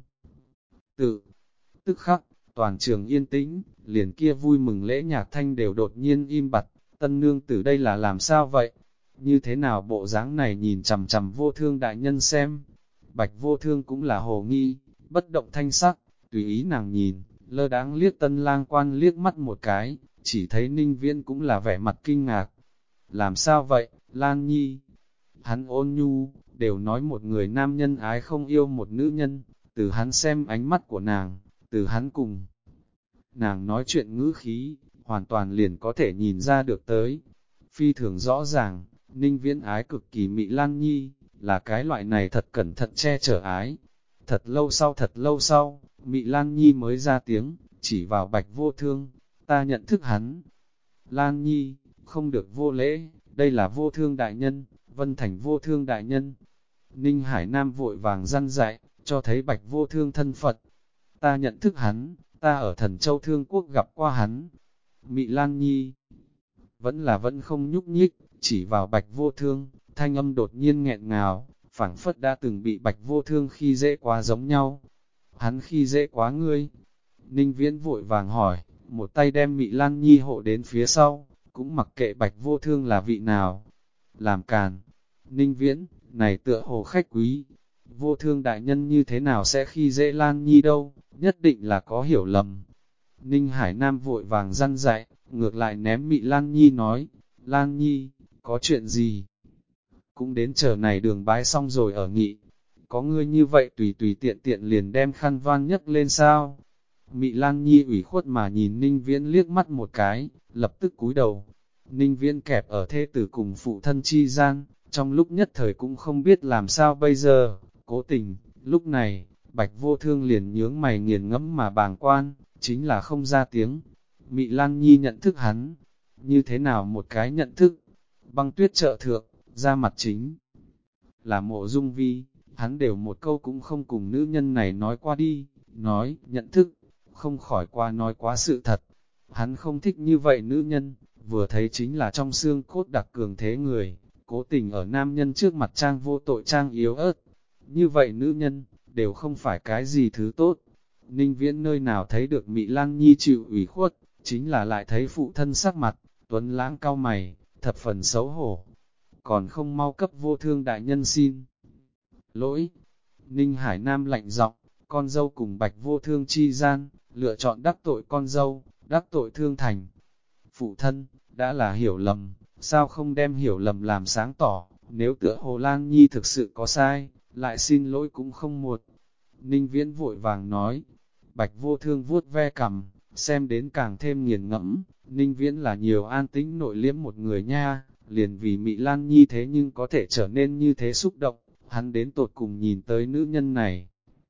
tự. Tức khắc, toàn trường yên tĩnh, liền kia vui mừng lễ nhạc thanh đều đột nhiên im bặt, tân nương tử đây là làm sao vậy? Như thế nào bộ dáng này nhìn chằm chằm Vô Thương đại nhân xem? Bạch Vô Thương cũng là hồ nghi, bất động thanh sắc, tùy ý nàng nhìn, lơ đáng liếc tân lang quan liếc mắt một cái, chỉ thấy Ninh Viễn cũng là vẻ mặt kinh ngạc. Làm sao vậy, Lan Nhi? Hắn ôn nhu, đều nói một người nam nhân ái không yêu một nữ nhân, từ hắn xem ánh mắt của nàng, từ hắn cùng nàng nói chuyện ngữ khí, hoàn toàn liền có thể nhìn ra được tới. Phi thường rõ ràng, Ninh Viễn ái cực kỳ mị Lan Nhi, là cái loại này thật cẩn thận che chở ái. Thật lâu sau, mị Lan Nhi mới ra tiếng, chỉ vào Bạch Vô Thương, ta nhận thức hắn. Lan Nhi, không được vô lễ, đây là Vô Thương đại nhân, Vân Thành Vô Thương đại nhân. Ninh Hải Nam vội vàng răn dạy, cho thấy Bạch Vô Thương thân Phật. Ta nhận thức hắn, ta ở Thần Châu Thương Quốc gặp qua hắn. Mị Lan Nhi vẫn không nhúc nhích, chỉ vào Bạch Vô Thương, thanh âm đột nhiên nghẹn ngào, phảng phất đã từng bị Bạch Vô Thương khi dễ quá giống nhau. Hắn khi dễ quá ngươi. Ninh Viễn vội vàng hỏi, một tay đem Mị Lan Nhi hộ đến phía sau, cũng mặc kệ Bạch Vô Thương là vị nào. Làm càn. Ninh Viễn, này tựa hồ khách quý. Vô Thương đại nhân như thế nào sẽ khi dễ Lan Nhi đâu, nhất định là có hiểu lầm. Ninh Hải Nam vội vàng răn dạy, ngược lại ném Mị Lan Nhi nói, Lan Nhi, có chuyện gì? Cũng đến chờ này đường bái xong rồi ở nghị. Có ngươi như vậy tùy tùy tiện tiện liền đem khăn voan nhấc lên sao? Mị Lan Nhi ủy khuất mà nhìn Ninh Viễn liếc mắt một cái, lập tức cúi đầu. Ninh Viễn kẹp ở thê tử cùng phụ thân chi gian, trong lúc nhất thời cũng không biết làm sao bây giờ. Cố tình, lúc này, Bạch Vô Thương liền nhướng mày nghiền ngẫm mà bàng quan, chính là không ra tiếng. Mị Lan Nhi nhận thức hắn, như thế nào một cái nhận thức? Băng Tuyết chợ thượng, ra mặt chính là Mộ Dung Vi, hắn đều một câu cũng không cùng nữ nhân này nói qua đi, nói, nhận thức, không khỏi qua nói quá sự thật. Hắn không thích như vậy nữ nhân, vừa thấy chính là trong xương cốt đặc cường thế người, cố tình ở nam nhân trước mặt trang vô tội trang yếu ớt. Như vậy nữ nhân, đều không phải cái gì thứ tốt. Ninh Viễn nơi nào thấy được Mị Lan Nhi chịu ủy khuất, chính là lại thấy phụ thân sắc mặt, tuấn lãng cao mày, thập phần xấu hổ. Còn không mau cấp Vô Thương đại nhân xin lỗi. Ninh Hải Nam lạnh giọng, con dâu cùng Bạch Vô Thương chi gian, lựa chọn đắc tội con dâu, đắc tội thương thành. Phụ thân, đã là hiểu lầm, sao không đem hiểu lầm làm sáng tỏ, nếu tựa Hồ Lan Nhi thực sự có sai, lại xin lỗi cũng không muộn. Ninh Viễn vội vàng nói, Bạch Vô Thương vuốt ve cằm, xem đến càng thêm nghiền ngẫm, Ninh Viễn là nhiều an tĩnh nội liếm một người nha, liền vì Mị Lan Nhi thế nhưng có thể trở nên như thế xúc động, hắn đến tột cùng nhìn tới nữ nhân này.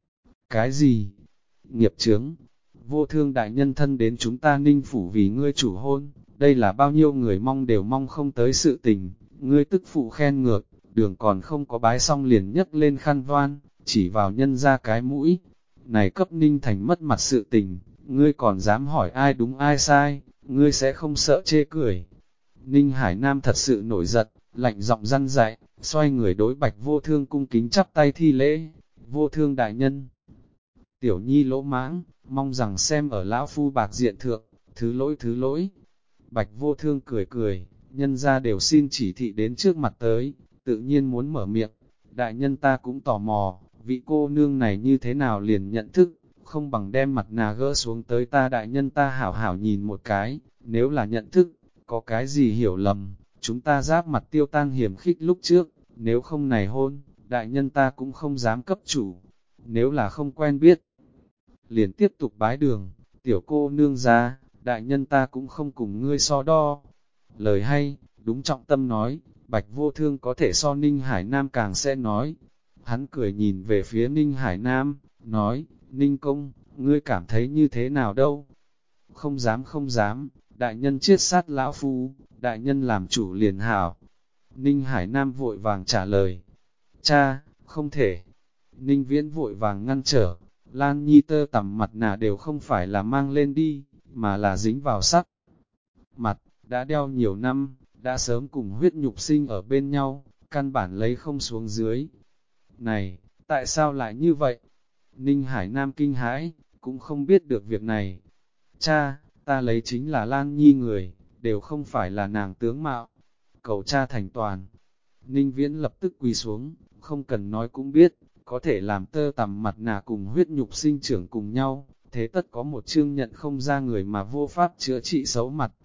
Cái gì? Nghiệp chướng. Vô Thương đại nhân thân đến chúng ta Ninh phủ vì ngươi chủ hôn, đây là bao nhiêu người mong đều mong không tới sự tình, ngươi tức phụ khen ngược, đường còn không có bái xong liền nhấc lên khăn voan, chỉ vào nhân ra cái mũi. Này cấp Ninh thành mất mặt sự tình, ngươi còn dám hỏi ai đúng ai sai, ngươi sẽ không sợ chê cười. Ninh Hải Nam thật sự nổi giận, lạnh giọng răn dạy, xoay người đối Bạch Vô Thương cung kính chắp tay thi lễ. Vô Thương đại nhân, Tiểu Nhi lỗ mãng, mong rằng xem ở lão phu bạc diện thượng, thứ lỗi. Bạch Vô Thương cười cười, nhân ra đều xin chỉ thị đến trước mặt tới, tự nhiên muốn mở miệng. Đại nhân ta cũng tò mò, vị cô nương này như thế nào liền nhận thức, không bằng đem mặt nà gỡ xuống tới ta đại nhân ta hảo hảo nhìn một cái, nếu là nhận thức, có cái gì hiểu lầm, chúng ta giáp mặt tiêu tan hiểm khích lúc trước, nếu không này hôn, đại nhân ta cũng không dám cấp chủ, nếu là không quen biết. Liền tiếp tục bái đường, tiểu cô nương ra, đại nhân ta cũng không cùng ngươi so đo. Lời hay, đúng trọng tâm nói, Bạch Vô Thương có thể so Ninh Hải Nam càng sẽ nói. Hắn cười nhìn về phía Ninh Hải Nam, nói, Ninh công, ngươi cảm thấy như thế nào đâu? Không dám, đại nhân chiết sát lão phu, đại nhân làm chủ liền hảo. Ninh Hải Nam vội vàng trả lời, cha, không thể. Ninh Viễn vội vàng ngăn trở, Lan Nhi tơ tằm mặt nạ đều không phải là mang lên đi, mà là dính vào sắc. Mặt, đã đeo nhiều năm, đã sớm cùng huyết nhục sinh ở bên nhau, căn bản lấy không xuống dưới. Này, tại sao lại như vậy? Ninh Hải Nam kinh hãi, cũng không biết được việc này. Cha, ta lấy chính là Lan Nhi người, đều không phải là nàng tướng mạo. Cầu cha thành toàn. Ninh Viễn lập tức quỳ xuống, không cần nói cũng biết, có thể làm tơ tằm mặt nạ cùng huyết nhục sinh trưởng cùng nhau, thế tất có một chương nhận không ra người mà vô pháp chữa trị xấu mặt,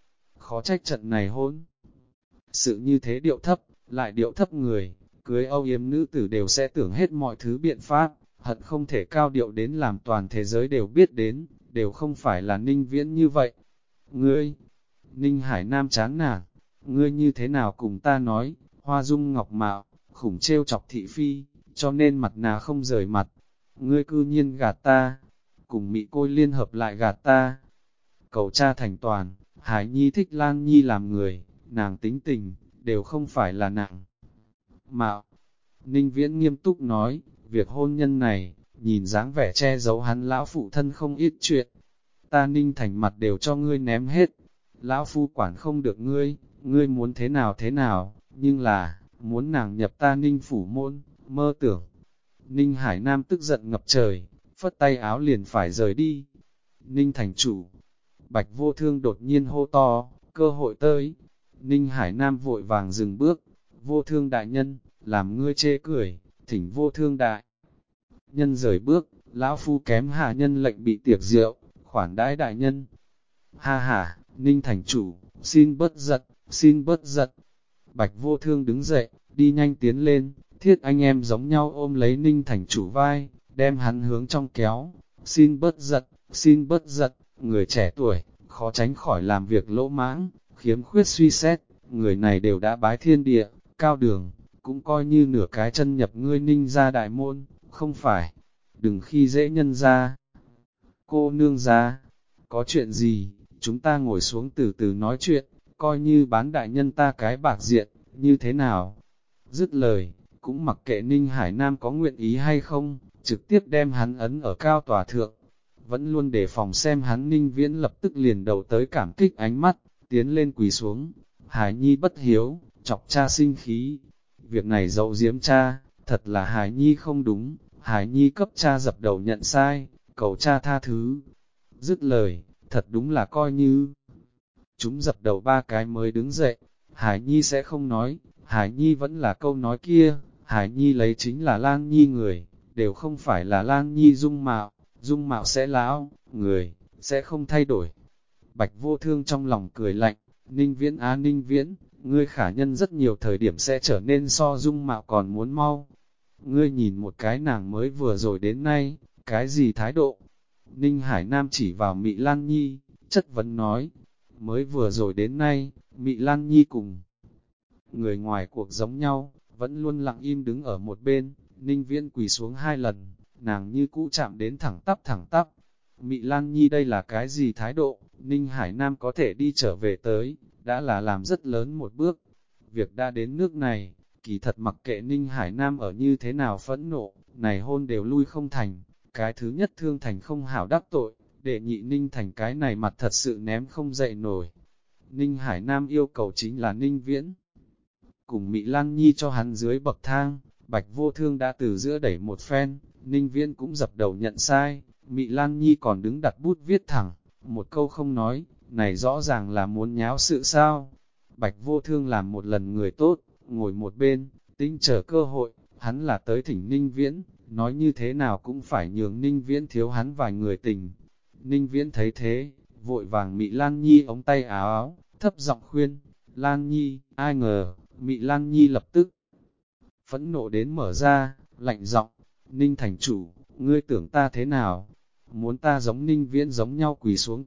khó trách trận này hôn. Sự như thế điệu thấp, lại điệu thấp người, cưới âu yếm nữ tử đều sẽ tưởng hết mọi thứ biện pháp, hận không thể cao điệu đến làm toàn thế giới đều biết đến, đều không phải là Ninh Viễn như vậy. Ngươi, Ninh Hải Nam chán nản, ngươi như thế nào cùng ta nói, hoa dung ngọc mạo, khủng trêu chọc thị phi, cho nên mặt nào không rời mặt. Ngươi cư nhiên gạt ta, cùng Mị Côi liên hợp lại gạt ta. Cầu cha thành toàn, Hải Nhi thích Lan Nhi làm người, nàng tính tình, đều không phải là nàng. Mạo, Ninh Viễn nghiêm túc nói, việc hôn nhân này, nhìn dáng vẻ che giấu hắn lão phụ thân không ít chuyện. Ta Ninh Thành mặt đều cho ngươi ném hết. Lão phu quản không được ngươi, ngươi muốn thế nào, nhưng là, muốn nàng nhập ta Ninh phủ môn, mơ tưởng. Ninh Hải Nam tức giận ngập trời, phất tay áo liền phải rời đi. Ninh Thành chủ, Bạch Vô Thương đột nhiên hô to, cơ hội tới. Ninh Hải Nam vội vàng dừng bước, Vô Thương đại nhân, làm ngươi chê cười, thỉnh Vô Thương đại nhân rời bước, lão phu kém hạ nhân lệnh bị tiệc rượu, khoản đãi đại nhân. Ha ha, Ninh Thành chủ, xin bớt giận, xin bớt giận. Bạch Vô Thương đứng dậy, đi nhanh tiến lên, thiết anh em giống nhau ôm lấy Ninh Thành chủ vai, đem hắn hướng trong kéo. Xin bớt giận, người trẻ tuổi, khó tránh khỏi làm việc lỗ mãng, khiếm khuyết suy xét, người này đều đã bái thiên địa, cao đường, cũng coi như nửa cái chân nhập ngươi Ninh ra đại môn, không phải, đừng khi dễ nhân ra. Cô nương ra, có chuyện gì, chúng ta ngồi xuống từ từ nói chuyện, coi như bán đại nhân ta cái bạc diện, như thế nào? Dứt lời, cũng mặc kệ Ninh Hải Nam có nguyện ý hay không, trực tiếp đem hắn ấn ở cao tòa thượng. Vẫn luôn đề phòng xem hắn Ninh Viễn lập tức liền đầu tới cảm kích ánh mắt, tiến lên quỳ xuống. Hải Nhi bất hiếu, chọc cha sinh khí. Việc này dậu diếm cha, thật là Hải Nhi không đúng, Hải Nhi cấp cha dập đầu nhận sai, cầu cha tha thứ. Dứt lời, thật đúng là coi như chúng dập đầu ba cái mới đứng dậy. Hải Nhi sẽ không nói, Hải Nhi vẫn là câu nói kia, Hải Nhi lấy chính là Lan Nhi người, đều không phải là Lan Nhi dung mạo sẽ lão, người, sẽ không thay đổi. Bạch Vô Thương trong lòng cười lạnh, Ninh Viễn á Ninh Viễn, ngươi khả nhân rất nhiều thời điểm sẽ trở nên so dung mạo còn muốn mau. Ngươi nhìn một cái nàng mới vừa rồi đến nay, cái gì thái độ? Ninh Hải Nam chỉ vào Mị Lan Nhi, chất vấn nói, mới vừa rồi đến nay, Mị Lan Nhi cùng người ngoài cuộc giống nhau, vẫn luôn lặng im đứng ở một bên. Ninh Viễn quỳ xuống 2 lần, nàng như cũ chạm đến thẳng tắp. Mị Lan Nhi đây là cái gì thái độ? Ninh Hải Nam có thể đi trở về tới, đã là làm rất lớn một bước. Việc đã đến nước này, kỳ thật mặc kệ Ninh Hải Nam ở như thế nào phẫn nộ, này hôn đều lui không thành. Cái thứ nhất Thương Thành không hảo đắc tội, đệ nhị Ninh Thành cái này mặt thật sự ném không dậy nổi. Ninh Hải Nam yêu cầu chính là Ninh Viễn. Cùng Mị Lan Nhi cho hắn dưới bậc thang, Bạch Vô Thương đã từ giữa đẩy một phen, Ninh Viễn cũng dập đầu nhận sai, Mị Lan Nhi còn đứng đặt bút viết thẳng, một câu không nói, này rõ ràng là muốn nháo sự sao. Bạch Vô Thương làm một lần người tốt, ngồi một bên, tính chờ cơ hội, hắn là tới thỉnh Ninh Viễn, nói như thế nào cũng phải nhường Ninh Viễn thiếu hắn vài người tình. Ninh Viễn thấy thế, vội vàng Mị Lan Nhi ống tay áo áo, thấp giọng khuyên, Lan Nhi, ai ngờ, Mị Lan Nhi lập tức phẫn nộ đến mở ra, lạnh giọng, Ninh thành chủ, ngươi tưởng ta thế nào? Muốn ta giống Ninh Viễn giống nhau quỳ xuống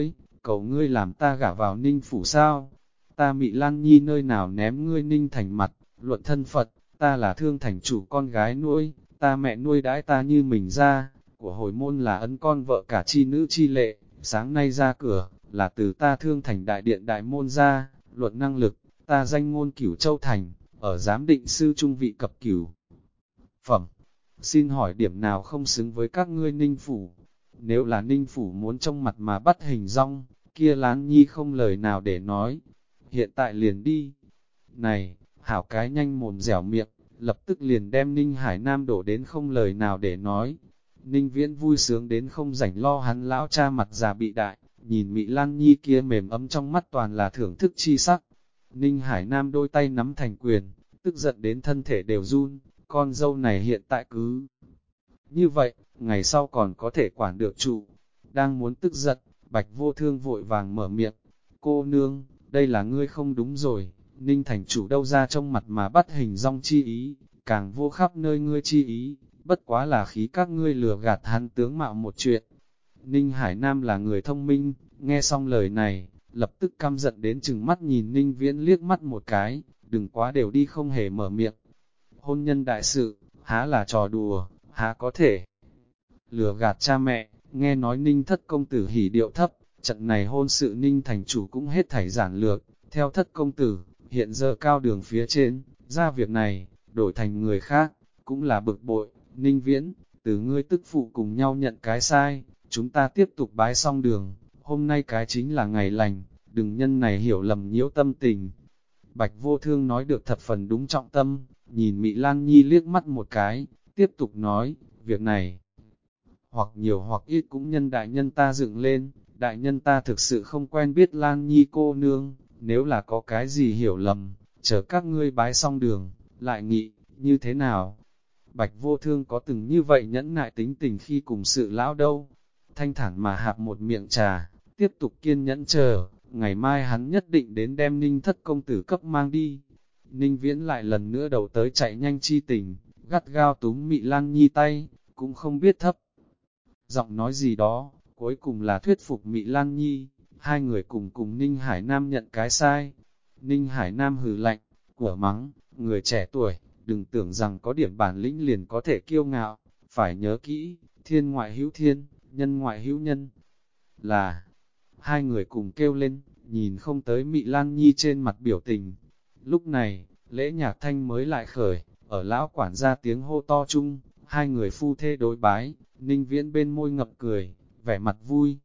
cầu ngươi làm ta gả vào Ninh phủ sao? Ta Mị Lan Nhi nơi nào ném ngươi Ninh thành mặt, luận thân Phật, ta là Thương thành chủ con gái nuôi, ta mẹ nuôi đãi ta như mình ra, của hồi môn là ấn con vợ cả chi nữ chi lệ, sáng nay ra cửa, là từ ta Thương thành đại điện đại môn ra, luận năng lực, ta danh ngôn Cửu Châu thành, ở giám định sư trung vị cập cửu phẩm. Xin hỏi điểm nào không xứng với các ngươi Ninh phủ? Nếu là Ninh phủ muốn trong mặt mà bắt hình rong, kia Lan Nhi không lời nào để nói. Hiện tại liền đi. Này, hảo cái nhanh mồm dẻo miệng, lập tức liền đem Ninh Hải Nam đổ đến không lời nào để nói. Ninh Viễn vui sướng đến không rảnh lo hắn lão cha mặt già bị đại, nhìn Mị Lan Nhi kia mềm ấm trong mắt toàn là thưởng thức chi sắc. Ninh Hải Nam đôi tay nắm thành quyền, tức giận đến thân thể đều run, con dâu này hiện tại cứ như vậy, ngày sau còn có thể quản được trụ. Đang muốn tức giận, Bạch Vô Thương vội vàng mở miệng, cô nương, đây là ngươi không đúng rồi, Ninh thành chủ đâu ra trong mặt mà bắt hình dong chi ý, càng vô khắp nơi ngươi chi ý, bất quá là khí các ngươi lừa gạt hắn tướng mạo một chuyện. Ninh Hải Nam là người thông minh, nghe xong lời này, lập tức căm giận đến chừng mắt nhìn Ninh Viễn liếc mắt một cái, đừng quá đều đi không hề mở miệng. Hôn nhân đại sự, há là trò đùa, há có thể lừa gạt cha mẹ, nghe nói Ninh thất công tử hỉ điệu thấp, trận này hôn sự Ninh thành chủ cũng hết thảy giản lược, theo thất công tử, hiện giờ cao đường phía trên, ra việc này, đổi thành người khác, cũng là bực bội, Ninh Viễn, từ ngươi tức phụ cùng nhau nhận cái sai, chúng ta tiếp tục bái xong đường, hôm nay cái chính là ngày lành, đừng nhân này hiểu lầm nhiễu tâm tình. Bạch Vô Thương nói được thập phần đúng trọng tâm, nhìn Mị Lan Nhi liếc mắt một cái, tiếp tục nói, việc này, hoặc nhiều hoặc ít cũng nhân đại nhân ta dựng lên, đại nhân ta thực sự không quen biết Lan Nhi cô nương, nếu là có cái gì hiểu lầm, chờ các ngươi bái xong đường, lại nghị, như thế nào? Bạch Vô Thương có từng như vậy nhẫn nại tính tình khi cùng sự lão đâu, thanh thản mà hạp một miệng trà, tiếp tục kiên nhẫn chờ, ngày mai hắn nhất định đến đem Ninh thất công tử cấp mang đi. Ninh Viễn lại lần nữa đầu tới chạy nhanh chi tình, gắt gao túm Mị Lan Nhi tay, cũng không biết thấp giọng nói gì đó, cuối cùng là thuyết phục Mị Lan Nhi, hai người cùng Ninh Hải Nam nhận cái sai. Ninh Hải Nam hừ lạnh, của mắng, người trẻ tuổi, đừng tưởng rằng có điểm bản lĩnh liền có thể kiêu ngạo, phải nhớ kỹ, thiên ngoại hữu thiên, nhân ngoại hữu nhân. Là, hai người cùng kêu lên, nhìn không tới Mị Lan Nhi trên mặt biểu tình. Lúc này, lễ nhạc thanh mới lại khởi, ở lão quản gia tiếng hô to chung, hai người phu thê đối bái, Ninh Viễn bên môi ngậm cười, vẻ mặt vui,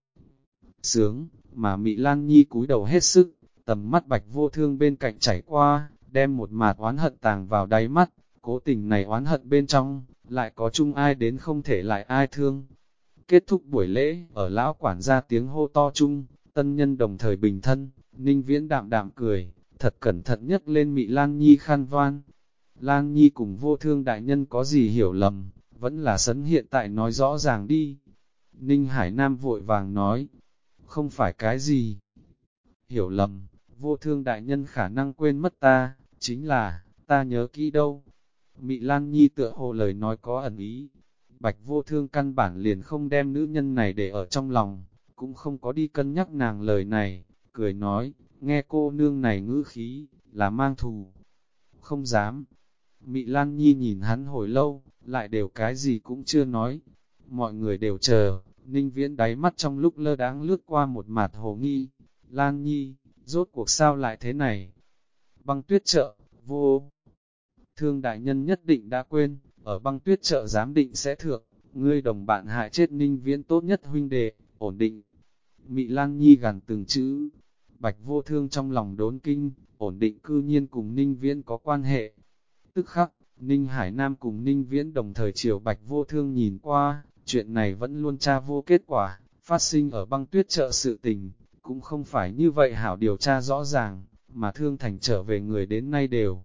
sướng, mà Mị Lan Nhi cúi đầu hết sức, tầm mắt Bạch Vô Thương bên cạnh chảy qua, đem một mạt oán hận tàng vào đáy mắt, cố tình này oán hận bên trong, lại có chung ai đến không thể lại ai thương. Kết thúc buổi lễ, ở lão quản gia tiếng hô to chung, tân nhân đồng thời bình thân, Ninh Viễn đạm đạm cười, thật cẩn thận nhất lên Mị Lan Nhi khăn voan. Lan Nhi cùng Vô Thương đại nhân có gì hiểu lầm, vẫn là sấn hiện tại nói rõ ràng đi. Ninh Hải Nam vội vàng nói, không phải cái gì hiểu lầm, Vô Thương đại nhân khả năng quên mất ta, chính là, ta nhớ kỹ đâu. Mị Lan Nhi tựa hồ lời nói có ẩn ý, Bạch Vô Thương căn bản liền không đem nữ nhân này để ở trong lòng, cũng không có đi cân nhắc nàng lời này, cười nói, nghe cô nương này ngữ khí, là mang thù. Không dám. Mị Lan Nhi nhìn hắn hồi lâu, lại đều cái gì cũng chưa nói. Mọi người đều chờ, Ninh Viễn đáy mắt trong lúc lơ đãng lướt qua một mạt hồ nghi. Lan Nhi, rốt cuộc sao lại thế này? Băng tuyết chợ, Vô Thương đại nhân nhất định đã quên, ở băng tuyết chợ giám định sẽ thượng, ngươi đồng bạn hại chết Ninh Viễn tốt nhất huynh đệ, ổn định. Mị Lan Nhi gằn từng chữ, Bạch Vô Thương trong lòng đốn kinh, ổn định cư nhiên cùng Ninh Viễn có quan hệ. Tức khắc, Ninh Hải Nam cùng Ninh Viễn đồng thời chiều Bạch Vô Thương nhìn qua, chuyện này vẫn luôn tra vô kết quả, phát sinh ở băng tuyết chợ sự tình, cũng không phải như vậy hảo điều tra rõ ràng, mà Thương Thành trở về người đến nay đều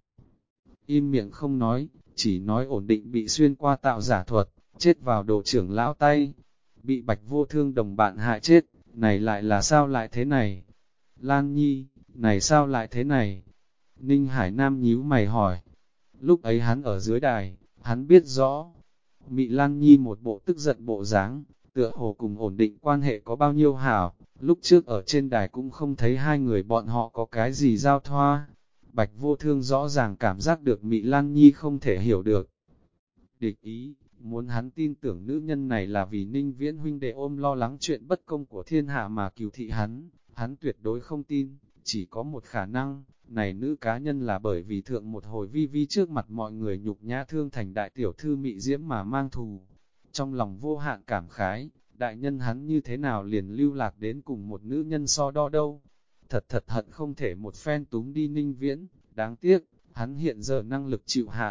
im miệng không nói, chỉ nói ổn định bị xuyên qua tạo giả thuật, chết vào đồ trưởng lão tay, bị Bạch Vô Thương đồng bạn hại chết, này lại là sao lại thế này? Lan Nhi, này sao lại thế này? Ninh Hải Nam nhíu mày hỏi. Lúc ấy hắn ở dưới đài, hắn biết rõ. Mị Lan Nhi một bộ tức giận bộ dáng, tựa hồ cùng ổn định quan hệ có bao nhiêu hảo, lúc trước ở trên đài cũng không thấy hai người bọn họ có cái gì giao thoa. Bạch Vô Thương rõ ràng cảm giác được Mị Lan Nhi không thể hiểu được. Địch ý, muốn hắn tin tưởng nữ nhân này là vì Ninh Viễn huynh đệ ôm lo lắng chuyện bất công của thiên hạ mà cừu thị hắn tuyệt đối không tin, chỉ có một khả năng, này nữ cá nhân là bởi vì thượng một hồi vi vi trước mặt mọi người nhục nhã Thương Thành đại tiểu thư Mị Diễm mà mang thù. Trong lòng vô hạn cảm khái, đại nhân hắn như thế nào liền lưu lạc đến cùng một nữ nhân so đo đâu. Thật hận không thể một phen túm đi Ninh Viễn, đáng tiếc, hắn hiện giờ năng lực chịu hạn.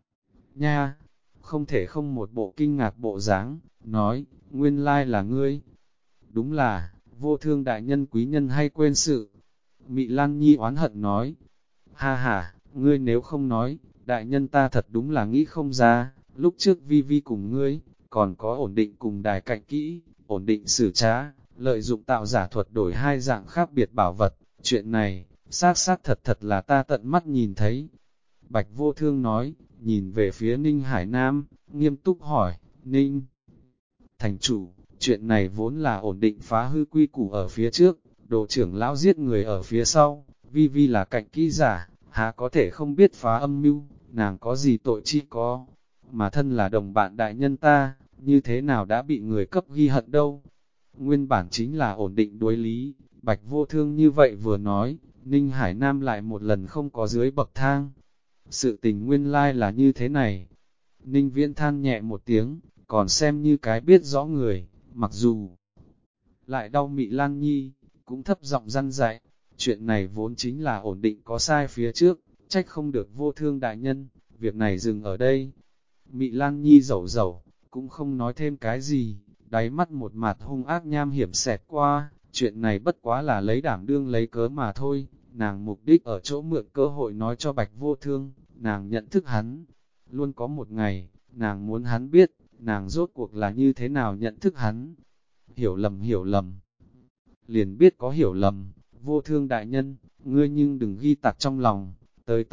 Nha, không thể không một bộ kinh ngạc bộ dáng, nói, nguyên lai là ngươi. Đúng là, Vô Thương đại nhân quý nhân hay quên sự. Mị Lan Nhi oán hận nói, ha ha, ngươi nếu không nói, đại nhân ta thật đúng là nghĩ không ra, lúc trước vi vi cùng ngươi, còn có ổn định cùng đài cạnh kỹ, ổn định xử trá, lợi dụng tạo giả thuật đổi hai dạng khác biệt bảo vật, chuyện này, xác xác thật thật là ta tận mắt nhìn thấy. Bạch Vô Thương nói, nhìn về phía Ninh Hải Nam, nghiêm túc hỏi, Ninh thành chủ, chuyện này vốn là ổn định phá hư quy củ ở phía trước, đồ trưởng lão giết người ở phía sau, vi vi là cạnh kỹ giả, há có thể không biết phá âm mưu, nàng có gì tội chi có, mà thân là đồng bạn đại nhân ta, như thế nào đã bị người cấp ghi hận đâu. Nguyên bản chính là ổn định đối lý, Bạch Vô Thương như vậy vừa nói, Ninh Hải Nam lại một lần không có dưới bậc thang. Sự tình nguyên lai là như thế này. Ninh Viễn than nhẹ một tiếng, còn xem như cái biết rõ người, mặc dù lại đau Mị Lan Nhi, cũng thấp giọng răn dạy. Chuyện này vốn chính là ổn định có sai phía trước, trách không được Vô Thương đại nhân, việc này dừng ở đây. Mị Lan Nhi dẩu dẩu, cũng không nói thêm cái gì, đáy mắt một mặt hung ác nham hiểm xẹt qua, chuyện này bất quá là lấy đảm đương lấy cớ mà thôi, nàng mục đích ở chỗ mượn cơ hội nói cho Bạch Vô Thương, nàng nhận thức hắn. Luôn có một ngày, nàng muốn hắn biết, nàng rốt cuộc là như thế nào nhận thức hắn. Hiểu lầm. Liền biết có hiểu lầm, Vô Thương đại nhân, ngươi nhưng đừng ghi tạc trong lòng, tới,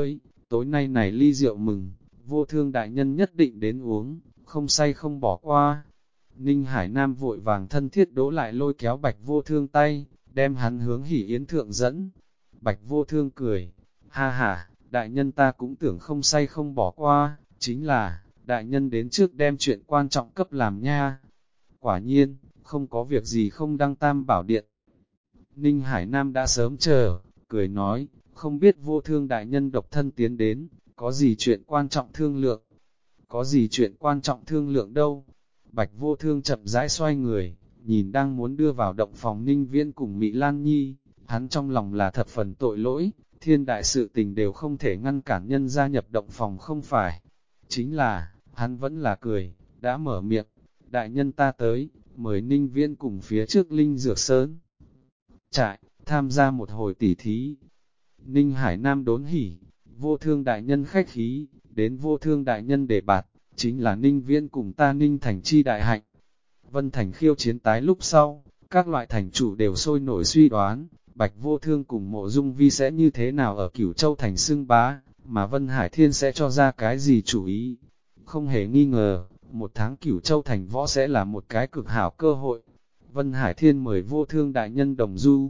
tối nay này ly rượu mừng, Vô Thương đại nhân nhất định đến uống, không say không bỏ qua. Ninh Hải Nam vội vàng thân thiết đỗ lại lôi kéo Bạch Vô Thương tay, đem hắn hướng Hỉ Yến thượng dẫn. Bạch Vô Thương cười, ha ha, đại nhân ta cũng tưởng không say không bỏ qua, chính là, đại nhân đến trước đem chuyện quan trọng cấp làm nha. Quả nhiên, không có việc gì không đăng tam bảo điện. Ninh Hải Nam đã sớm chờ, cười nói, không biết Vô Thương đại nhân độc thân tiến đến, có gì chuyện quan trọng thương lượng? Có gì chuyện quan trọng thương lượng đâu? Bạch Vô Thương chậm rãi xoay người, nhìn đang muốn đưa vào động phòng Ninh Viễn cùng Mị Lan Nhi, hắn trong lòng là thập phần tội lỗi, thiên đại sự tình đều không thể ngăn cản nhân gia nhập động phòng không phải. Chính là, hắn vẫn là cười, đã mở miệng, đại nhân ta tới, mời Ninh Viễn cùng phía trước Linh Dược Sơn trại, tham gia một hồi tỉ thí. Ninh Hải Nam đốn hỉ, Vô Thương đại nhân khách khí, đến Vô Thương đại nhân đề bạt, chính là Ninh Viễn cùng ta Ninh Thành chi đại hạnh. Vân Thành khiêu chiến tái lúc sau, các loại thành chủ đều sôi nổi suy đoán, Bạch Vô Thương cùng Mộ Dung Vi sẽ như thế nào ở Cửu Châu thành xưng bá, mà Vân Hải Thiên sẽ cho ra cái gì chủ ý. Không hề nghi ngờ, một tháng Cửu Châu thành võ sẽ là một cái cực hảo cơ hội. Vân Hải Thiên mời Vô Thương đại nhân đồng du.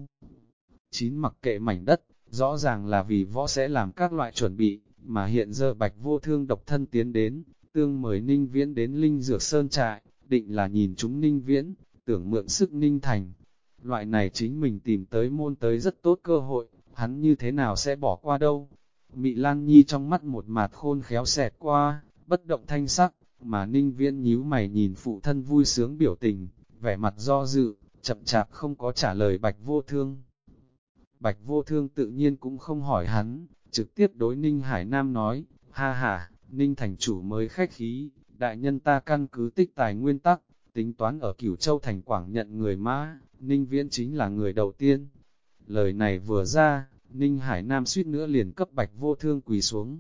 Chín mặc kệ mảnh đất, rõ ràng là vì võ sẽ làm các loại chuẩn bị, mà hiện giờ Bạch Vô Thương độc thân tiến đến, tương mời Ninh Viễn đến Linh Dược Sơn trại, định là nhìn chúng Ninh Viễn, tưởng mượn sức Ninh Thành. Loại này chính mình tìm tới môn tới rất tốt cơ hội, hắn như thế nào sẽ bỏ qua đâu. Mị Lan Nhi trong mắt một mạt khôn khéo xẹt qua, bất động thanh sắc, mà Ninh Viễn nhíu mày nhìn phụ thân vui sướng biểu tình, vẻ mặt do dự, chậm chạp không có trả lời Bạch Vô Thương. Bạch Vô Thương tự nhiên cũng không hỏi hắn, trực tiếp đối Ninh Hải Nam nói, ha ha, Ninh thành chủ mới khách khí, đại nhân ta căn cứ tích tài nguyên tắc, tính toán ở Cửu Châu thành Quảng nhận người mã, Ninh Viễn chính là người đầu tiên. Lời này vừa ra, Ninh Hải Nam suýt nữa liền cấp Bạch Vô Thương quỳ xuống,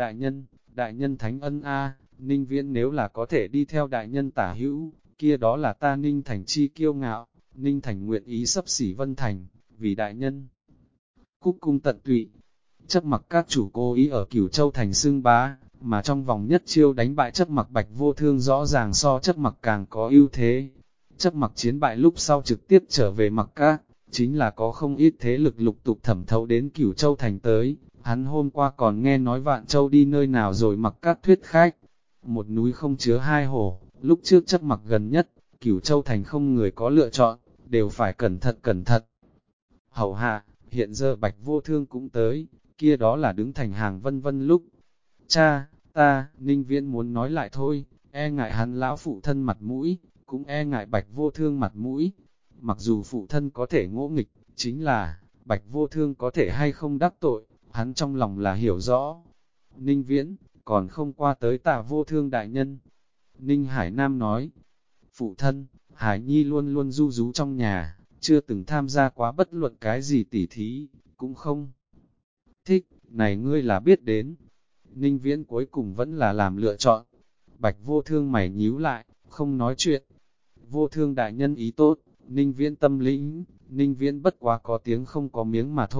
đại nhân thánh ân a, Ninh Viễn nếu là có thể đi theo đại nhân tả hữu, kia đó là ta Ninh thành chi kiêu ngạo, Ninh thành nguyện ý xấp xỉ Vân thành, vì đại nhân cúc cung tận tụy. Chấp mặc các chủ cố ý ở Cửu Châu thành xưng bá, mà trong vòng nhất chiêu đánh bại chấp mặc Bạch Vô Thương rõ ràng so chấp mặc càng có ưu thế. Chấp mặc chiến bại lúc sau trực tiếp trở về mặc các, chính là có không ít thế lực lục tục thẩm thấu đến Cửu Châu thành tới. Hắn hôm qua còn nghe nói Vạn Châu đi nơi nào rồi mặc các thuyết khách. Một núi không chứa hai hồ, lúc trước chấp mặc gần nhất, Cửu Châu thành không người có lựa chọn, đều phải cẩn thận. Hầu hạ, hiện giờ Bạch Vô Thương cũng tới, kia đó là đứng thành hàng vân vân lúc. Cha, Ninh Viễn muốn nói lại thôi, e ngại hắn lão phụ thân mặt mũi, cũng e ngại Bạch Vô Thương mặt mũi. Mặc dù phụ thân có thể ngỗ nghịch, chính là, Bạch Vô Thương có thể hay không đắc tội, hắn trong lòng là hiểu rõ. Ninh Viễn, còn không qua tới tạ Vô Thương đại nhân. Ninh Hải Nam nói, phụ thân, Hải Nhi luôn luôn du rú trong nhà, chưa từng tham gia quá bất luận cái gì tỉ thí, cũng không thích, này ngươi là biết đến. Ninh Viễn cuối cùng vẫn là làm lựa chọn. Bạch Vô Thương mày nhíu lại, không nói chuyện. Vô Thương đại nhân ý tốt, Ninh Viễn tâm lĩnh, Ninh Viễn bất quá có tiếng không có miếng mà thôi,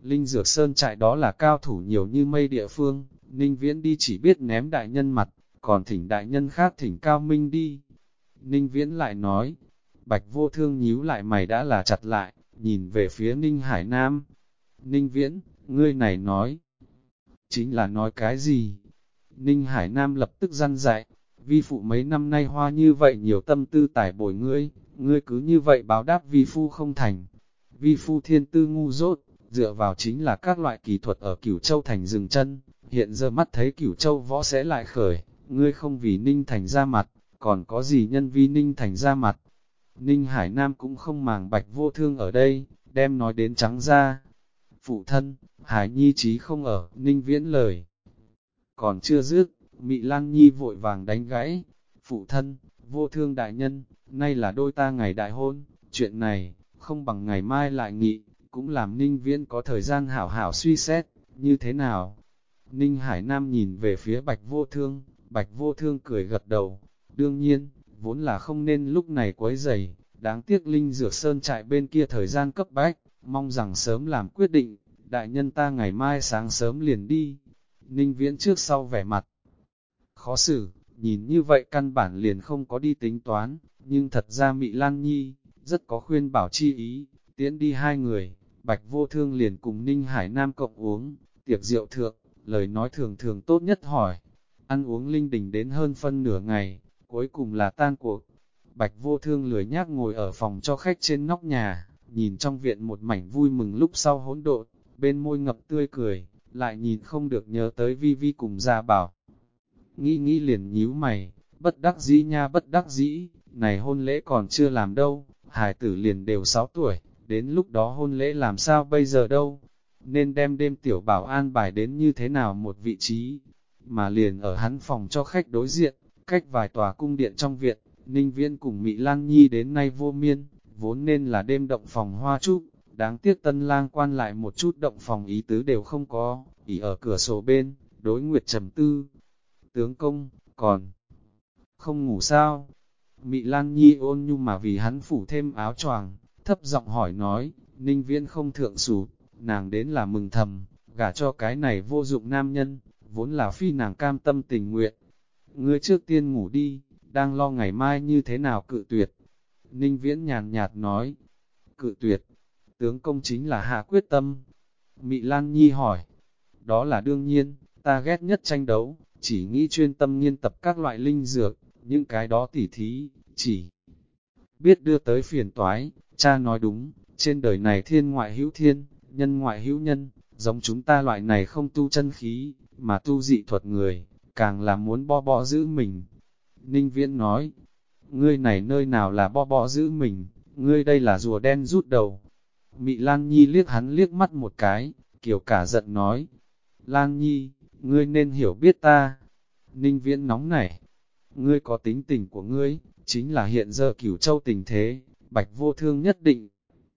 Linh Dược Sơn trại đó là cao thủ nhiều như mây địa phương, Ninh Viễn đi chỉ biết ném đại nhân mặt, còn thỉnh đại nhân khác thỉnh Cao Minh đi. Ninh Viễn lại nói, Bạch Vô Thương nhíu lại mày đã là chặt lại, nhìn về phía Ninh Hải Nam. Ninh Viễn, ngươi này nói, chính là nói cái gì? Ninh Hải Nam lập tức răn dạy, vi phụ mấy năm nay hoa như vậy nhiều tâm tư tải bồi ngươi cứ như vậy báo đáp vi phu không thành. Vi phu thiên tư ngu dốt, dựa vào chính là các loại kỹ thuật ở Cửu Châu thành dừng chân, hiện giờ mắt thấy Cửu Châu võ sẽ lại khởi, ngươi không vì Ninh thành ra mặt, còn có gì nhân vi Ninh thành ra mặt. Ninh Hải Nam cũng không màng Bạch Vô Thương ở đây, đem nói đến trắng ra. Phụ thân, Hải Nhi trí không ở, Ninh Viễn lời. Còn chưa dứt, Mị Lan Nhi vội vàng đánh gãy. Phụ thân, Vô Thương đại nhân, nay là đôi ta ngày đại hôn, chuyện này, không bằng ngày mai lại nghị, cũng làm Ninh Viễn có thời gian hảo hảo suy xét, như thế nào? Ninh Hải Nam nhìn về phía Bạch Vô Thương cười gật đầu, đương nhiên, vốn là không nên lúc này quấy rầy, đáng tiếc Linh Dược Sơn trại bên kia thời gian cấp bách, mong rằng sớm làm quyết định, đại nhân ta ngày mai sáng sớm liền đi. Ninh Viễn trước sau vẻ mặt khó xử, nhìn như vậy căn bản liền không có đi tính toán, nhưng thật ra Mị Lan Nhi, rất có khuyên bảo chi ý, tiễn đi hai người, Bạch Vô Thương liền cùng Ninh Hải Nam cộng uống, tiệc rượu thượng, lời nói thường thường tốt nhất hỏi, ăn uống linh đình đến hơn phân nửa ngày, cuối cùng là tan cuộc. Bạch Vô Thương lười nhác ngồi ở phòng cho khách trên nóc nhà, nhìn trong viện một mảnh vui mừng lúc sau hỗn độn, bên môi ngập tươi cười, lại nhìn không được nhớ tới Vi Vi cùng Gia Bảo. Nghĩ liền nhíu mày, bất đắc dĩ nha bất đắc dĩ, này hôn lễ còn chưa làm đâu, hải tử liền đều 6 tuổi, đến lúc đó hôn lễ làm sao bây giờ đâu, nên đem đêm tiểu bảo an bài đến như thế nào một vị trí, mà liền ở hắn phòng cho khách đối diện, cách vài tòa cung điện trong viện, Ninh Viễn cùng Mị Lan Nhi đến nay vô miên, vốn nên là đêm động phòng hoa trúc, đáng tiếc tân lang quan lại một chút động phòng ý tứ đều không có, ỉ ở cửa sổ bên, đối nguyệt trầm tư. Tướng công, còn không ngủ sao? Mị Lan Nhi ôn nhu mà vì hắn phủ thêm áo choàng, thấp giọng hỏi nói, Ninh Viễn không thượng sụp, nàng đến là mừng thầm, gả cho cái này vô dụng nam nhân, vốn là phi nàng cam tâm tình nguyện. Ngươi trước tiên ngủ đi, đang lo ngày mai như thế nào cự tuyệt. Ninh Viễn nhàn nhạt nói, cự tuyệt, tướng công chính là hạ quyết tâm. Mị Lan Nhi hỏi, đó là đương nhiên, ta ghét nhất tranh đấu, chỉ nghĩ chuyên tâm nghiên tập các loại linh dược, những cái đó tỉ thí, chỉ biết đưa tới phiền toái. Cha nói đúng, trên đời này thiên ngoại hữu thiên, nhân ngoại hữu nhân, giống chúng ta loại này không tu chân khí, mà tu dị thuật người, càng là muốn bo bo giữ mình. Ninh Viễn nói, ngươi này nơi nào là bo bo giữ mình, ngươi đây là rùa đen rút đầu. Mị Lan Nhi liếc hắn liếc mắt một cái, kiểu cả giận nói, Lan Nhi, ngươi nên hiểu biết ta. Ninh Viễn nóng nảy, ngươi có tính tình của ngươi, chính là hiện giờ Cửu Châu tình thế, Bạch Vô Thương nhất định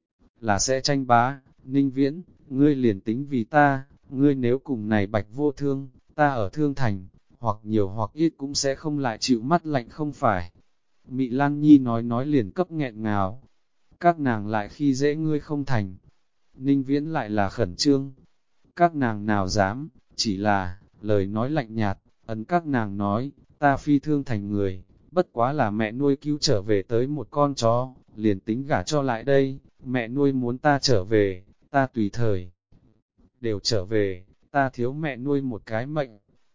là sẽ tranh bá. Ninh Viễn, ngươi liền tính vì ta, ngươi nếu cùng này Bạch Vô Thương, ta ở Thương Thành, hoặc nhiều hoặc ít cũng sẽ không lại chịu mắt lạnh không phải. Mị Lan Nhi nói liền cấp nghẹn ngào, các nàng lại khi dễ ngươi không thành. Ninh Viễn lại là khẩn trương, các nàng nào dám, chỉ là, lời nói lạnh nhạt, ấn các nàng nói, ta phi Thương Thành người, bất quá là mẹ nuôi cứu trở về tới một con chó, liền tính gả cho lại đây, mẹ nuôi muốn ta trở về, ta tùy thời đều trở về, ta thiếu mẹ nuôi một cái mệnh.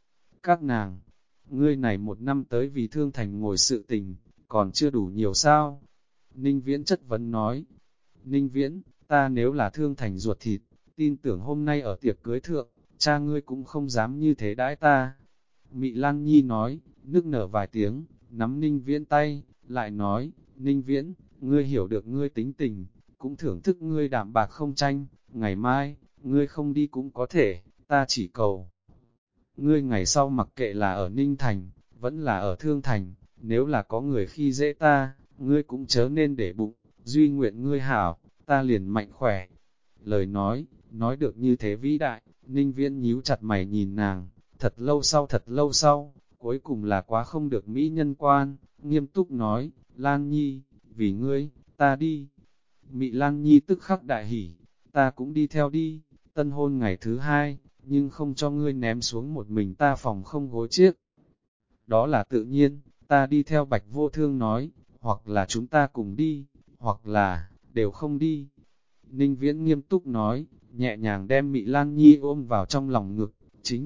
Các nàng, ngươi này một năm tới vì Thương Thành ngồi sự tình, còn chưa đủ nhiều sao? Ninh Viễn chất vấn nói, Ninh Viễn, ta nếu là Thương Thành ruột thịt, tin tưởng hôm nay ở tiệc cưới thượng, cha ngươi cũng không dám như thế đãi ta. Mị Lan Nhi nói, nức nở vài tiếng, nắm Ninh Viễn tay, lại nói, Ninh Viễn, ngươi hiểu được ngươi tính tình, cũng thưởng thức ngươi đạm bạc không tranh, ngày mai, ngươi không đi cũng có thể, ta chỉ cầu. Ngươi ngày sau mặc kệ là ở Ninh Thành, vẫn là ở Thương Thành, nếu là có người khi dễ ta, ngươi cũng chớ nên để bụng, duy nguyện ngươi hảo, ta liền mạnh khỏe. Lời nói được như thế vĩ đại, Ninh Viễn nhíu chặt mày nhìn nàng, thật lâu sau, cuối cùng là quá không được mỹ nhân quan, nghiêm túc nói, Lan Nhi, vì ngươi, ta đi. Mị Lan Nhi tức khắc đại hỉ, ta cũng đi theo đi, Tân hôn ngày thứ hai, nhưng không cho ngươi ném xuống một mình ta phòng không gối chiếc. Đó là tự nhiên, ta đi theo Bạch Vô Thương nói, hoặc là chúng ta cùng đi, hoặc là, đều không đi. Ninh Viễn nghiêm túc nói, nhẹ nhàng đem Mị Lan Nhi ôm vào trong lòng ngực,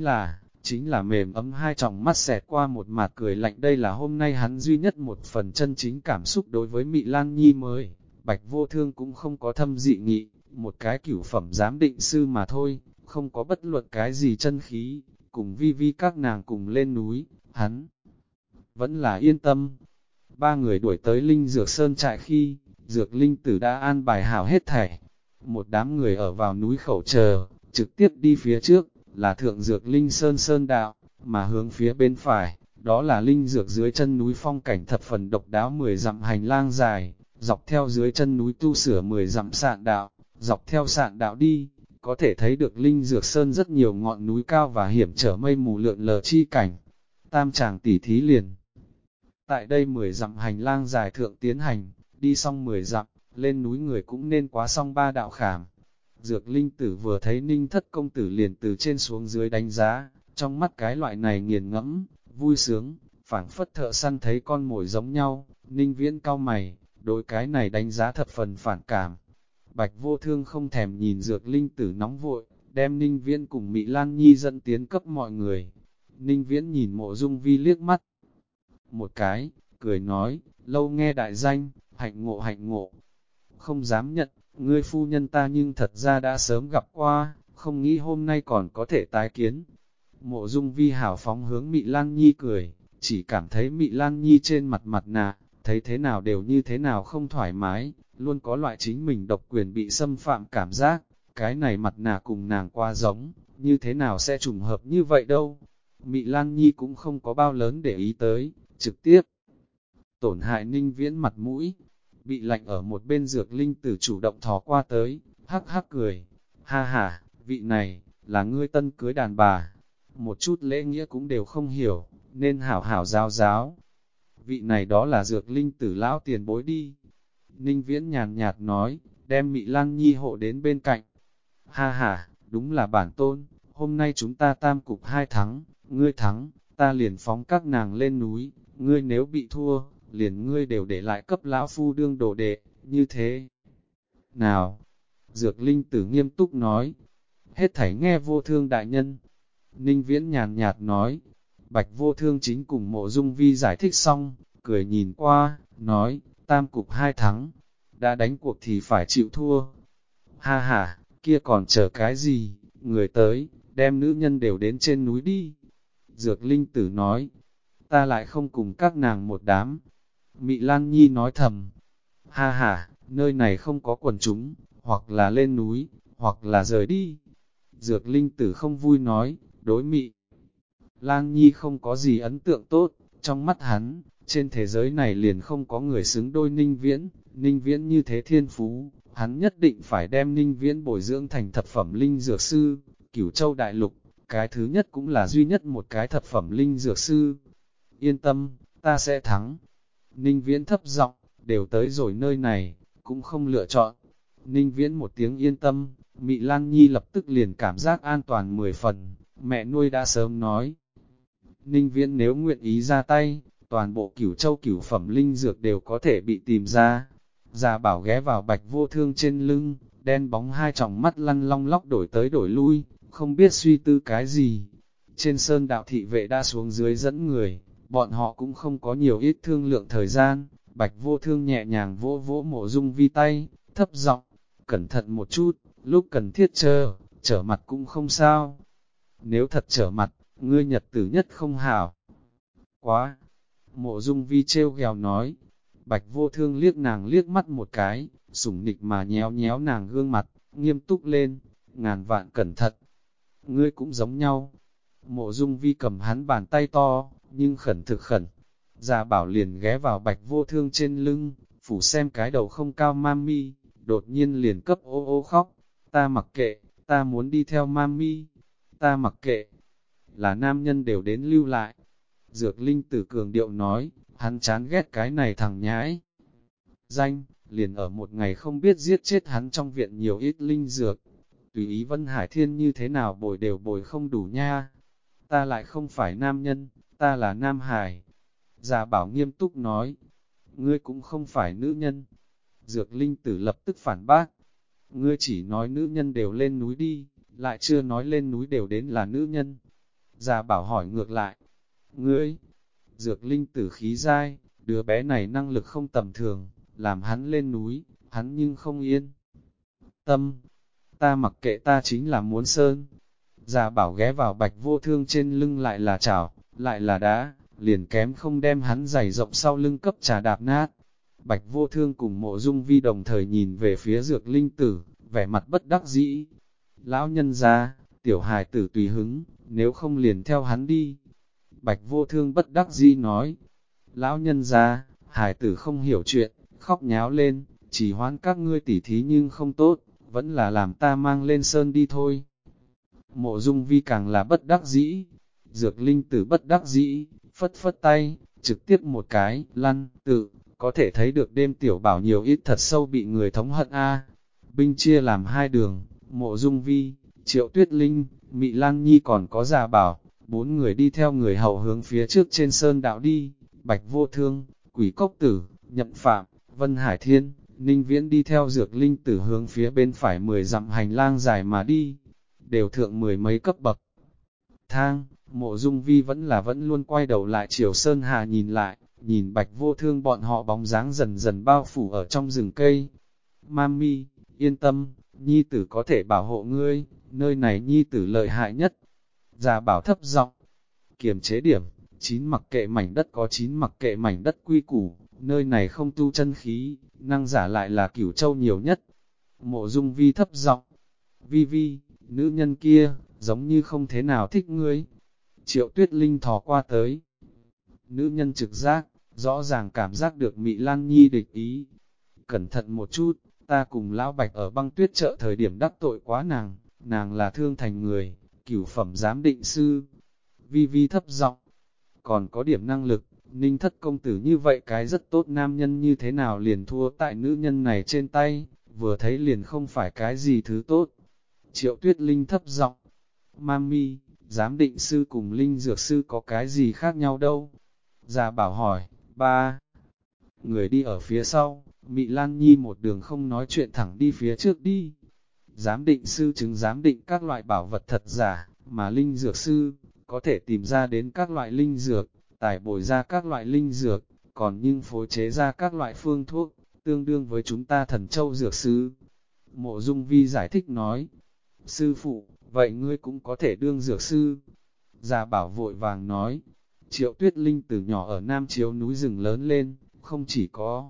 chính là mềm ấm hai tròng mắt xẹt qua một mặt cười lạnh. Đây là hôm nay hắn duy nhất một phần chân chính cảm xúc đối với Mị Lan Nhi mới. Bạch Vô Thương cũng không có thâm dị nghị, một cái cửu phẩm giám định sư mà thôi, không có bất luận cái gì chân khí, cùng Vi Vi các nàng cùng lên núi, hắn vẫn là yên tâm. Ba người đuổi tới Linh Dược Sơn trại khi, Dược Linh Tử đã an bài hảo hết thảy. Một đám người ở vào núi khẩu chờ, trực tiếp đi phía trước, là Thượng Dược Linh Sơn Sơn Đạo, mà hướng phía bên phải, đó là Linh Dược dưới chân núi phong cảnh thập phần độc đáo 10 dặm hành lang dài, dọc theo dưới chân núi tu sửa 10 dặm sạn đạo, dọc theo sạn đạo đi, có thể thấy được Linh Dược Sơn rất nhiều ngọn núi cao và hiểm trở mây mù lượn lờ chi cảnh. Tam tràng tỉ thí liền. Tại đây 10 dặm hành lang dài thượng tiến hành, đi xong 10 dặm, lên núi người cũng nên quá xong 3 đạo khảm. Dược Linh Tử vừa thấy Ninh Thất công tử liền từ trên xuống dưới đánh giá, trong mắt cái loại này nghiền ngẫm, vui sướng, phảng phất thợ săn thấy con mồi giống nhau. Ninh Viễn cau mày, đối cái này đánh giá thập phần phản cảm. Bạch Vô Thương không thèm nhìn Dược Linh Tử nóng vội, đem Ninh Viễn cùng Mị Lan Nhi dẫn tiến cấp mọi người. Ninh Viễn nhìn Mộ Dung Vi liếc mắt một cái, cười nói, lâu nghe đại danh, hạnh ngộ hạnh ngộ. Không dám nhận, ngươi phu nhân ta nhưng thật ra đã sớm gặp qua, không nghĩ hôm nay còn có thể tái kiến. Mộ Dung Vi hảo phóng hướng Mị Lan Nhi cười, chỉ cảm thấy Mị Lan Nhi trên mặt nạ, thấy thế nào đều như thế nào không thoải mái, luôn có loại chính mình độc quyền bị xâm phạm cảm giác, cái này mặt nạ cùng nàng qua giống, như thế nào sẽ trùng hợp như vậy đâu. Mị Lan Nhi cũng không có bao lớn để ý tới, trực tiếp tổn hại Ninh Viễn mặt mũi. Bị lạnh ở một bên Dược Linh Tử chủ động thò qua tới, hắc hắc cười, ha ha, vị này, là ngươi tân cưới đàn bà, một chút lễ nghĩa cũng đều không hiểu, nên hảo hảo giáo giáo. Vị này đó là Dược Linh Tử lão tiền bối đi. Ninh Viễn nhàn nhạt nói, đem Mị Lan Nhi hộ đến bên cạnh. Ha ha, đúng là bản tôn, hôm nay chúng ta tam cục 2 thắng, ngươi thắng, ta liền phóng các nàng lên núi, ngươi nếu bị thua, liền ngươi đều để lại cấp lão phu đương đồ đệ, như thế. Nào, Dược Linh Tử nghiêm túc nói, hết thảy nghe Vô Thương đại nhân. Ninh Viễn nhàn nhạt nói, Bạch Vô Thương chính cùng Mộ Dung Vi giải thích xong, cười nhìn qua, nói, tam cục 2 thắng, đã đánh cuộc thì phải chịu thua. Ha ha, kia còn chờ cái gì, người tới, đem nữ nhân đều đến trên núi đi. Dược Linh Tử nói, ta lại không cùng các nàng một đám. Mị Lan Nhi nói thầm, ha ha, nơi này không có quần chúng, hoặc là lên núi, hoặc là rời đi. Dược Linh Tử không vui nói, đối Mị Lan Nhi không có gì ấn tượng tốt, trong mắt hắn, trên thế giới này liền không có người xứng đôi Ninh Viễn như thế thiên phú, hắn nhất định phải đem Ninh Viễn bồi dưỡng thành thập phẩm linh dược sư, Cửu Châu Đại Lục, cái thứ nhất cũng là duy nhất một cái thập phẩm linh dược sư. Yên tâm, ta sẽ thắng. Ninh Viễn thấp giọng, đều tới rồi nơi này, cũng không lựa chọn. Ninh Viễn một tiếng yên tâm, Mị Lan Nhi lập tức liền cảm giác an toàn 10 phần, mẹ nuôi đã sớm nói. Ninh Viễn nếu nguyện ý ra tay, toàn bộ Cửu Châu cửu phẩm linh dược đều có thể bị tìm ra. Già Bảo ghé vào Bạch Vô Thương trên lưng, đen bóng hai tròng mắt lăn long lóc đổi tới đổi lui, không biết suy tư cái gì. Trên sơn đạo thị vệ đã xuống dưới dẫn người, bọn họ cũng không có nhiều ít thương lượng thời gian. Bạch Vô Thương nhẹ nhàng vỗ vỗ Mộ Dung Vi tay, thấp giọng, cẩn thận một chút, lúc cần thiết trở mặt cũng không sao. Nếu thật trở mặt, ngươi nhật tử nhất không hảo. Quá! Mộ Dung Vi trêu ghèo nói. Bạch Vô Thương liếc nàng liếc mắt một cái, sủng nịch mà nhéo nhéo nàng gương mặt, nghiêm túc lên, ngàn vạn cẩn thận. Ngươi cũng giống nhau. Mộ Dung Vi cầm hắn bàn tay to, nhưng khẩn thực khẩn. Già Bảo liền ghé vào Bạch Vô Thương trên lưng, phủ xem cái đầu không cao mami, đột nhiên liền cấp ô ô khóc. Ta mặc kệ, ta muốn đi theo mami. Ta mặc kệ, là nam nhân đều đến lưu lại. Dược Linh Tử cường điệu nói, hắn chán ghét cái này thằng nhãi. Danh, liền ở một ngày không biết giết chết hắn trong viện nhiều ít linh dược. tùy ý Vân Hải Thiên như thế nào bồi đều bồi không đủ nha. Ta lại không phải nam nhân, ta là nam hải. Già Bảo nghiêm túc nói, ngươi cũng không phải nữ nhân. Dược Linh Tử lập tức phản bác, ngươi chỉ nói nữ nhân đều lên núi đi, lại chưa nói lên núi đều đến là nữ nhân. Già Bảo hỏi ngược lại, ngươi, Dược Linh Tử khí dai, đứa bé này năng lực không tầm thường, làm hắn lên núi, hắn nhưng không yên tâm. Ta mặc kệ, ta chính là muốn sơn. Già Bảo ghé vào Bạch Vô Thương trên lưng, lại là chảo, lại là đá, liền kém không đem hắn giày rộng sau lưng cấp trà đạp nát. Bạch Vô Thương cùng Mộ Dung Vi đồng thời nhìn về phía Dược Linh Tử, vẻ mặt bất đắc dĩ. Lão nhân gia, tiểu hài tử tùy hứng, nếu không liền theo hắn đi. Bạch Vô Thương bất đắc dĩ nói, lão nhân gia, hài tử không hiểu chuyện, khóc nháo lên, chỉ hoãn các ngươi tỉ thí nhưng không tốt, vẫn là làm ta mang lên sơn đi thôi. Mộ Dung Vi càng là bất đắc dĩ, Dược Linh Tử bất đắc dĩ, phất phất tay, trực tiếp một cái, lăn, tự, có thể thấy được đêm tiểu bảo nhiều ít thật sâu bị người thống hận a. Binh chia làm hai đường, Mộ Dung Vi, Triệu Tuyết Linh, Mị Lan Nhi còn có Già Bảo, bốn người đi theo người hầu hướng phía trước trên sơn đạo đi. Bạch Vô Thương, Quỷ Cốc Tử, Nhậm Phạm, Vân Hải Thiên, Ninh Viễn đi theo Dược Linh Tử hướng phía bên phải 10 dặm hành lang dài mà đi, đều thượng 10 mấy cấp bậc thang. Mộ Dung Vi vẫn luôn quay đầu lại chiều sơn hà nhìn lại, nhìn Bạch Vô Thương bọn họ bóng dáng dần dần bao phủ ở trong rừng cây. Mami, yên tâm, Nhi tử có thể bảo hộ ngươi, nơi này Nhi tử lợi hại nhất. Già Bảo thấp giọng, kiềm chế điểm, 9 mặc kệ mảnh đất có 9 mặc kệ mảnh đất quy củ, nơi này không tu chân khí, năng giả lại là Cửu Châu nhiều nhất. Mộ Dung Vi thấp giọng, Vi Vi, nữ nhân kia, giống như không thế nào thích ngươi. Triệu Tuyết Linh thò qua tới. Nữ nhân trực giác, rõ ràng cảm giác được Mị Lan Nhi địch ý. Cẩn thận một chút, ta cùng Lão Bạch ở Băng Tuyết chợ thời điểm đắc tội quá nàng, nàng là thương thành người, cửu phẩm giám định sư. Vi Vi thấp giọng, còn có điểm năng lực, Ninh Thất công tử như vậy cái rất tốt nam nhân như thế nào liền thua tại nữ nhân này trên tay, vừa thấy liền không phải cái gì thứ tốt. Triệu Tuyết Linh thấp giọng, Mami, giám định sư cùng linh dược sư có cái gì khác nhau đâu? Già Bảo hỏi, ba người đi ở phía sau, Mị Lan Nhi một đường không nói chuyện thẳng đi phía trước đi. Giám định sư chứng giám định các loại bảo vật thật giả, mà linh dược sư có thể tìm ra đến các loại linh dược, tải bồi ra các loại linh dược, còn nhưng phối chế ra các loại phương thuốc, tương đương với chúng ta thần châu dược sư. Mộ Dung Vi giải thích nói, sư phụ, vậy ngươi cũng có thể đương dược sư. Già Bảo vội vàng nói, Triệu Tuyết Linh từ nhỏ ở Nam Chiếu núi rừng lớn lên, không chỉ có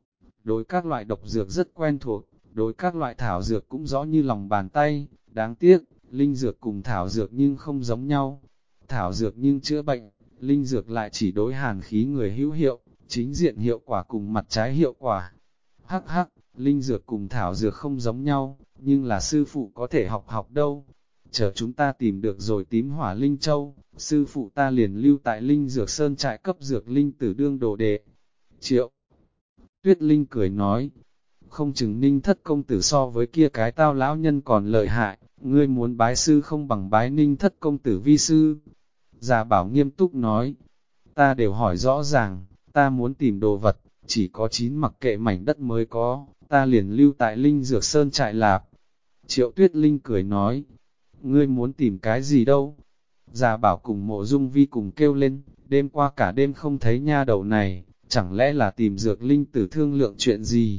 đối các loại độc dược rất quen thuộc, đối các loại thảo dược cũng rõ như lòng bàn tay, đáng tiếc, linh dược cùng thảo dược nhưng không giống nhau. Thảo dược nhưng chữa bệnh, linh dược lại chỉ đối hàn khí người hữu hiệu, chính diện hiệu quả cùng mặt trái hiệu quả. Hắc hắc, linh dược cùng thảo dược không giống nhau, nhưng là sư phụ có thể học học đâu. Chờ chúng ta tìm được rồi tím hỏa linh châu, sư phụ ta liền lưu tại linh dược sơn trại cấp dược linh tử đương đồ đệ. Triệu Tuyết Linh cười nói, không chừng Ninh Thất công tử so với kia cái tao lão nhân còn lợi hại, ngươi muốn bái sư không bằng bái Ninh Thất công tử vi sư. Già Bảo nghiêm túc nói, ta đều hỏi rõ ràng, ta muốn tìm đồ vật, chỉ có 9 mặc kệ mảnh đất mới có, ta liền lưu tại Linh Dược Sơn trại lạp. Triệu Tuyết Linh cười nói, ngươi muốn tìm cái gì đâu? Già Bảo cùng Mộ Dung Vi cùng kêu lên, đêm qua cả đêm không thấy nha đầu này, chẳng lẽ là tìm Dược Linh tử thương lượng chuyện gì?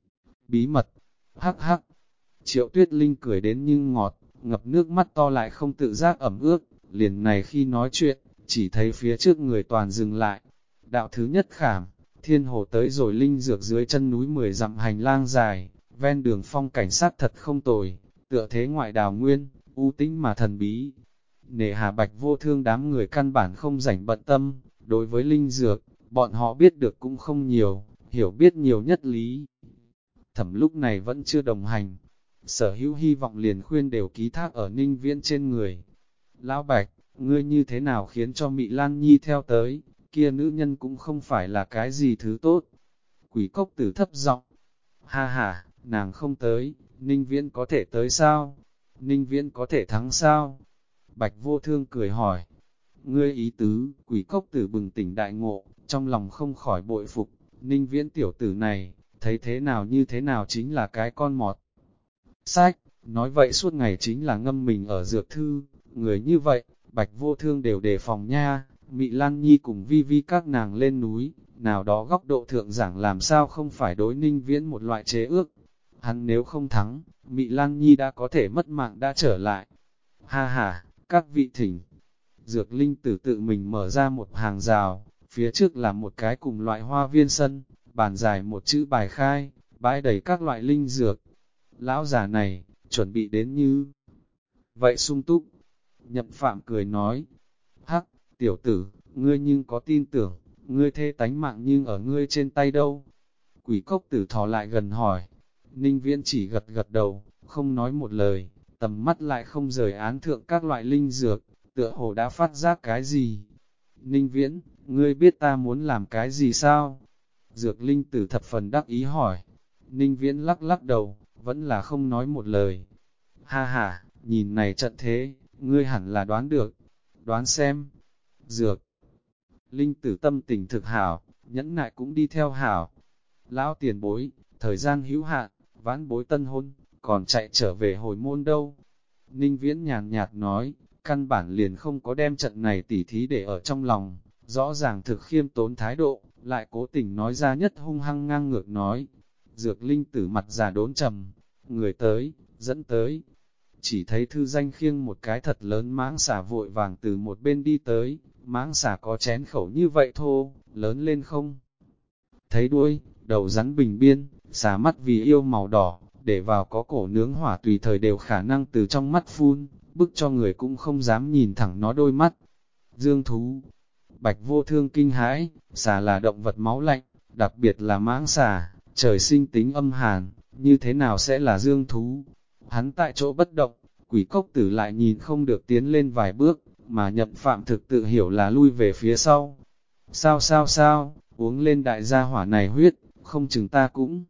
Bí mật, hắc hắc. Triệu Tuyết Linh cười đến nhưng ngọt, ngập nước mắt to lại không tự giác ẩm ướt, liền này khi nói chuyện, chỉ thấy phía trước người toàn dừng lại. Đạo thứ nhất khảm, thiên hồ tới rồi linh dược dưới chân núi 10 dặm hành lang dài, ven đường phong cảnh sát thật không tồi, tựa thế ngoại đào nguyên, u tĩnh mà thần bí. Nề Hà Bạch Vô Thương đám người căn bản không rảnh bận tâm, đối với linh dược, bọn họ biết được cũng không nhiều, hiểu biết nhiều nhất lý. Thẩm lúc này vẫn chưa đồng hành, sở hữu hy vọng liền khuyên đều ký thác ở Ninh Viễn trên người. Lão Bạch, ngươi như thế nào khiến cho Mị Lan Nhi theo tới, kia nữ nhân cũng không phải là cái gì thứ tốt. Quỷ Cốc Tử thấp giọng, ha ha, nàng không tới, Ninh Viễn có thể tới sao? Ninh Viễn có thể thắng sao? Bạch Vô Thương cười hỏi. Ngươi ý tứ, Quỷ Cốc Tử bừng tỉnh đại ngộ, trong lòng không khỏi bội phục, Ninh Viễn tiểu tử này, thấy thế nào như thế nào chính là cái con mọt. Sách, nói vậy suốt ngày chính là ngâm mình ở dược thư, người như vậy, Bạch Vô Thương đều đề phòng nha. Mị Lan Nhi cùng Vi Vi các nàng lên núi, nào đó góc độ thượng giảng làm sao không phải đối Ninh Viễn một loại chế ước. Hắn nếu không thắng, Mị Lan Nhi đã có thể mất mạng đã trở lại. Ha ha, các vị thỉnh. Dược Linh Tử tự mình mở ra một hàng rào, phía trước là một cái cùng loại hoa viên sân, bàn dài một chữ bài khai, bãi đầy các loại linh dược. Lão già này, chuẩn bị đến như vậy sung túc. Nhậm Phạm cười nói, hắc, tiểu tử, ngươi nhưng có tin tưởng, ngươi thê tánh mạng nhưng ở ngươi trên tay đâu. Quỷ Cốc Tử thò lại gần hỏi, Ninh Viễn chỉ gật gật đầu, không nói một lời, tầm mắt lại không rời án thượng các loại linh dược, tựa hồ đã phát giác cái gì. Ninh Viễn, ngươi biết ta muốn làm cái gì sao? Dược Linh Tử thập phần đắc ý hỏi. Ninh Viễn lắc lắc đầu, vẫn là không nói một lời. Ha ha, nhìn này trận thế, ngươi hẳn là đoán được. Đoán xem. Dược Linh Tử tâm tình thực hảo, nhẫn nại cũng đi theo hảo. Lão tiền bối, thời gian hữu hạn, vãn bối tân hôn, còn chạy trở về hồi môn đâu. Ninh Viễn nhàn nhạt nói, căn bản liền không có đem trận này tỉ thí để ở trong lòng, rõ ràng thực khiêm tốn thái độ, lại cố tình nói ra nhất hung hăng ngang ngược nói. Dược Linh Tử mặt già đốn trầm, người tới, dẫn tới. Chỉ thấy thư danh khiêng một cái thật lớn mãng xà vội vàng từ một bên đi tới, mãng xà có chén khẩu như vậy thô, lớn lên không? Thấy đuôi, đầu rắn bình biên, xà mắt vì yêu màu đỏ, để vào có cổ nướng hỏa tùy thời đều khả năng từ trong mắt phun, bức cho người cũng không dám nhìn thẳng nó đôi mắt. Dương thú, Bạch Vô Thương kinh hãi, xà là động vật máu lạnh, đặc biệt là mãng xà, trời sinh tính âm hàn, như thế nào sẽ là dương thú? Hắn tại chỗ bất động, Quỷ Cốc Tử lại nhìn không được tiến lên vài bước, mà Nhậm Phạm thực tự hiểu là lui về phía sau. Sao, uống lên đại gia hỏa này huyết, không chừng ta cũng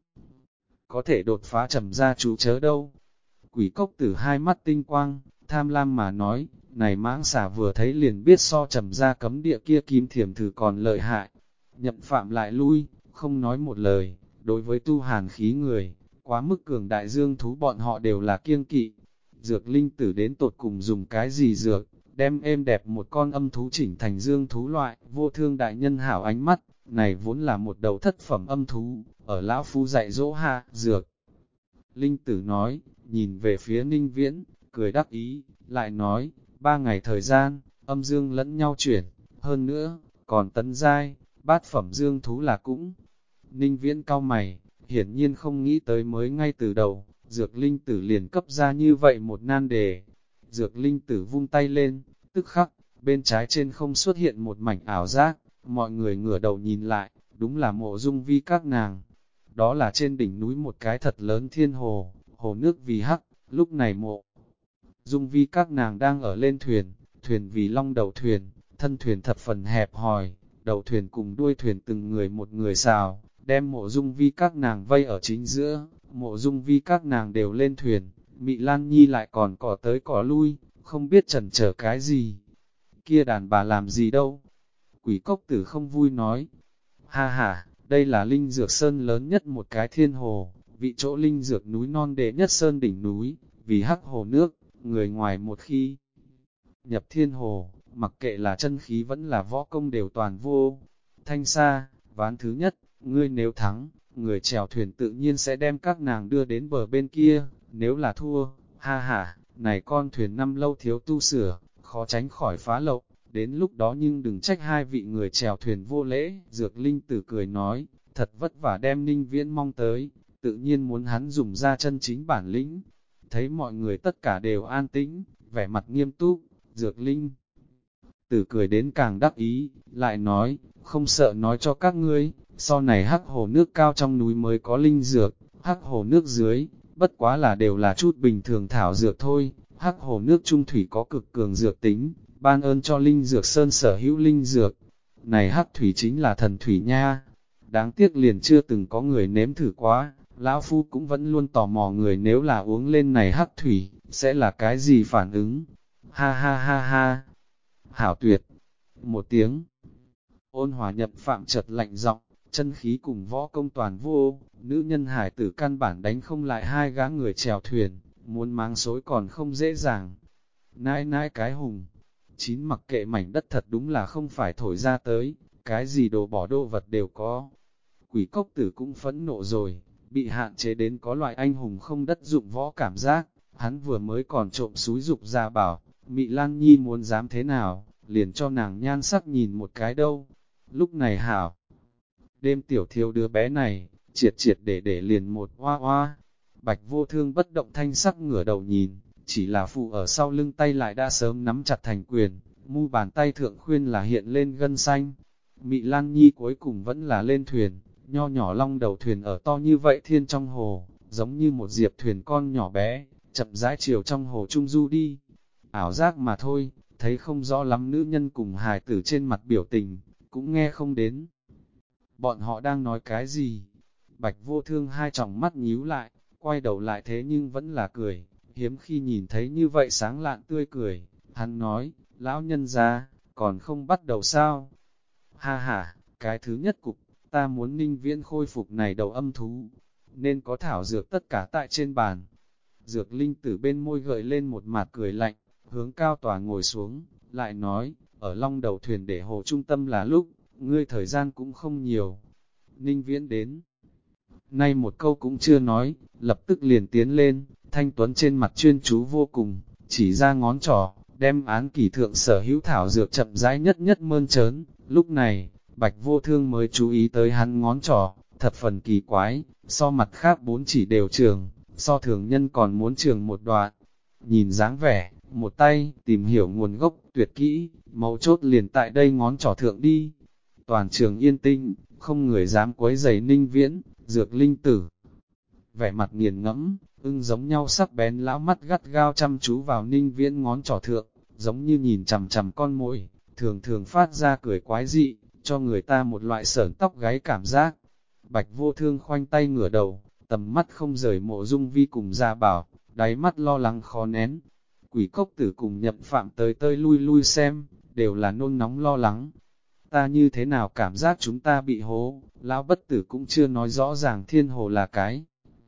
có thể đột phá trầm gia chú chớ đâu. Quỷ Cốc Tử hai mắt tinh quang, tham lam mà nói, này mãng xà vừa thấy liền biết so trầm gia cấm địa kia kim thiểm thử còn lợi hại. Nhậm Phạm lại lui, không nói một lời, đối với tu hàn khí người, quá mức cường đại dương thú bọn họ đều là kiêng kỵ. Dược Linh Tử đến tột cùng dùng cái gì dược, đem êm đẹp một con âm thú chỉnh thành dương thú loại. Vô Thương đại nhân hảo ánh mắt, này vốn là một đầu thất phẩm âm thú, ở lão phu dạy dỗ hạ. Dược Linh Tử nói, nhìn về phía Ninh Viễn, cười đắc ý, lại nói, 3 ngày thời gian, âm dương lẫn nhau chuyển, hơn nữa, còn tấn giai, bát phẩm dương thú là cũng. Ninh Viễn cau mày, hiển nhiên không nghĩ tới mới ngay từ đầu, Dược Linh Tử liền cấp ra như vậy một nan đề. Dược Linh Tử vung tay lên, tức khắc, bên trái trên không xuất hiện một mảnh ảo giác, mọi người ngửa đầu nhìn lại, đúng là Mộ Dung Vi các nàng. Đó là trên đỉnh núi một cái thật lớn thiên hồ, hồ nước vì hắc, lúc này Mộ Dung Vi các nàng đang ở lên thuyền, thuyền vì long đầu thuyền, thân thuyền thập phần hẹp hòi, đầu thuyền cùng đuôi thuyền từng người một người xào, đem Mộ Dung Vi các nàng vây ở chính giữa. Mộ Dung Vi các nàng đều lên thuyền, Mị Lan Nhi lại còn cỏ tới cỏ lui, không biết chần chờ cái gì. Kia đàn bà làm gì đâu? Quỷ Cốc Tử không vui nói. Ha ha, đây là linh dược sơn lớn nhất một cái thiên hồ, vị chỗ linh dược núi non đệ nhất sơn đỉnh núi, vì hắc hồ nước, người ngoài một khi nhập thiên hồ, mặc kệ là chân khí vẫn là võ công đều toàn vô. Thanh Sa, ván thứ nhất, ngươi nếu thắng, người chèo thuyền tự nhiên sẽ đem các nàng đưa đến bờ bên kia, nếu là thua, ha ha, này con thuyền năm lâu thiếu tu sửa, khó tránh khỏi phá lậu, đến lúc đó nhưng đừng trách hai vị người chèo thuyền vô lễ. Dược Linh Tử cười nói, thật vất vả đem Ninh Viễn mong tới, tự nhiên muốn hắn dùng ra chân chính bản lĩnh. Thấy mọi người tất cả đều an tĩnh, vẻ mặt nghiêm túc, Dược Linh Tử cười đến càng đắc ý, lại nói, không sợ nói cho các ngươi, sau này hắc hồ nước cao trong núi mới có linh dược, hắc hồ nước dưới, bất quá là đều là chút bình thường thảo dược thôi, hắc hồ nước trung thủy có cực cường dược tính, ban ơn cho linh dược sơn sở hữu linh dược. Này hắc thủy chính là thần thủy nha, đáng tiếc liền chưa từng có người nếm thử quá, lão phu cũng vẫn luôn tò mò người nếu là uống lên này hắc thủy, sẽ là cái gì phản ứng? Ha ha ha ha, hảo tuyệt, một tiếng. Ôn hòa Nhậm Phạm chợt lạnh giọng, chân khí cùng võ công toàn vô, nữ nhân hải tử căn bản đánh không lại hai gã người chèo thuyền, muốn máng xối còn không dễ dàng. Nãi nãi cái hùng, chín mặc kệ mảnh đất thật đúng là không phải thổi ra tới, cái gì đồ bỏ đồ vật đều có. Quỷ cốc tử cũng phẫn nộ rồi, bị hạn chế đến có loại anh hùng không đất dụng võ cảm giác, hắn vừa mới còn trộm xúi dục ra bảo, Mị Lan Nhi muốn dám thế nào, liền cho nàng nhan sắc nhìn một cái đâu. Lúc này hảo, đêm tiểu thiếu đứa bé này, triệt triệt để liền một hoa hoa. Bạch Vô Thương bất động thanh sắc ngửa đầu nhìn, chỉ là phụ ở sau lưng tay lại đã sớm nắm chặt thành quyền, mu bàn tay thượng khuyên là hiện lên gân xanh. Mị Lan Nhi cuối cùng vẫn là lên thuyền, nho nhỏ long đầu thuyền ở to như vậy thiên trong hồ, giống như một diệp thuyền con nhỏ bé, chậm rãi chiều trong hồ trung du đi. Ảo giác mà thôi, thấy không rõ lắm nữ nhân cùng hài tử trên mặt biểu tình, cũng nghe không đến. Bọn họ đang nói cái gì? Bạch Vô Thương hai tròng mắt nhíu lại, quay đầu lại thế nhưng vẫn là cười, hiếm khi nhìn thấy như vậy sáng lạn tươi cười. Hắn nói, lão nhân gia, còn không bắt đầu sao? Ha ha, cái thứ nhất cục, ta muốn Ninh Viễn khôi phục này đầu âm thú, nên có thảo dược tất cả tại trên bàn. Dược linh tử bên môi gợi lên một mặt cười lạnh, hướng cao tòa ngồi xuống, lại nói, ở long đầu thuyền để hồ trung tâm là lúc, ngươi thời gian cũng không nhiều. Ninh Viễn đến. Nay một câu cũng chưa nói, lập tức liền tiến lên, thanh tuấn trên mặt chuyên chú vô cùng, chỉ ra ngón trỏ, đem án kỷ thượng sở hữu thảo dược chậm rãi nhất nhất mơn trớn. Lúc này, Bạch Vô Thương mới chú ý tới hắn ngón trỏ, thập phần kỳ quái, so mặt khác bốn chỉ đều trường, so thường nhân còn muốn trường một đoạn. Nhìn dáng vẻ, một tay, tìm hiểu nguồn gốc, tuyệt kỹ, mấu chốt liền tại đây ngón trỏ thượng đi. Toàn trường yên tĩnh, không người dám quấy rầy Ninh Viễn, dược linh tử. Vẻ mặt nghiền ngẫm, ưng giống nhau sắc bén lão mắt gắt gao chăm chú vào Ninh Viễn ngón trỏ thượng, giống như nhìn chằm chằm con mồi, thường thường phát ra cười quái dị, cho người ta một loại sởn tóc gáy cảm giác. Bạch Vô Thương khoanh tay ngửa đầu, tầm mắt không rời Mộ Dung Vi cùng Gia Bảo, đáy mắt lo lắng khó nén. Quỷ cốc tử cùng Nhậm Phạm tới tơi lui lui xem, đều là nôn nóng lo lắng. Ta như thế nào cảm giác chúng ta bị hố, lão bất tử cũng chưa nói rõ ràng thiên hồ là cái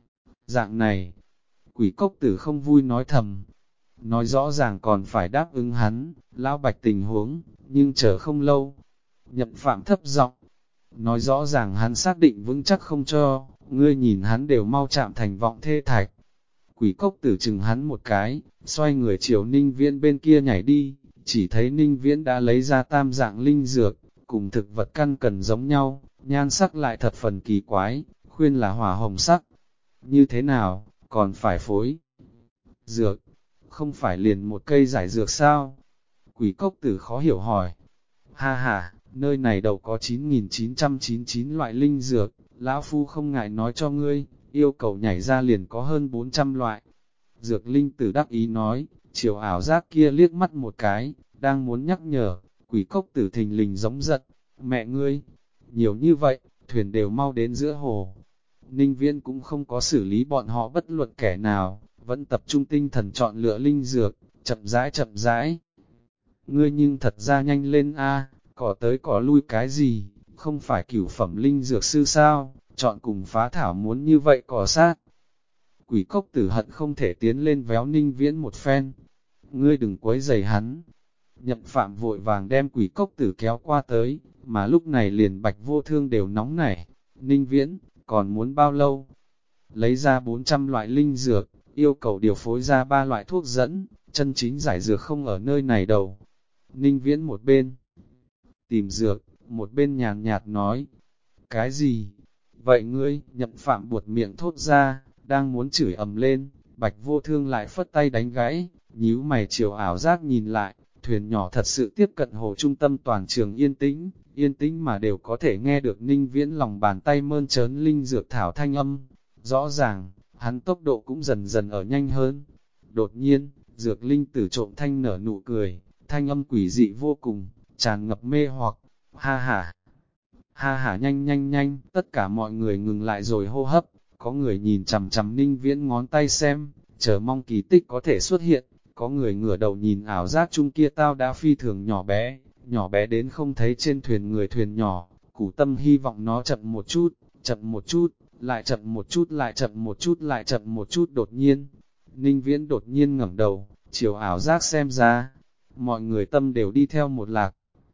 dạng này. Quỷ cốc tử không vui nói thầm, nói rõ ràng còn phải đáp ứng hắn, lão bạch tình huống, nhưng chờ không lâu. Nhậm Phạm thấp giọng, nói rõ ràng hắn xác định vững chắc không cho, ngươi nhìn hắn đều mau chạm thành vọng thê thạch. Quỷ cốc tử chừng hắn một cái, xoay người chiều Ninh Viễn bên kia nhảy đi, chỉ thấy Ninh Viễn đã lấy ra tam dạng linh dược, cùng thực vật căn cần giống nhau, nhan sắc lại thật phần kỳ quái, khuyên là hỏa hồng sắc. Như thế nào, còn phải phối dược, không phải liền một cây giải dược sao? Quỷ cốc tử khó hiểu hỏi. Ha ha, nơi này đầu có 9.999 loại linh dược, lão phu không ngại nói cho ngươi, yêu cầu nhảy ra liền có hơn 400 loại. Dược linh tử đắc ý nói, chiều ảo giác kia liếc mắt một cái, đang muốn nhắc nhở, quỷ cốc tử thình lình giống giận, mẹ ngươi, nhiều như vậy, thuyền đều mau đến giữa hồ. Ninh Viễn cũng không có xử lý bọn họ bất luận kẻ nào, vẫn tập trung tinh thần chọn lựa linh dược, chậm rãi chậm rãi. Ngươi nhưng thật ra nhanh lên a, cỏ tới cỏ lui cái gì, không phải cửu phẩm linh dược sư sao, chọn cùng phá thảo muốn như vậy cỏ sát. Quỷ cốc tử hận không thể tiến lên véo Ninh Viễn một phen. Ngươi đừng quấy rầy hắn. Nhậm Phạm vội vàng đem quỷ cốc tử kéo qua tới, mà lúc này liền Bạch Vô Thương đều nóng nảy. Ninh Viễn, còn muốn bao lâu? Lấy ra 400 loại linh dược, yêu cầu điều phối ra 3 loại thuốc dẫn, chân chính giải dược không ở nơi này đâu. Ninh Viễn một bên tìm dược, một bên nhàn nhạt nói. Cái gì? Vậy ngươi, Nhậm Phạm buột miệng thốt ra, đang muốn chửi ầm lên, Bạch Vô Thương lại phất tay đánh gãy, nhíu mày chiều ảo giác nhìn lại, thuyền nhỏ thật sự tiếp cận hồ trung tâm toàn trường yên tĩnh mà đều có thể nghe được Ninh Viễn lòng bàn tay mơn trớn linh dược thảo thanh âm. Rõ ràng, hắn tốc độ cũng dần dần ở nhanh hơn. Đột nhiên, dược linh tử trộm thanh nở nụ cười, thanh âm quỷ dị vô cùng, tràn ngập mê hoặc, ha ha nhanh nhanh nhanh, tất cả mọi người ngừng lại rồi hô hấp, có người nhìn chằm chằm Ninh Viễn ngón tay xem, chờ mong kỳ tích có thể xuất hiện. Có người ngửa đầu nhìn ảo giác chung kia tao đã phi thường nhỏ bé đến không thấy trên thuyền người thuyền nhỏ, Củ Tâm hy vọng nó chậm một chút, lại chậm một chút, lại chậm một chút, lại chậm một chút. Đột nhiên, Ninh Viễn đột nhiên ngẩng đầu, chiều ảo giác xem ra, mọi người tâm đều đi theo một lạc.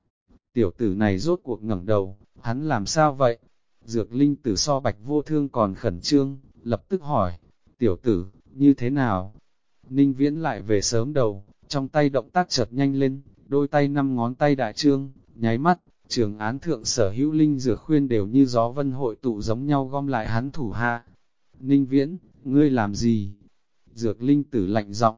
Tiểu tử này rốt cuộc ngẩng đầu, hắn làm sao vậy? Dược Linh Tử so Bạch Vô Thương còn khẩn trương, lập tức hỏi, tiểu tử, như thế nào? Ninh Viễn lại về sớm đầu, trong tay động tác chợt nhanh lên, đôi tay 5 ngón tay đại trương, nháy mắt, trường án thượng sở hữu linh dược khuyên đều như gió vân hội tụ giống nhau gom lại hắn thủ hạ. Ninh Viễn, ngươi làm gì? Dược Linh Tử lạnh giọng,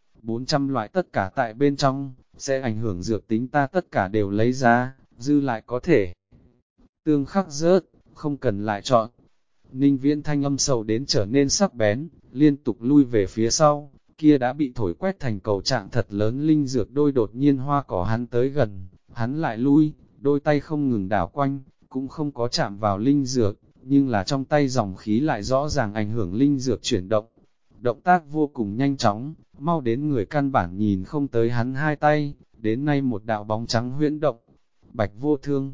400 loại tất cả tại bên trong, sẽ ảnh hưởng dược tính ta tất cả đều lấy ra, dư lại có thể tương khắc rớt, không cần lại chọn. Ninh Viễn thanh âm sầu đến trở nên sắc bén, liên tục lui về phía sau, kia đã bị thổi quét thành cầu trạng thật lớn linh dược đôi đột nhiên hoa cỏ hắn tới gần, hắn lại lui, đôi tay không ngừng đảo quanh, cũng không có chạm vào linh dược, nhưng là trong tay dòng khí lại rõ ràng ảnh hưởng linh dược chuyển động. Động tác vô cùng nhanh chóng, mau đến người căn bản nhìn không tới hắn hai tay, đến nay một đạo bóng trắng huyễn động. Bạch Vô Thương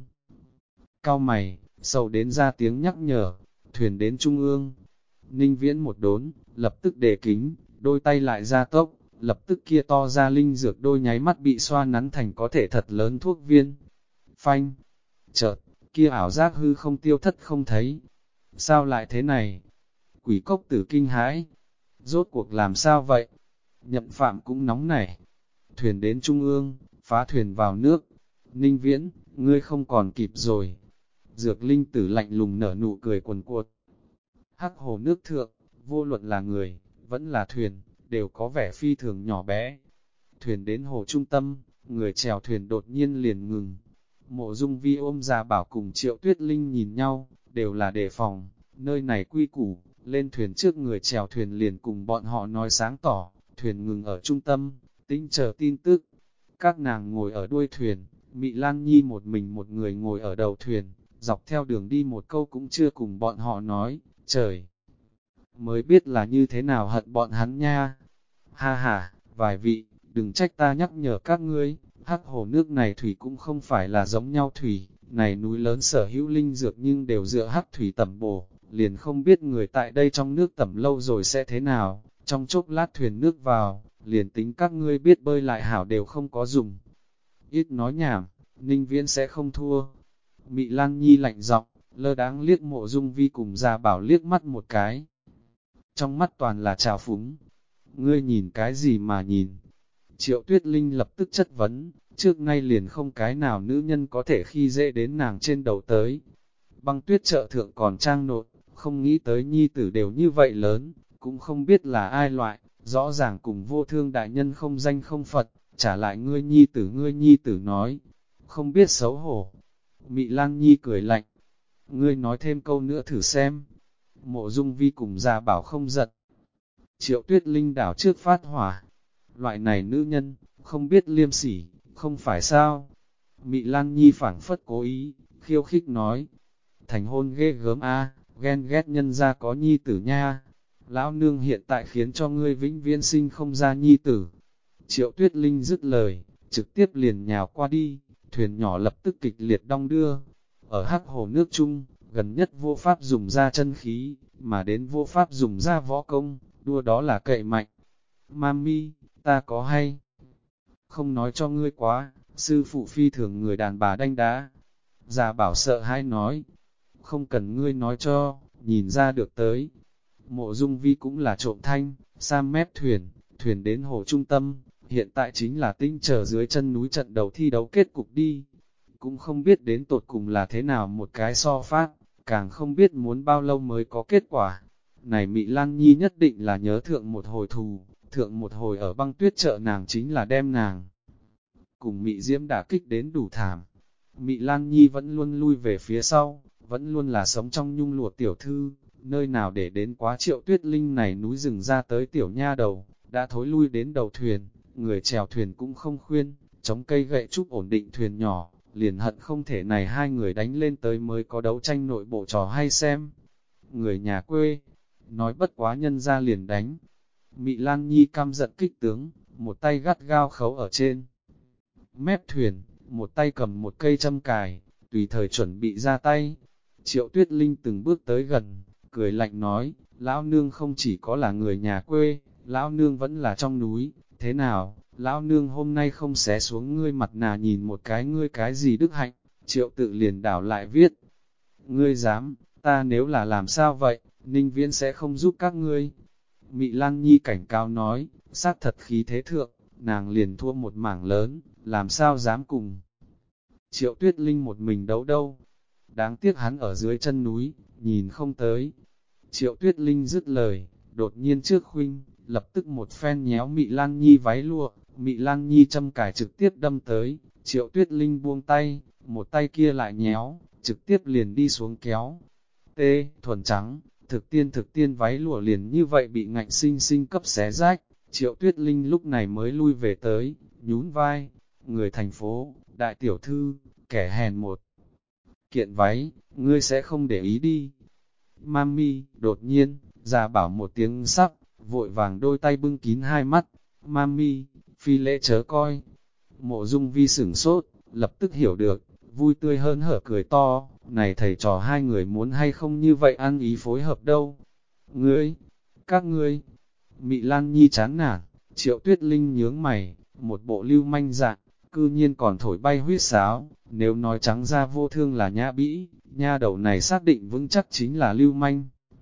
cau mày, sầu đến ra tiếng nhắc nhở, thuyền đến trung ương. Ninh Viễn một đốn, lập tức đề kính, đôi tay lại ra tốc, lập tức kia to ra linh dược đôi nháy mắt bị xoa nắn thành có thể thật lớn thuốc viên. Phanh, chợt, kia ảo giác hư không tiêu thất không thấy. Sao lại thế này? Quỷ cốc tử kinh hãi. Rốt cuộc làm sao vậy? Nhậm Phạm cũng nóng nảy. Thuyền đến trung ương, phá thuyền vào nước. Ninh Viễn, ngươi không còn kịp rồi. Dược Linh Tử lạnh lùng nở nụ cười quần cuột. Hắc hồ nước thượng, vô luận là người, vẫn là thuyền, đều có vẻ phi thường nhỏ bé. Thuyền đến hồ trung tâm, người chèo thuyền đột nhiên liền ngừng. Mộ Dung Vi ôm Gia Bảo cùng Triệu Tuyết Linh nhìn nhau, đều là đề phòng, nơi này quy củ, lên thuyền trước người chèo thuyền liền cùng bọn họ nói sáng tỏ, thuyền ngừng ở trung tâm, tính chờ tin tức. Các nàng ngồi ở đuôi thuyền, Mị Lan Nhi một mình một người ngồi ở đầu thuyền, dọc theo đường đi một câu cũng chưa cùng bọn họ nói, trời mới biết là như thế nào hận bọn hắn nha. Ha ha, vài vị, đừng trách ta nhắc nhở các ngươi, hắc hồ nước này thủy cũng không phải là giống nhau thủy, này núi lớn sở hữu linh dược nhưng đều dựa hắc thủy tẩm bổ, liền không biết người tại đây trong nước tẩm lâu rồi sẽ thế nào, trong chốc lát thuyền nước vào, liền tính các ngươi biết bơi lại hảo đều không có dùng. Ít nói nhảm, Ninh Viễn sẽ không thua. Mị Lan Nhi lạnh giọng, lơ đáng liếc Mộ Dung Vi cùng Gia Bảo liếc mắt một cái. Trong mắt toàn là trào phúng. Ngươi nhìn cái gì mà nhìn? Triệu Tuyết Linh lập tức chất vấn, trước nay liền không cái nào nữ nhân có thể khi dễ đến nàng trên đầu tới. Băng tuyết trợ thượng còn trang nộn, không nghĩ tới nhi tử đều như vậy lớn, cũng không biết là ai loại, rõ ràng cùng Vô Thương đại nhân không danh không Phật, trả lại ngươi nhi tử nói, không biết xấu hổ. Mị Lan Nhi cười lạnh, ngươi nói thêm câu nữa thử xem. Mộ Dung Vi cùng Gia Bảo không giận. Triệu Tuyết Linh đảo trước phát hỏa. Loại này nữ nhân, không biết liêm sỉ, không phải sao? Mị Lan Nhi phảng phất cố ý, khiêu khích nói. Thành hôn ghê gớm a, ghen ghét nhân ra có nhi tử nha. Lão nương hiện tại khiến cho ngươi vĩnh viễn sinh không ra nhi tử. Triệu Tuyết Linh dứt lời, trực tiếp liền nhào qua đi, thuyền nhỏ lập tức kịch liệt đong đưa. Ở hắc hồ nước chung, gần nhất vô pháp dùng ra chân khí, mà đến vô pháp dùng ra võ công, đua đó là cậy mạnh. Mami, ta có hay không nói cho ngươi quá, sư phụ phi thường người đàn bà đanh đá. Gia Bảo sợ hãi nói, không cần ngươi nói cho, nhìn ra được tới. Mộ Dung Vi cũng là trộm thanh, sang mép thuyền, thuyền đến hồ trung tâm, hiện tại chính là tinh chờ dưới chân núi trận đầu thi đấu kết cục đi. Cũng không biết đến tột cùng là thế nào một cái so phát, càng không biết muốn bao lâu mới có kết quả. Này Mị Lan Nhi nhất định là nhớ thượng một hồi thù, thượng một hồi ở băng tuyết chợ nàng chính là đem nàng. Cùng Mị Diễm đả kích đến đủ thảm. Mị Lan Nhi vẫn luôn lui về phía sau, vẫn luôn là sống trong nhung lụa tiểu thư, nơi nào để đến quá Triệu Tuyết Linh này núi rừng ra tới tiểu nha đầu, đã thối lui đến đầu thuyền, người chèo thuyền cũng không khuyên, chống cây gậy trúc ổn định thuyền nhỏ, liền hận không thể này hai người đánh lên tới mới có đấu tranh nội bộ trò hay xem. Người nhà quê, nói bất quá nhân ra liền đánh. Mị Lan Nhi căm giận kích tướng, một tay gắt gao khấu ở trên mép thuyền, một tay cầm một cây châm cài, tùy thời chuẩn bị ra tay. Triệu Tuyết Linh từng bước tới gần, cười lạnh nói, lão nương không chỉ có là người nhà quê, lão nương vẫn là trong núi, thế nào, lão nương hôm nay không xé xuống ngươi mặt nà nhìn một cái ngươi cái gì đức hạnh. Triệu Tự liền đảo lại viết, ngươi dám, ta nếu là làm sao vậy, Ninh Viễn sẽ không giúp các ngươi. Mị Lan Nhi cảnh cáo nói, sát thật khí thế thượng, nàng liền thua một mảng lớn, làm sao dám cùng. Triệu Tuyết Linh một mình đấu đâu, đáng tiếc hắn ở dưới chân núi, nhìn không tới. Triệu Tuyết Linh dứt lời, đột nhiên trước khuynh, lập tức một phen nhéo Mị Lan Nhi váy lụa, Mị Lan Nhi châm cài trực tiếp đâm tới, Triệu Tuyết Linh buông tay, một tay kia lại nhéo, trực tiếp liền đi xuống kéo. Thuần trắng, thực tiên váy lụa liền như vậy bị ngạnh sinh sinh cấp xé rách, Triệu Tuyết Linh lúc này mới lui về tới, nhún vai, người thành phố, đại tiểu thư, kẻ hèn một kiện váy, ngươi sẽ không để ý đi. Mami, đột nhiên, già bảo một tiếng sắc, vội vàng đôi tay bưng kín hai mắt, Mami, phi lễ chớ coi. Mộ Dung Vi sửng sốt, lập tức hiểu được, vui tươi hơn hở cười to, này thầy trò hai người muốn hay không như vậy ăn ý phối hợp đâu. Ngươi, các ngươi, Mị Lan Nhi chán nản, Triệu Tuyết Linh nhướng mày, một bộ lưu manh dạng, cư nhiên còn thổi bay huyết sáo, nếu nói trắng ra vô thương là nhã bĩ, nha đầu này xác định vững chắc chính là lưu manh.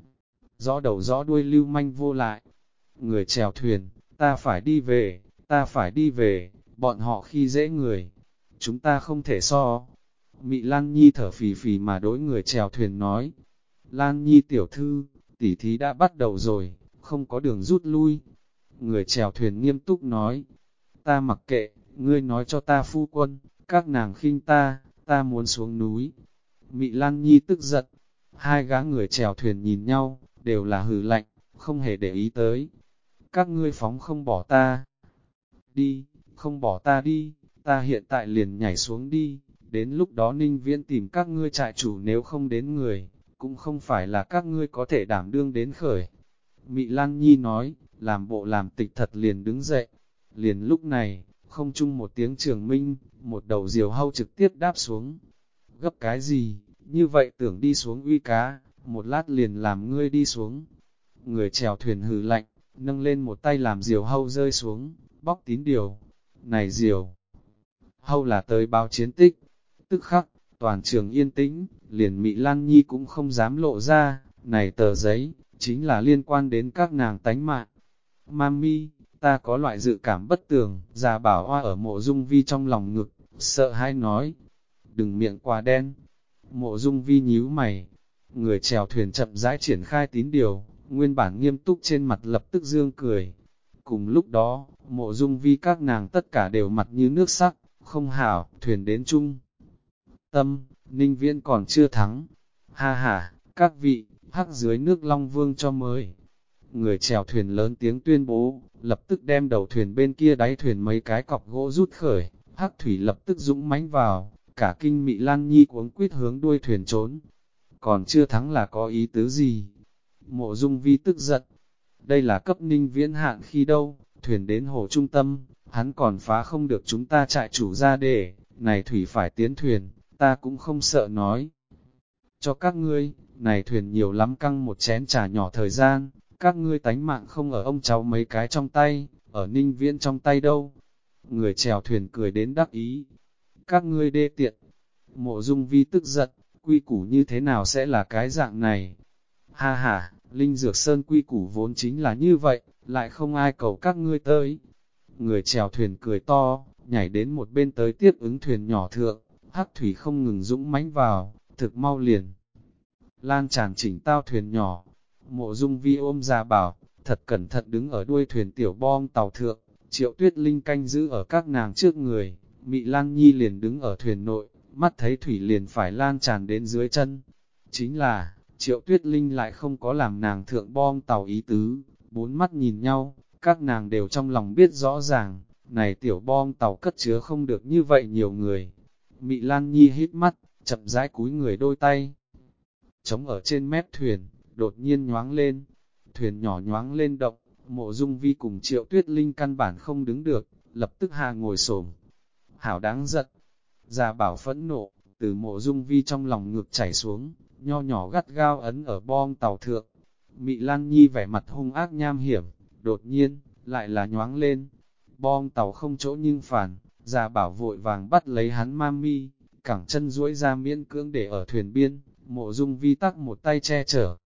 Rõ đầu rõ đuôi lưu manh vô lại, người chèo thuyền, ta phải đi về, ta phải đi về, bọn họ khi dễ người, chúng ta không thể so. Mị Lan Nhi thở phì phì mà đối người chèo thuyền nói, Lan Nhi tiểu thư, tỉ thí đã bắt đầu rồi, không có đường rút lui. Người chèo thuyền nghiêm túc nói, ta mặc kệ, ngươi nói cho ta phu quân, các nàng khinh ta muốn xuống núi. Mị Lan Nhi tức giận, hai gã người chèo thuyền nhìn nhau, đều là hừ lạnh, không hề để ý tới. Các ngươi phóng không bỏ ta đi, không bỏ ta đi, ta hiện tại liền nhảy xuống đi, đến lúc đó Ninh Viễn tìm các ngươi trại chủ nếu không đến người, cũng không phải là các ngươi có thể đảm đương đến khởi. Mị Lan Nhi nói, làm bộ làm tịch thật liền đứng dậy, liền lúc này, không chung một tiếng trường minh, một đầu diều hâu trực tiếp đáp xuống. Gấp cái gì, như vậy tưởng đi xuống uy cá, một lát liền làm ngươi đi xuống. Người chèo thuyền hừ lạnh, nâng lên một tay làm diều hâu rơi xuống, bóc tín điều. Này diều hâu là tới báo chiến tích. Tức khắc, toàn trường yên tĩnh, liền Mị Lan Nhi cũng không dám lộ ra, này tờ giấy, chính là liên quan đến các nàng tánh mạng. Mami, ta có loại dự cảm bất tường, già bảo hoa ở Mộ Dung Vi trong lòng ngực, sợ hãi nói, đừng miệng quá đen. Mộ Dung Vi nhíu mày, người chèo thuyền chậm rãi triển khai tín điều, nguyên bản nghiêm túc trên mặt lập tức dương cười. Cùng lúc đó, Mộ Dung Vi các nàng tất cả đều mặt như nước sắc, không hảo, thuyền đến chung. Tâm, Ninh Viễn còn chưa thắng. Ha ha, các vị, hắc dưới nước Long Vương cho mới. Người chèo thuyền lớn tiếng tuyên bố, lập tức đem đầu thuyền bên kia đáy thuyền mấy cái cọc gỗ rút khởi, hắc thủy lập tức dũng mãnh vào, cả kinh Mị Lan Nhi cuống quýt hướng đuôi thuyền trốn. Còn chưa thắng là có ý tứ gì? Mộ Dung Vi tức giận. Đây là cấp Ninh Viễn hạn khi đâu, thuyền đến hồ trung tâm, hắn còn phá không được chúng ta trại chủ ra để, này thủy phải tiến thuyền, ta cũng không sợ nói. Cho các ngươi, này thuyền nhiều lắm căng một chén trà nhỏ thời gian, các ngươi tánh mạng không ở ông cháu mấy cái trong tay, ở Ninh Viễn trong tay đâu. Người chèo thuyền cười đến đắc ý. Các ngươi đê tiện. Mộ Dung Vi tức giận, quy củ như thế nào sẽ là cái dạng này? Ha ha, Linh Dược Sơn quy củ vốn chính là như vậy, lại không ai cầu các ngươi tới. Người chèo thuyền cười to, nhảy đến một bên tới tiếp ứng thuyền nhỏ thượng, hắc thủy không ngừng dũng mãnh vào, thực mau liền. Lan tràn chỉnh tao thuyền nhỏ, Mộ Dung Vi ôm già bảo, thật cẩn thận đứng ở đuôi thuyền tiểu bom tàu thượng, Triệu Tuyết Linh canh giữ ở các nàng trước người, Mị Lan Nhi liền đứng ở thuyền nội, mắt thấy thủy liền phải lan tràn đến dưới chân. Chính là, Triệu Tuyết Linh lại không có làm nàng thượng bom tàu ý tứ, bốn mắt nhìn nhau, các nàng đều trong lòng biết rõ ràng, này tiểu bom tàu cất chứa không được như vậy nhiều người. Mị Lan Nhi hít mắt, chậm rãi cúi người đôi tay, chống ở trên mép thuyền, đột nhiên nhoáng lên, thuyền nhỏ nhoáng lên động, Mộ Dung Vi cùng Triệu Tuyết Linh căn bản không đứng được, lập tức hạ ngồi xổm. Hảo đáng giận. Gia Bảo phẫn nộ, từ Mộ Dung Vi trong lòng ngược chảy xuống, nho nhỏ gắt gao ấn ở bong tàu thượng. Mị Lan Nhi vẻ mặt hung ác nham hiểm, đột nhiên, lại là nhoáng lên. Bong tàu không chỗ nhưng phản, Gia Bảo vội vàng bắt lấy hắn mami, cẳng chân duỗi ra miễn cưỡng để ở thuyền biên, Mộ Dung Vi tắc một tay che chở.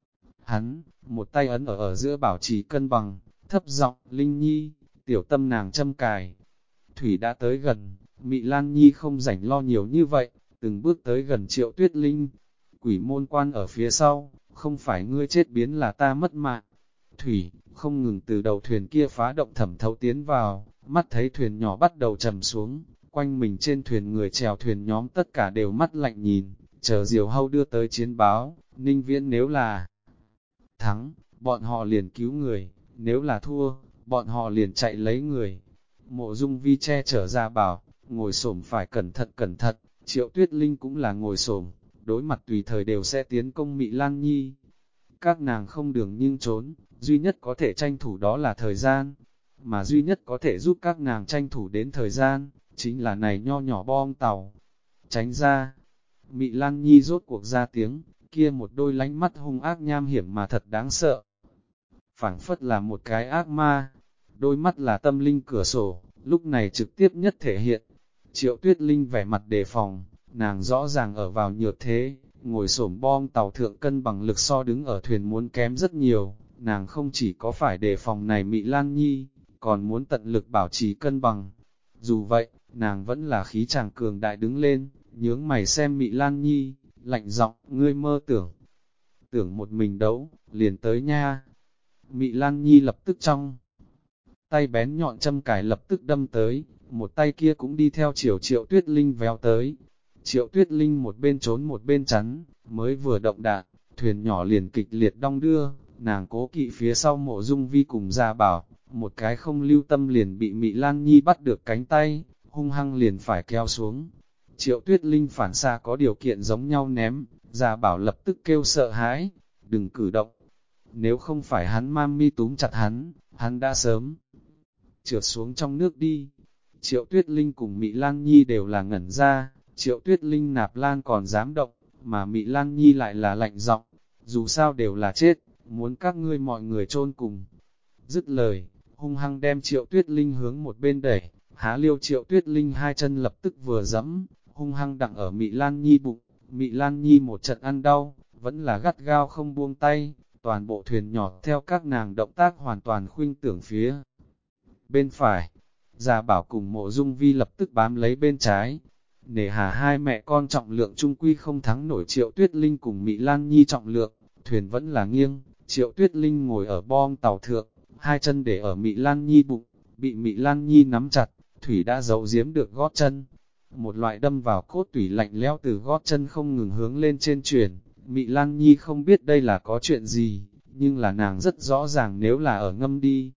Hắn, một tay ấn ở giữa bảo trì cân bằng, thấp giọng, Linh Nhi, tiểu tâm nàng châm cài. Thủy đã tới gần, Mị Lan Nhi không rảnh lo nhiều như vậy, từng bước tới gần Triệu Tuyết Linh. Quỷ môn quan ở phía sau, không phải ngươi chết biến là ta mất mạng. Thủy, không ngừng từ đầu thuyền kia phá động thẩm thấu tiến vào, mắt thấy thuyền nhỏ bắt đầu trầm xuống, quanh mình trên thuyền người chèo thuyền nhóm tất cả đều mắt lạnh nhìn, chờ diều hâu đưa tới chiến báo, Ninh Viễn nếu là thắng, bọn họ liền cứu người, nếu là thua, bọn họ liền chạy lấy người. Mộ Dung Vi che chở Gia Bảo, ngồi xổm phải cẩn thận, Triệu Tuyết Linh cũng là ngồi xổm, đối mặt tùy thời đều sẽ tiến công Mị Lan Nhi. Các nàng không đường nhưng trốn, duy nhất có thể tranh thủ đó là thời gian, mà duy nhất có thể giúp các nàng tranh thủ đến thời gian, chính là này nho nhỏ bom tàu. Tránh ra, Mị Lan Nhi rốt cuộc ra tiếng, kia một đôi lánh mắt hung ác nham hiểm mà thật đáng sợ. Phảng phất là một cái ác ma, đôi mắt là tâm linh cửa sổ, lúc này trực tiếp nhất thể hiện. Triệu Tuyết Linh vẻ mặt đề phòng, nàng rõ ràng ở vào nhược thế, ngồi xổm bom tàu thượng cân bằng lực so đứng ở thuyền muốn kém rất nhiều, nàng không chỉ có phải đề phòng này Mị Lan Nhi, còn muốn tận lực bảo trì cân bằng. Dù vậy, nàng vẫn là khí chàng cường đại đứng lên, nhướng mày xem Mị Lan Nhi, lạnh giọng, ngươi mơ tưởng một mình đấu, liền tới nha. Mị Lan Nhi lập tức trong tay bén nhọn châm cài lập tức đâm tới, một tay kia cũng đi theo chiều Triệu Tuyết Linh véo tới. Triệu Tuyết Linh một bên trốn một bên chắn, mới vừa động đạn, thuyền nhỏ liền kịch liệt đong đưa, nàng cố kỵ phía sau Mộ Dung Vi cùng Gia Bảo, một cái không lưu tâm liền bị Mị Lan Nhi bắt được cánh tay, hung hăng liền phải kéo xuống. Triệu Tuyết Linh phản xạ có điều kiện giống nhau ném, Gia Bảo lập tức kêu sợ hãi, đừng cử động. Nếu không phải hắn mami túm chặt hắn đã sớm trượt xuống trong nước đi. Triệu Tuyết Linh cùng Mị Lan Nhi đều là ngẩn ra, Triệu Tuyết Linh nạp lan còn dám động, mà Mị Lan Nhi lại là lạnh giọng, dù sao đều là chết, muốn các ngươi mọi người chôn cùng. Dứt lời, hung hăng đem Triệu Tuyết Linh hướng một bên đẩy, há liêu Triệu Tuyết Linh hai chân lập tức vừa dẫm, hung hăng đặng ở Mị Lan Nhi bụng, Mị Lan Nhi một trận ăn đau, vẫn là gắt gao không buông tay, toàn bộ thuyền nhỏ theo các nàng động tác hoàn toàn khuynh tưởng phía bên phải. Gia Bảo cùng Mộ Dung Vi lập tức bám lấy bên trái. Nể hà hai mẹ con trọng lượng trung quy không thắng nổi Triệu Tuyết Linh cùng Mị Lan Nhi trọng lượng, thuyền vẫn là nghiêng, Triệu Tuyết Linh ngồi ở bong tàu thượng, hai chân để ở Mị Lan Nhi bụng, bị Mị Lan Nhi nắm chặt, thủy đã giấu giếm được gót chân. Một loại đâm vào cốt tủy lạnh lẽo từ gót chân không ngừng hướng lên trên truyền, Mị Lan Nhi không biết đây là có chuyện gì, nhưng là nàng rất rõ ràng nếu là ở ngâm đi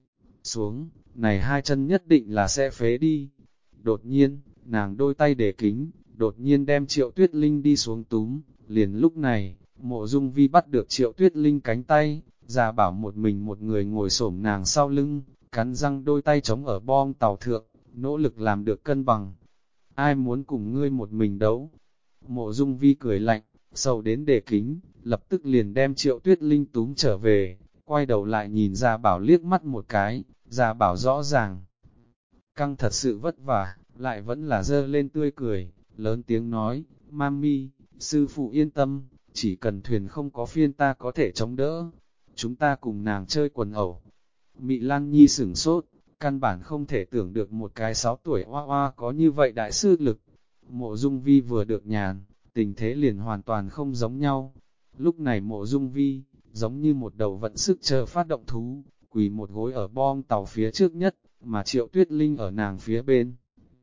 xuống, này hai chân nhất định là sẽ phế đi. Đột nhiên, nàng đôi tay để kính, đột nhiên đem Triệu Tuyết Linh đi xuống túm, liền lúc này, Mộ Dung Vi bắt được Triệu Tuyết Linh cánh tay, Gia Bảo một mình một người ngồi xổm nàng sau lưng, cắn răng đôi tay chống ở bong tàu thượng, nỗ lực làm được cân bằng. Ai muốn cùng ngươi một mình đấu? Mộ Dung Vi cười lạnh, sầu đến đề kính, lập tức liền đem Triệu Tuyết Linh túm trở về, quay đầu lại nhìn Gia Bảo liếc mắt một cái, Gia Bảo rõ ràng căng thật sự vất vả, lại vẫn là dơ lên tươi cười, lớn tiếng nói, Mami, sư phụ yên tâm, chỉ cần thuyền không có phiên ta có thể chống đỡ, chúng ta cùng nàng chơi quần ẩu. Mị Lan Nhi sửng sốt, căn bản không thể tưởng được một cái 6 tuổi hoa hoa có như vậy đại sư lực. Mộ Dung Vi vừa được nhàn, tình thế liền hoàn toàn không giống nhau. Lúc này Mộ Dung Vi, giống như một đầu vận sức chờ phát động thú, quỳ một gối ở bong tàu phía trước nhất, mà Triệu Tuyết Linh ở nàng phía bên.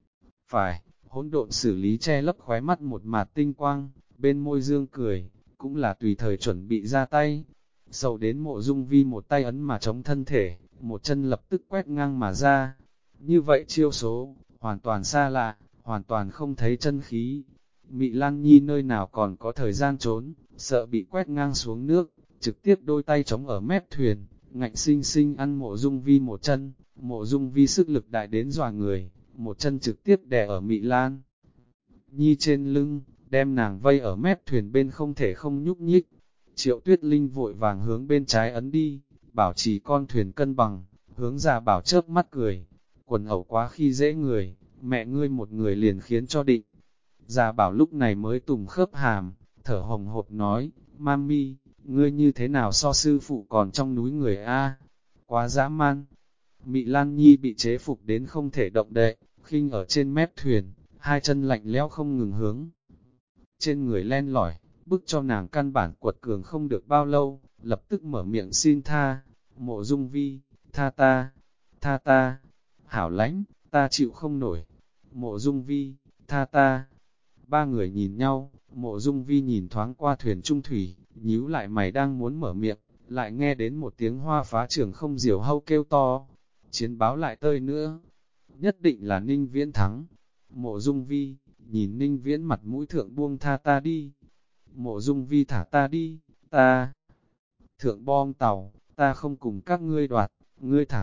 Phải, hỗn độn xử lý che lấp khóe mắt một mạt tinh quang, bên môi dương cười, cũng là tùy thời chuẩn bị ra tay. Sầu đến Mộ Dung Vi một tay ấn mà chống thân thể, một chân lập tức quét ngang mà ra. Như vậy chiêu số, hoàn toàn xa lạ, hoàn toàn không thấy chân khí. Mị Lan Nhi nơi nào còn có thời gian trốn, sợ bị quét ngang xuống nước, trực tiếp đôi tay chống ở mép thuyền, ngạnh sinh sinh ăn Mộ Dung Vi một chân. Mộ Dung Vi sức lực đại đến dọa người, một chân trực tiếp đè ở Mị Lan Nhi trên lưng, đem nàng vây ở mép thuyền bên không thể không nhúc nhích. Triệu Tuyết Linh vội vàng hướng bên trái ấn đi, bảo trì con thuyền cân bằng, hướng Gia Bảo chớp mắt cười, quần ẩu quá khi dễ người, mẹ ngươi một người liền khiến cho định. Gia Bảo lúc này mới tùng khớp hàm, thở hồng hộc nói, Mami, ngươi như thế nào so sư phụ còn trong núi người a? Quá dã man. Mị Lan Nhi bị chế phục đến không thể động đậy, khinh ở trên mép thuyền, hai chân lạnh lẽo không ngừng hướng trên người len lỏi, bức cho nàng căn bản quật cường không được bao lâu, lập tức mở miệng xin tha. Mộ Dung Vi, tha ta, hảo lãnh, ta chịu không nổi. Mộ Dung Vi, tha ta. Ba người nhìn nhau, Mộ Dung Vi nhìn thoáng qua thuyền trung thủy, nhíu lại mày đang muốn mở miệng, lại nghe đến một tiếng hoa phá trường không diều hâu kêu to. Chiến báo lại tơi nữa, nhất định là Ninh Viễn thắng. Mộ Dung Vi, nhìn Ninh Viễn mặt mũi thượng buông tha ta đi. Mộ Dung Vi thả ta đi, ta thượng bom tàu, ta không cùng các ngươi đoạt, ngươi thả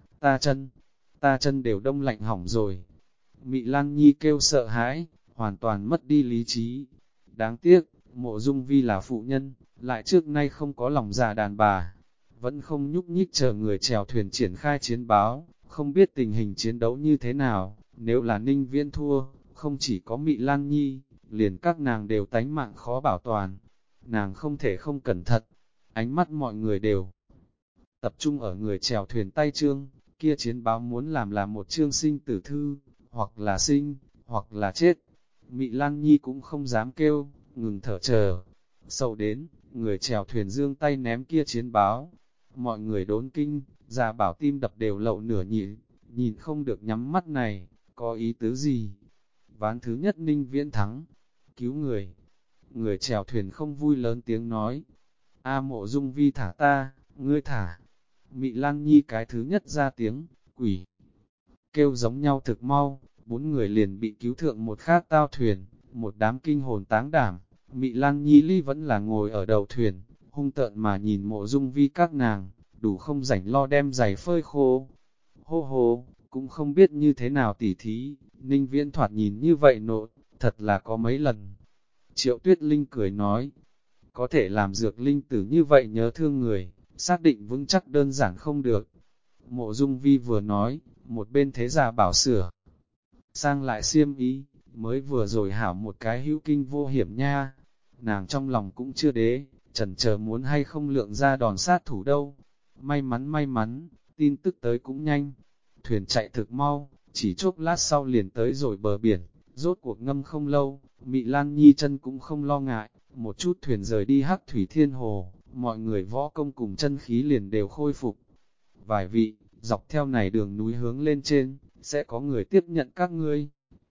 ta chân đều đông lạnh hỏng rồi. Mị Lan Nhi kêu sợ hãi, hoàn toàn mất đi lý trí. Đáng tiếc, Mộ Dung Vi là phụ nhân, lại trước nay không có lòng già đàn bà, vẫn không nhúc nhích chờ người chèo thuyền triển khai chiến báo, không biết tình hình chiến đấu như thế nào. Nếu là Ninh Viễn thua, không chỉ có Mị Lan Nhi, liền các nàng đều tánh mạng khó bảo toàn. Nàng không thể không cẩn thận, ánh mắt mọi người đều tập trung ở người chèo thuyền tay chương, kia chiến báo muốn làm là một chương sinh tử thư, hoặc là sinh, hoặc là chết. Mị Lan Nhi cũng không dám kêu, ngừng thở chờ. Sâu đến, người chèo thuyền dương tay ném kia chiến báo. Mọi người đốn kinh, Gia Bảo tim đập đều lậu nửa nhị, nhìn không được nhắm mắt này, có ý tứ gì? Ván thứ nhất Ninh Viễn thắng, cứu người. Người chèo thuyền không vui lớn tiếng nói, A Mộ Dung Vi thả ta, ngươi thả. Mị Lan Nhi cái thứ nhất ra tiếng, quỷ. Kêu giống nhau thực mau, bốn người liền bị cứu thượng một khác tao thuyền, một đám kinh hồn táng đảm. Mị Lan Nhi ly vẫn là ngồi ở đầu thuyền, hung tợn mà nhìn Mộ Dung Vi các nàng, đủ không rảnh lo đem giày phơi khô. Hô hô, cũng không biết như thế nào tỉ thí, Ninh Viễn thoạt nhìn như vậy nộ, thật là có mấy lần. Triệu Tuyết Linh cười nói, có thể làm dược linh tử như vậy nhớ thương người, xác định vững chắc đơn giản không được. Mộ Dung Vi vừa nói, một bên thế già bảo sửa. Sang lại xiêm ý, mới vừa rồi hảo một cái hữu kinh vô hiểm nha. Nàng trong lòng cũng chưa đế, chần chờ muốn hay không lượng ra đòn sát thủ đâu. May mắn, tin tức tới cũng nhanh. Thuyền chạy thực mau, chỉ chốc lát sau liền tới rồi bờ biển, rốt cuộc ngâm không lâu, Mị Lan Nhi chân cũng không lo ngại, một chút thuyền rời đi Hắc Thủy Thiên Hồ, mọi người võ công cùng chân khí liền đều khôi phục. Vài vị, dọc theo này đường núi hướng lên trên, sẽ có người tiếp nhận các ngươi.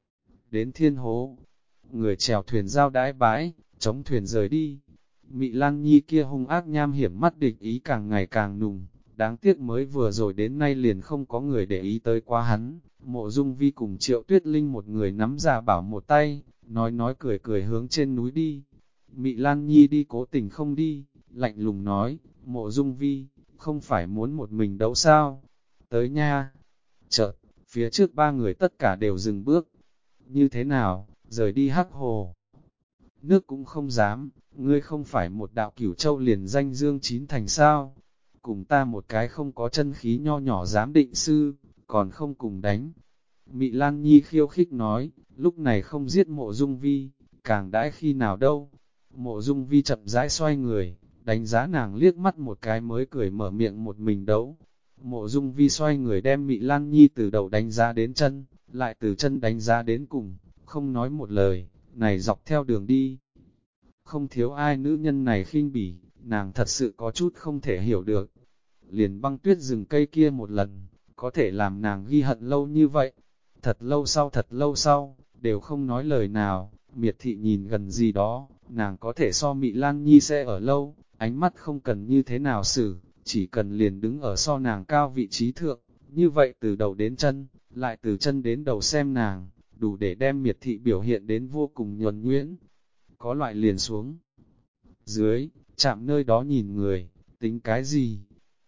Đến Thiên Hố, người chèo thuyền giao đái bái, chống thuyền rời đi. Mị Lan Nhi kia hung ác nham hiểm mắt địch ý càng ngày càng nùng, đáng tiếc mới vừa rồi đến nay liền không có người để ý tới quá hắn. Mộ Dung Vi cùng Triệu Tuyết Linh một người nắm Gia Bảo một tay, nói cười hướng trên núi đi. Mị Lan Nhi đi cố tình không đi, lạnh lùng nói, Mộ Dung Vi, không phải muốn một mình đấu sao? Tới nha! Chợt, phía trước ba người tất cả đều dừng bước. Như thế nào, rời đi Hắc Hồ? Nước cũng không dám, ngươi không phải một đạo Cửu Châu liền danh dương chín thành sao? Cùng ta một cái không có chân khí nho nhỏ dám định sư, còn không cùng đánh. Mị Lan Nhi khiêu khích nói, lúc này không giết Mộ Dung Vi, càng đãi khi nào đâu. Mộ Dung Vi chậm rãi xoay người, đánh giá nàng liếc mắt một cái mới cười mở miệng một mình đấu. Mộ Dung Vi xoay người đem Mị Lan Nhi từ đầu đánh giá đến chân, lại từ chân đánh giá đến cùng, không nói một lời, này dọc theo đường đi. Không thiếu ai nữ nhân này khinh bỉ, nàng thật sự có chút không thể hiểu được. Liền Băng Tuyết rừng cây kia một lần, có thể làm nàng ghi hận lâu như vậy. Thật lâu sau, đều không nói lời nào, Miệt Thị nhìn gần gì đó, nàng có thể so Mị Lan Nhi sẽ ở lâu, ánh mắt không cần như thế nào xử, chỉ cần liền đứng ở so nàng cao vị trí thượng, như vậy từ đầu đến chân, lại từ chân đến đầu xem nàng, đủ để đem Miệt Thị biểu hiện đến vô cùng nhuần nhuyễn. Có loại liền xuống dưới, chạm nơi đó nhìn người, tính cái gì?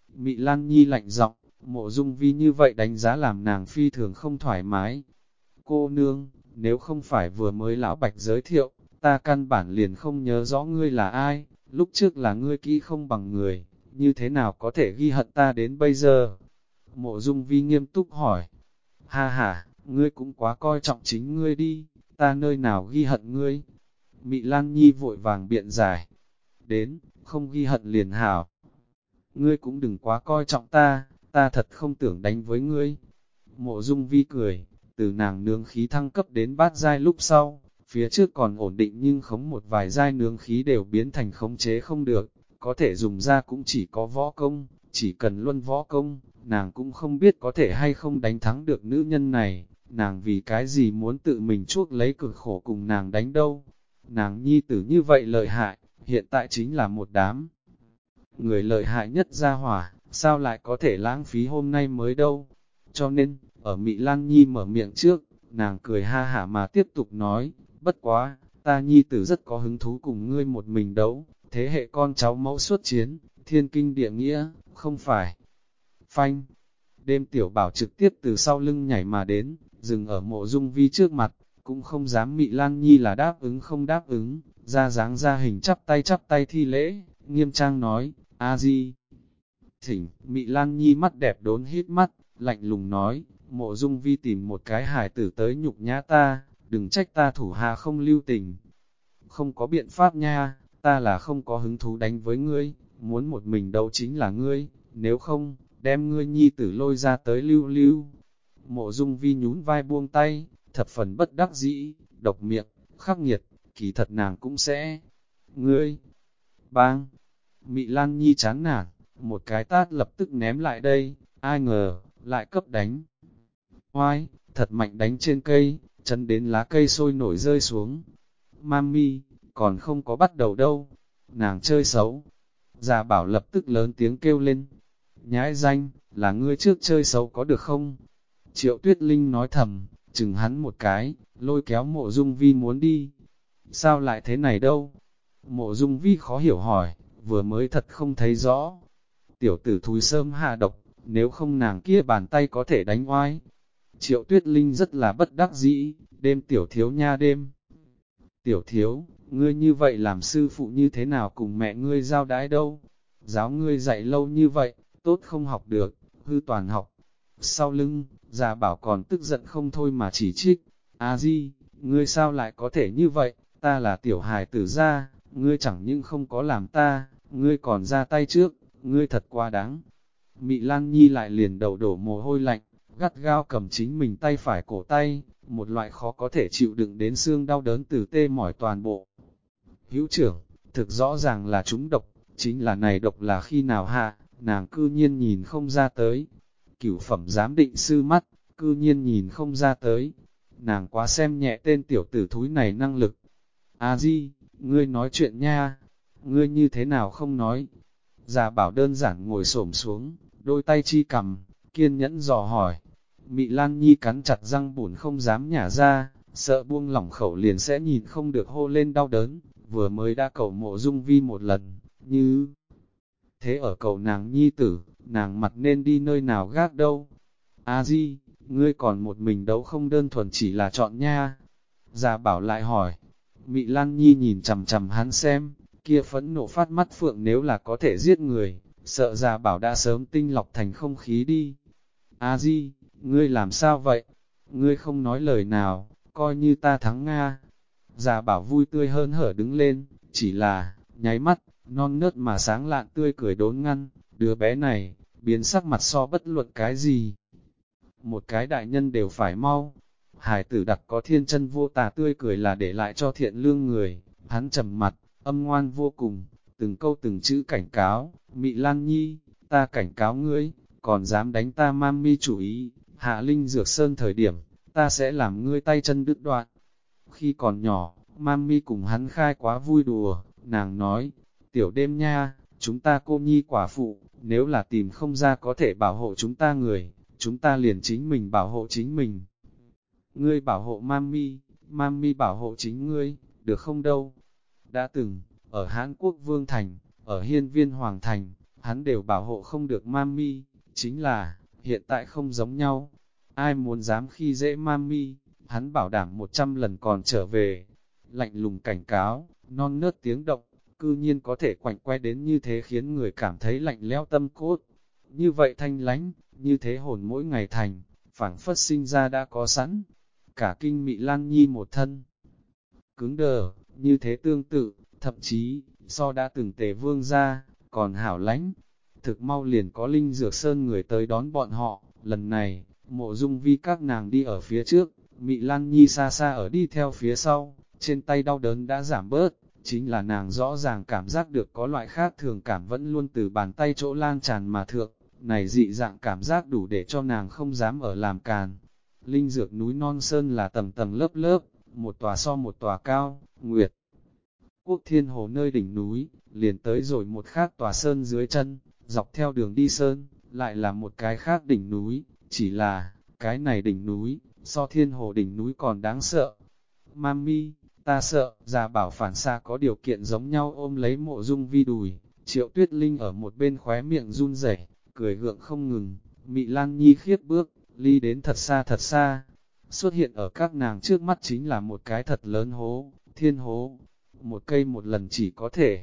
Mị Lan Nhi lạnh giọng, Mộ Dung Vi như vậy đánh giá làm nàng phi thường không thoải mái. Cô nương, nếu không phải vừa mới lão bạch giới thiệu, ta căn bản liền không nhớ rõ ngươi là ai, lúc trước là ngươi kỹ không bằng người, như thế nào có thể ghi hận ta đến bây giờ? Mộ Dung Vi nghiêm túc hỏi, ha ha, ngươi cũng quá coi trọng chính ngươi đi, ta nơi nào ghi hận ngươi? Mị Lan Nhi vội vàng biện giải, đến, không ghi hận liền hảo. Ngươi cũng đừng quá coi trọng ta, ta thật không tưởng đánh với ngươi. Mộ Dung Vi cười, từ nàng nướng khí thăng cấp đến bát giai lúc sau, phía trước còn ổn định nhưng khống một vài giai nướng khí đều biến thành khống chế không được, có thể dùng ra cũng chỉ có võ công, chỉ cần luân võ công, nàng cũng không biết có thể hay không đánh thắng được nữ nhân này, nàng vì cái gì muốn tự mình chuốc lấy cực khổ cùng nàng đánh đâu. Nàng nhi tử như vậy lợi hại, hiện tại chính là một đám người lợi hại nhất gia hỏa, sao lại có thể lãng phí hôm nay mới đâu. Cho nên, ở Mị Lan Nhi mở miệng trước, nàng cười ha hả mà tiếp tục nói, bất quá, ta nhi tử rất có hứng thú cùng ngươi một mình đấu, thế hệ con cháu mẫu xuất chiến, thiên kinh địa nghĩa, không phải. Phanh, đêm tiểu bảo trực tiếp từ sau lưng nhảy mà đến, dừng ở Mộ Dung Vi trước mặt, cũng không dám Mị Lan Nhi là đáp ứng không đáp ứng, ra dáng ra hình chắp tay thi lễ, nghiêm trang nói, A-di. Thỉnh, Mị Lan Nhi mắt đẹp đốn hít mắt, lạnh lùng nói, Mộ Dung Vi tìm một cái hài tử tới nhục nhã ta, đừng trách ta thủ hạ không lưu tình. Không có biện pháp nha, ta là không có hứng thú đánh với ngươi, muốn một mình đấu chính là ngươi, nếu không, đem ngươi nhi tử lôi ra tới lưu lưu. Mộ Dung Vi nhún vai buông tay, thập phần bất đắc dĩ, độc miệng, khắc nghiệt, kỳ thật nàng cũng sẽ. Ngươi, bang, Mị Lan Nhi chán nản, một cái tát lập tức ném lại đây, ai ngờ, lại cấp đánh. Oai, thật mạnh đánh trên cây, chân đến lá cây sôi nổi rơi xuống. Mami, còn không có bắt đầu đâu, nàng chơi xấu. Già bảo lập tức lớn tiếng kêu lên. Nhãi danh, là ngươi trước chơi xấu có được không? Triệu Tuyết Linh nói thầm, chừng hắn một cái, lôi kéo Mộ Dung Vi muốn đi. Sao lại thế này đâu? Mộ Dung Vi khó hiểu hỏi, vừa mới thật không thấy rõ. Tiểu tử thúi sớm hạ độc, nếu không nàng kia bàn tay có thể đánh oai. Triệu Tuyết Linh rất là bất đắc dĩ, đêm tiểu thiếu nha đêm. Tiểu thiếu, ngươi như vậy làm sư phụ như thế nào cùng mẹ ngươi giao đái đâu? Giáo ngươi dạy lâu như vậy, tốt không học được, hư toàn học. Sau lưng, già bảo còn tức giận không thôi mà chỉ trích. A-di, ngươi sao lại có thể như vậy, ta là tiểu hài tử gia, ngươi chẳng những không có làm ta, ngươi còn ra tay trước, ngươi thật quá đáng. Mị Lan Nhi lại liền đầu đổ mồ hôi lạnh, gắt gao cầm chính mình tay phải cổ tay, một loại khó có thể chịu đựng đến xương đau đớn từ tê mỏi toàn bộ. Hữu trưởng, thực rõ ràng là chúng độc, chính là này độc là khi nào hạ, nàng cư nhiên nhìn không ra tới. Cửu phẩm giám định sư mắt, cư nhiên nhìn không ra tới. Nàng quá xem nhẹ tên tiểu tử thúi này năng lực. A-di, ngươi nói chuyện nha, ngươi như thế nào không nói. Già bảo đơn giản ngồi xổm xuống, đôi tay chi cầm, kiên nhẫn dò hỏi. Mị Lan Nhi cắn chặt răng bùn không dám nhả ra, sợ buông lỏng khẩu liền sẽ nhìn không được hô lên đau đớn, vừa mới đã cầu Mộ Dung Vi một lần, như thế ở cầu nàng nhi tử, nàng mặt nên đi nơi nào gác đâu. A-di, ngươi còn một mình đấu không đơn thuần chỉ là chọn nha. Già bảo lại hỏi, Mị Lan Nhi nhìn chằm chằm hắn xem, kia phẫn nộ phát mắt phượng nếu là có thể giết người, sợ già bảo đã sớm tinh lọc thành không khí đi. A-di, ngươi làm sao vậy? Ngươi không nói lời nào, coi như ta thắng Nga. Già bảo vui tươi hơn hở đứng lên, chỉ là, nháy mắt, non nớt mà sáng lạn tươi cười đốn ngăn, đứa bé này, biến sắc mặt so bất luận cái gì. Một cái đại nhân đều phải mau. Hải tử đặc có thiên chân vô tà tươi cười là để lại cho thiện lương người, hắn trầm mặt, âm ngoan vô cùng, từng câu từng chữ cảnh cáo, Mị Lan Nhi, ta cảnh cáo ngươi, còn dám đánh ta mami chủ ý, hạ linh dược sơn thời điểm, ta sẽ làm ngươi tay chân đứt đoạn. Khi còn nhỏ, mami cùng hắn khai quá vui đùa, nàng nói, tiểu đêm nha, chúng ta cô nhi quả phụ, nếu là tìm không ra có thể bảo hộ chúng ta người, chúng ta liền chính mình bảo hộ chính mình. Ngươi bảo hộ mami, mami bảo hộ chính ngươi, được không đâu? Đã từng, ở Hán Quốc Vương Thành, ở Hiên Viên Hoàng Thành, hắn đều bảo hộ không được Mami, chính là, hiện tại không giống nhau. Ai muốn dám khi dễ Mami, hắn bảo đảm 100 lần còn trở về. Lạnh lùng cảnh cáo, non nớt tiếng động, cư nhiên có thể quạnh quay đến như thế khiến người cảm thấy lạnh lẽo tâm cốt. Như vậy thanh lánh, như thế hồn mỗi ngày thành, phảng phất sinh ra đã có sẵn. Cả kinh Mị Lan Nhi một thân cứng đờ, như thế tương tự, thậm chí, so đã từng Tề Vương ra, còn hảo lãnh. Thực mau liền có Linh Dược Sơn người tới đón bọn họ, lần này, Mộ Dung Vi các nàng đi ở phía trước, Mị Lan Nhi xa xa ở đi theo phía sau, trên tay đau đớn đã giảm bớt, chính là nàng rõ ràng cảm giác được có loại khác thường cảm vẫn luôn từ bàn tay chỗ lan tràn mà thượng, này dị dạng cảm giác đủ để cho nàng không dám ở làm càn. Linh Dược núi non sơn là tầng tầng lớp lớp, một tòa so một tòa cao, Nguyệt Quốc Thiên Hồ nơi đỉnh núi, liền tới rồi một khác tòa sơn dưới chân, dọc theo đường đi sơn, lại là một cái khác đỉnh núi, chỉ là, cái này đỉnh núi, so Thiên Hồ đỉnh núi còn đáng sợ. Mami, ta sợ, già bảo phản xa có điều kiện giống nhau ôm lấy Mộ Dung Vi đùi, Triệu Tuyết Linh ở một bên khóe miệng run rẩy, cười gượng không ngừng, Mị Lan Nhi khiếp bước, ly đến thật xa, xuất hiện ở các nàng trước mắt chính là một cái thật lớn hố, thiên hố, một cây một lần chỉ có thể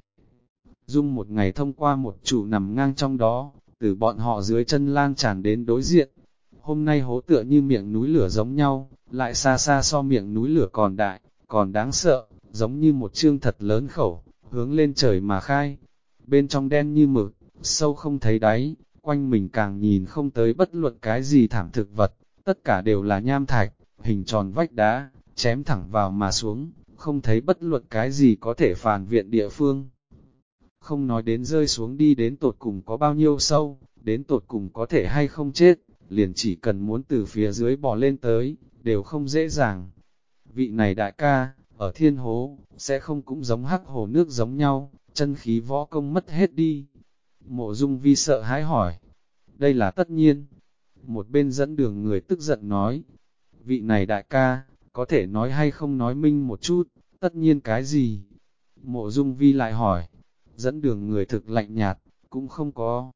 dung một ngày thông qua một chủ nằm ngang trong đó, từ bọn họ dưới chân lan tràn đến đối diện. Hôm nay hố tựa như miệng núi lửa giống nhau, lại xa xa so miệng núi lửa còn đại, còn đáng sợ, giống như một chương thật lớn khẩu, hướng lên trời mà khai. Bên trong đen như mực, sâu không thấy đáy, quanh mình càng nhìn không tới bất luận cái gì thảm thực vật, tất cả đều là nham thạch, hình tròn vách đá, chém thẳng vào mà xuống, không thấy bất luận cái gì có thể phản viện địa phương. Không nói đến rơi xuống đi đến tột cùng có bao nhiêu sâu, đến tột cùng có thể hay không chết, liền chỉ cần muốn từ phía dưới bò lên tới, đều không dễ dàng. Vị này đại ca, ở thiên hố, sẽ không cũng giống hắc hồ nước giống nhau, chân khí võ công mất hết đi. Mộ Dung Vi sợ hãi hỏi, đây là tất nhiên. Một bên dẫn đường người tức giận nói, vị này đại ca, có thể nói hay không nói minh một chút, tất nhiên cái gì? Mộ Dung Vi lại hỏi, dẫn đường người thực lạnh nhạt, cũng không có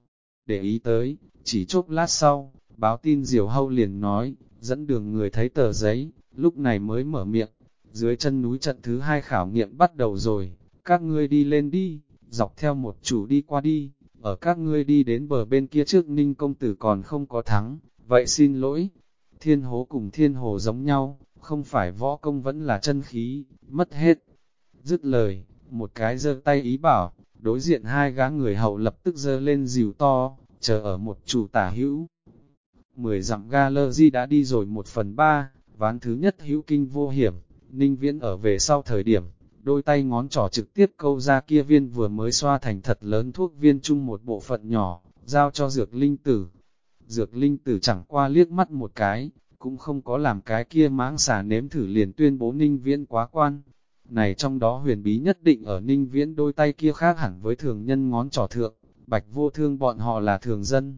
để ý tới, chỉ chốc lát sau, báo tin Diều Hâu liền nói, dẫn đường người thấy tờ giấy, lúc này mới mở miệng, dưới chân núi trận thứ 2 khảo nghiệm bắt đầu rồi, các ngươi đi lên đi, dọc theo một chủ đi qua đi, ở các ngươi đi đến bờ bên kia trước Ninh công tử còn không có thắng, vậy xin lỗi, thiên hố cùng thiên hồ giống nhau, không phải võ công vẫn là chân khí, mất hết. Dứt lời, một cái giơ tay ý bảo, đối diện hai gã người hậu lập tức giơ lên dìu to, chờ ở một chủ tả hữu. 10 dặm Galerie đã đi rồi 1/3, ván thứ nhất hữu kinh vô hiểm, Ninh Viễn ở về sau thời điểm, đôi tay ngón trỏ trực tiếp câu ra kia viên vừa mới xoa thành thật lớn thuốc viên chung một bộ phận nhỏ, giao cho Dược Linh Tử. Dược Linh Tử chẳng qua liếc mắt một cái, cũng không có làm cái kia mãng xà nếm thử liền tuyên bố Ninh Viễn quá quan. Này trong đó huyền bí nhất định ở Ninh Viễn đôi tay kia khác hẳn với thường nhân ngón trỏ thượng, Bạch Vô Thương bọn họ là thường dân.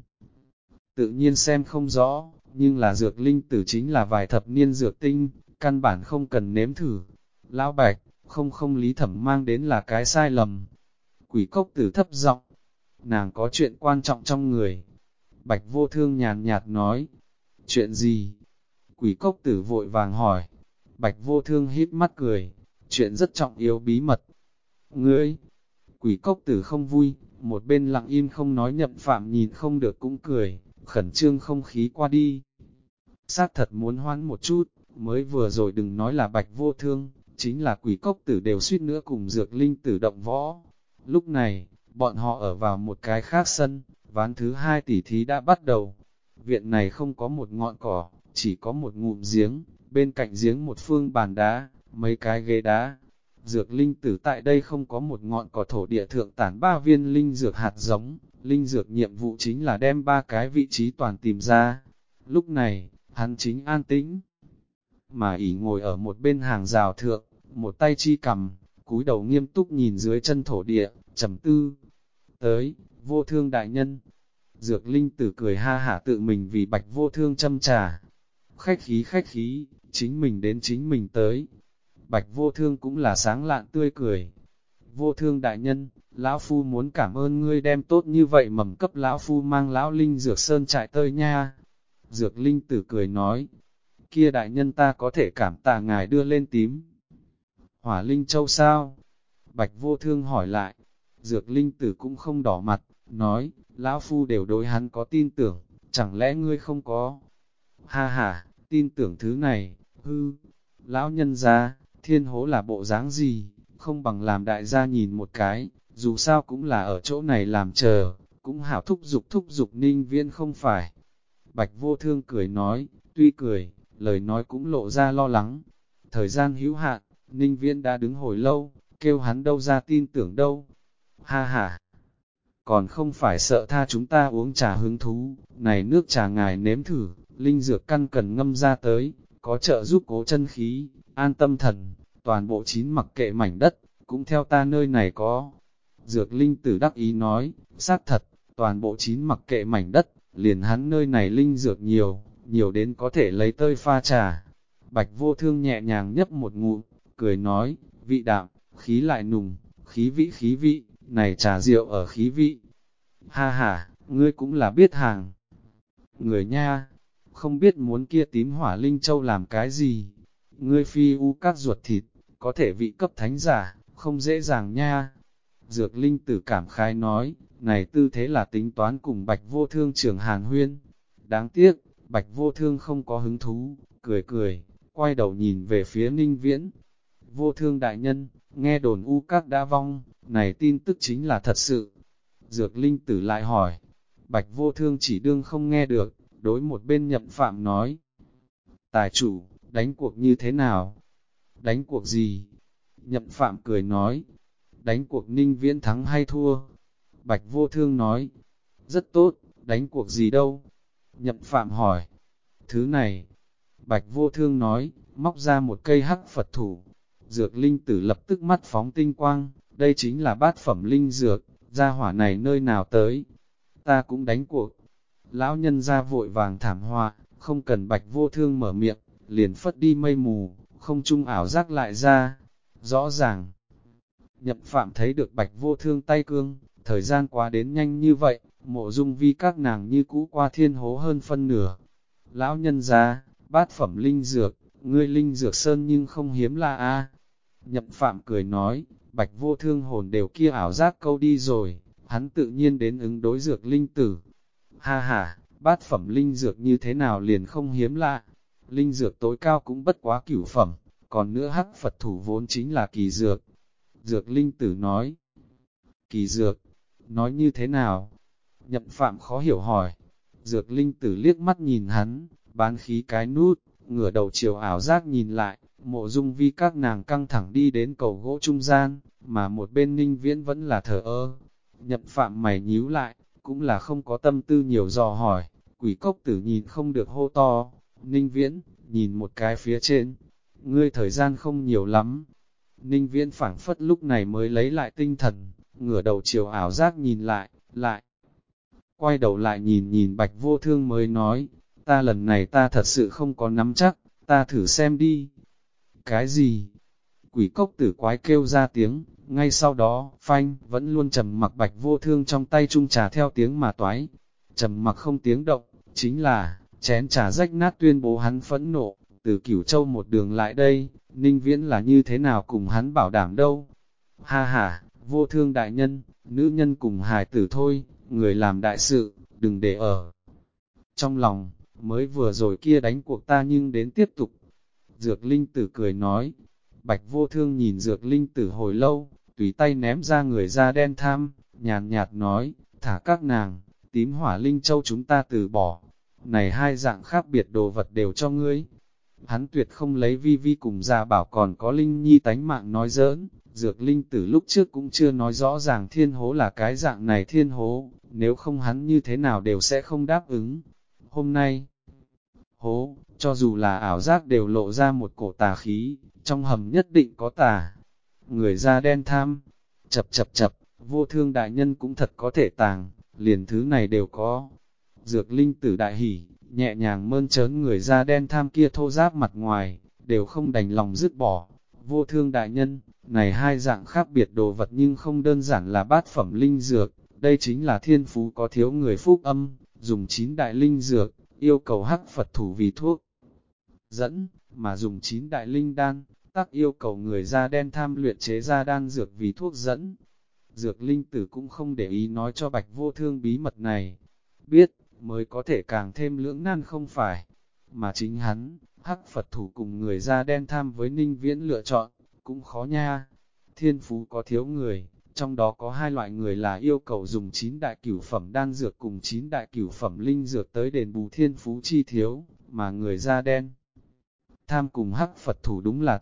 Tự nhiên xem không rõ, nhưng là Dược Linh Tử chính là vài thập niên dược tinh, căn bản không cần nếm thử. Lão Bạch, không Lý Thẩm mang đến là cái sai lầm. Quỷ Cốc Tử thấp giọng, nàng có chuyện quan trọng trong người. Bạch Vô Thương nhàn nhạt nói, chuyện gì? Quỷ Cốc Tử vội vàng hỏi. Bạch Vô Thương híp mắt cười, chuyện rất trọng yếu bí mật. Ngươi, Quỷ Cốc Tử không vui, một bên lặng im không nói Nhậm Phạm nhìn không được cũng cười, khẩn trương không khí qua đi. Xác thật muốn hoãn một chút, mới vừa rồi đừng nói là Bạch Vô Thương, chính là Quỷ Cốc Tử đều suýt nữa cùng Dược Linh Tử động võ. Lúc này, bọn họ ở vào một cái khác sân, ván thứ 2 tỉ thí đã bắt đầu. Viện này không có một ngọn cỏ, chỉ có một ngụm giếng, bên cạnh giếng một phương bàn đá, mấy cái ghế đá. Dược Linh Tử tại đây không có một ngọn cỏ thổ địa thượng tản 3 viên linh dược hạt giống, linh dược nhiệm vụ chính là đem 3 cái vị trí toàn tìm ra. Lúc này, hắn chính an tĩnh, mà ỉ ngồi ở một bên hàng rào thượng, một tay chi cầm, cúi đầu nghiêm túc nhìn dưới chân thổ địa, trầm tư. Tới, Vô Thương đại nhân. Dược Linh Tử cười ha hả tự mình vì Bạch Vô Thương châm trà. Khách khí, chính mình đến chính mình tới. Bạch Vô Thương cũng là sáng lạn tươi cười. Vô Thương đại nhân, Lão Phu muốn cảm ơn ngươi đem tốt như vậy mầm cấp Lão Phu mang Lão Linh Dược Sơn trại tơi nha. Dược Linh Tử cười nói, kia đại nhân ta có thể cảm tạ ngài đưa lên tím. Hỏa Linh Châu sao? Bạch Vô Thương hỏi lại. Dược Linh Tử cũng không đỏ mặt, nói, Lão Phu đều đối hắn có tin tưởng, chẳng lẽ ngươi không có? Ha ha, tin tưởng thứ này, hư, lão nhân gia, thiên hố là bộ dáng gì, không bằng làm đại gia nhìn một cái, dù sao cũng là ở chỗ này làm chờ, cũng hảo thúc giục Ninh Viễn không phải. Bạch Vô Thương cười nói, tuy cười, lời nói cũng lộ ra lo lắng. Thời gian hữu hạn, Ninh Viễn đã đứng hồi lâu, kêu hắn đâu ra tin tưởng đâu. Ha ha, còn không phải sợ tha chúng ta uống trà hứng thú, này nước trà ngài nếm thử, linh dược căn cần ngâm ra tới, có trợ giúp cố chân khí, an tâm thần, toàn bộ chín mặc kệ mảnh đất, cũng theo ta nơi này có. Dược Linh Tử đắc ý nói, xác thật, toàn bộ chín mặc kệ mảnh đất, liền hắn nơi này linh dược nhiều, nhiều đến có thể lấy tơi pha trà. Bạch Vô Thương nhẹ nhàng nhấp một ngụm, cười nói, vị đạm, khí lại nùng, khí vị, này trà rượu ở khí vị. Ha ha, ngươi cũng là biết hàng. Người nha, không biết muốn kia tím hỏa linh châu làm cái gì. Ngươi phi u các ruột thịt, có thể vị cấp thánh giả, không dễ dàng nha. Dược Linh Tử cảm khái nói, này tư thế là tính toán cùng Bạch Vô Thương trưởng hàn huyên. Đáng tiếc, Bạch Vô Thương không có hứng thú, cười, quay đầu nhìn về phía Ninh Viễn. Vô Thương đại nhân, nghe đồn u các đã vong, này tin tức chính là thật sự. Dược Linh Tử lại hỏi, Bạch Vô Thương chỉ đương không nghe được, đối một bên Nhậm Phạm nói. Tài chủ, đánh cuộc như thế nào? Đánh cuộc gì? Nhậm Phạm cười nói, đánh cuộc Ninh Viễn thắng hay thua? Bạch Vô Thương nói, rất tốt, đánh cuộc gì đâu? Nhậm Phạm hỏi, thứ này. Bạch Vô Thương nói, móc ra một cây hắc Phật thủ. Dược Linh Tử lập tức mắt phóng tinh quang, đây chính là bát phẩm linh dược, gia hỏa này nơi nào tới? Ta cũng đánh cuộc. Lão nhân ra vội vàng thảm họa, không cần Bạch Vô Thương mở miệng, liền phất đi mây mù, không trung ảo giác lại ra. Rõ ràng, Nhậm Phạm thấy được Bạch Vô Thương tay cương, thời gian quá đến nhanh như vậy, Mộ Dung Vi các nàng như cũ qua thiên hố hơn phân nửa. Lão nhân ra, bát phẩm linh dược, ngươi linh dược sơn nhưng không hiếm là a. Nhậm Phạm cười nói, Bạch Vô Thương hồn đều kia ảo giác câu đi rồi, hắn tự nhiên đến ứng đối dược linh tử. Ha ha, bát phẩm linh dược như thế nào liền không hiếm lạ, linh dược tối cao cũng bất quá cửu phẩm, còn nữa hắc Phật thủ vốn chính là kỳ dược. Dược linh tử nói, kỳ dược, nói như thế nào? Nhậm Phạm khó hiểu hỏi. Dược linh tử liếc mắt nhìn hắn, bán khí cái nút, ngửa đầu chiều ảo giác nhìn lại, Mộ Dung Vi các nàng căng thẳng đi đến cầu gỗ trung gian, mà một bên Ninh Viễn vẫn là thờ ơ. Nhậm Phạm mày nhíu lại, cũng là không có tâm tư nhiều dò hỏi, quỷ cốc tử nhìn không được hô to. Ninh Viễn, nhìn một cái phía trên, ngươi thời gian không nhiều lắm. Ninh Viễn phảng phất lúc này mới lấy lại tinh thần, ngửa đầu chiều ảo giác nhìn lại. Quay đầu lại nhìn Bạch Vô Thương mới nói, ta lần này ta thật sự không có nắm chắc, ta thử xem đi. Cái gì? Quỷ cốc tử quái kêu ra tiếng, ngay sau đó, phanh, vẫn luôn trầm mặc Bạch Vô Thương trong tay chung trà theo tiếng mà toái. Trầm mặc không tiếng động, chính là, chén trà rách nát tuyên bố hắn phẫn nộ, từ Cửu Châu một đường lại đây, Ninh Viễn là như thế nào cùng hắn bảo đảm đâu. Ha ha, Vô Thương đại nhân, nữ nhân cùng hài tử thôi, người làm đại sự, đừng để ở trong lòng, mới vừa rồi kia đánh cuộc ta nhưng đến tiếp tục. Dược Linh Tử cười nói, Bạch Vô Thương nhìn Dược Linh Tử hồi lâu, tùy tay ném ra người da đen tham, nhàn nhạt nói, thả các nàng, tím hỏa linh châu chúng ta từ bỏ, này hai dạng khác biệt đồ vật đều cho ngươi. Hắn tuyệt không lấy Vi Vi cùng Gia Bảo còn có Linh Nhi tánh mạng nói giỡn, Dược Linh Tử lúc trước cũng chưa nói rõ ràng thiên hố là cái dạng này thiên hố, nếu không hắn như thế nào đều sẽ không đáp ứng. Hôm nay, hố, cho dù là ảo giác đều lộ ra một cổ tà khí, trong hầm nhất định có tà. Người da đen tham, chập, Vô Thương đại nhân cũng thật có thể tàng, liền thứ này đều có. Dược Linh Tử đại hỉ, nhẹ nhàng mơn trớn người da đen tham kia thô giáp mặt ngoài, đều không đành lòng dứt bỏ. Vô Thương đại nhân, Này hai dạng khác biệt đồ vật nhưng không đơn giản là bát phẩm linh dược, đây chính là thiên phú có thiếu người phúc âm, dùng 9 đại linh dược, yêu cầu hắc Phật thủ vì thuốc dẫn, mà dùng 9 đại linh đan, tác yêu cầu người da đen tham luyện chế ra đan dược vì thuốc dẫn. Dược linh tử cũng không để ý nói cho Bạch Vô Thương bí mật này, biết, mới có thể càng thêm lưỡng nan không phải, mà chính hắn, hắc Phật thủ cùng người da đen tham với Ninh Viễn lựa chọn, cũng khó nha. Thiên phú có thiếu người, trong đó có hai loại người là yêu cầu dùng 9 đại cửu phẩm đan dược cùng 9 đại cửu phẩm linh dược tới đền bù thiên phú chi thiếu, mà người da đen tham cùng hắc Phật thủ đúng là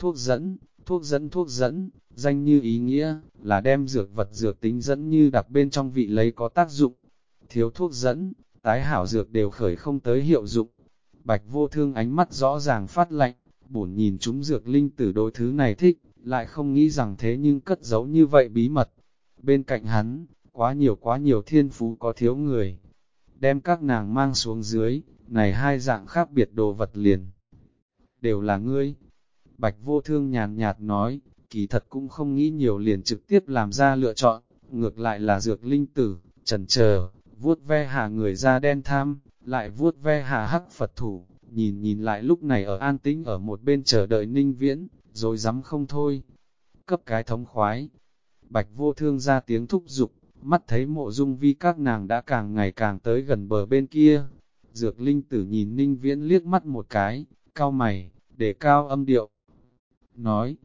thuốc dẫn, danh như ý nghĩa, là đem dược vật dược tính dẫn như đặc bên trong vị lấy có tác dụng. Thiếu thuốc dẫn, tái hảo dược đều khởi không tới hiệu dụng. Bạch Vô Thương ánh mắt rõ ràng phát lạnh, bổn nhìn chúng dược linh tử đối thứ này thích, lại không nghĩ rằng thế nhưng cất giấu như vậy bí mật. Bên cạnh hắn, quá nhiều thiên phú có thiếu người. Đem các nàng mang xuống dưới, này hai dạng khác biệt đồ vật liền. Đều là ngươi. Bạch Vô Thương nhàn nhạt nói, kỳ thật cũng không nghĩ nhiều liền trực tiếp làm ra lựa chọn, ngược lại là dược linh tử, chần chờ, vuốt ve hạ người da đen tham, lại vuốt ve hạ hắc Phật thủ, nhìn lại lúc này ở an tĩnh ở một bên chờ đợi Ninh Viễn, rồi dám không thôi. Cấp cái thống khoái. Bạch Vô Thương ra tiếng thúc giục, mắt thấy Mộ Dung Vi các nàng đã càng ngày càng tới gần bờ bên kia. Dược linh tử nhìn Ninh Viễn liếc mắt một cái, cau mày, để cao âm điệu. Nói,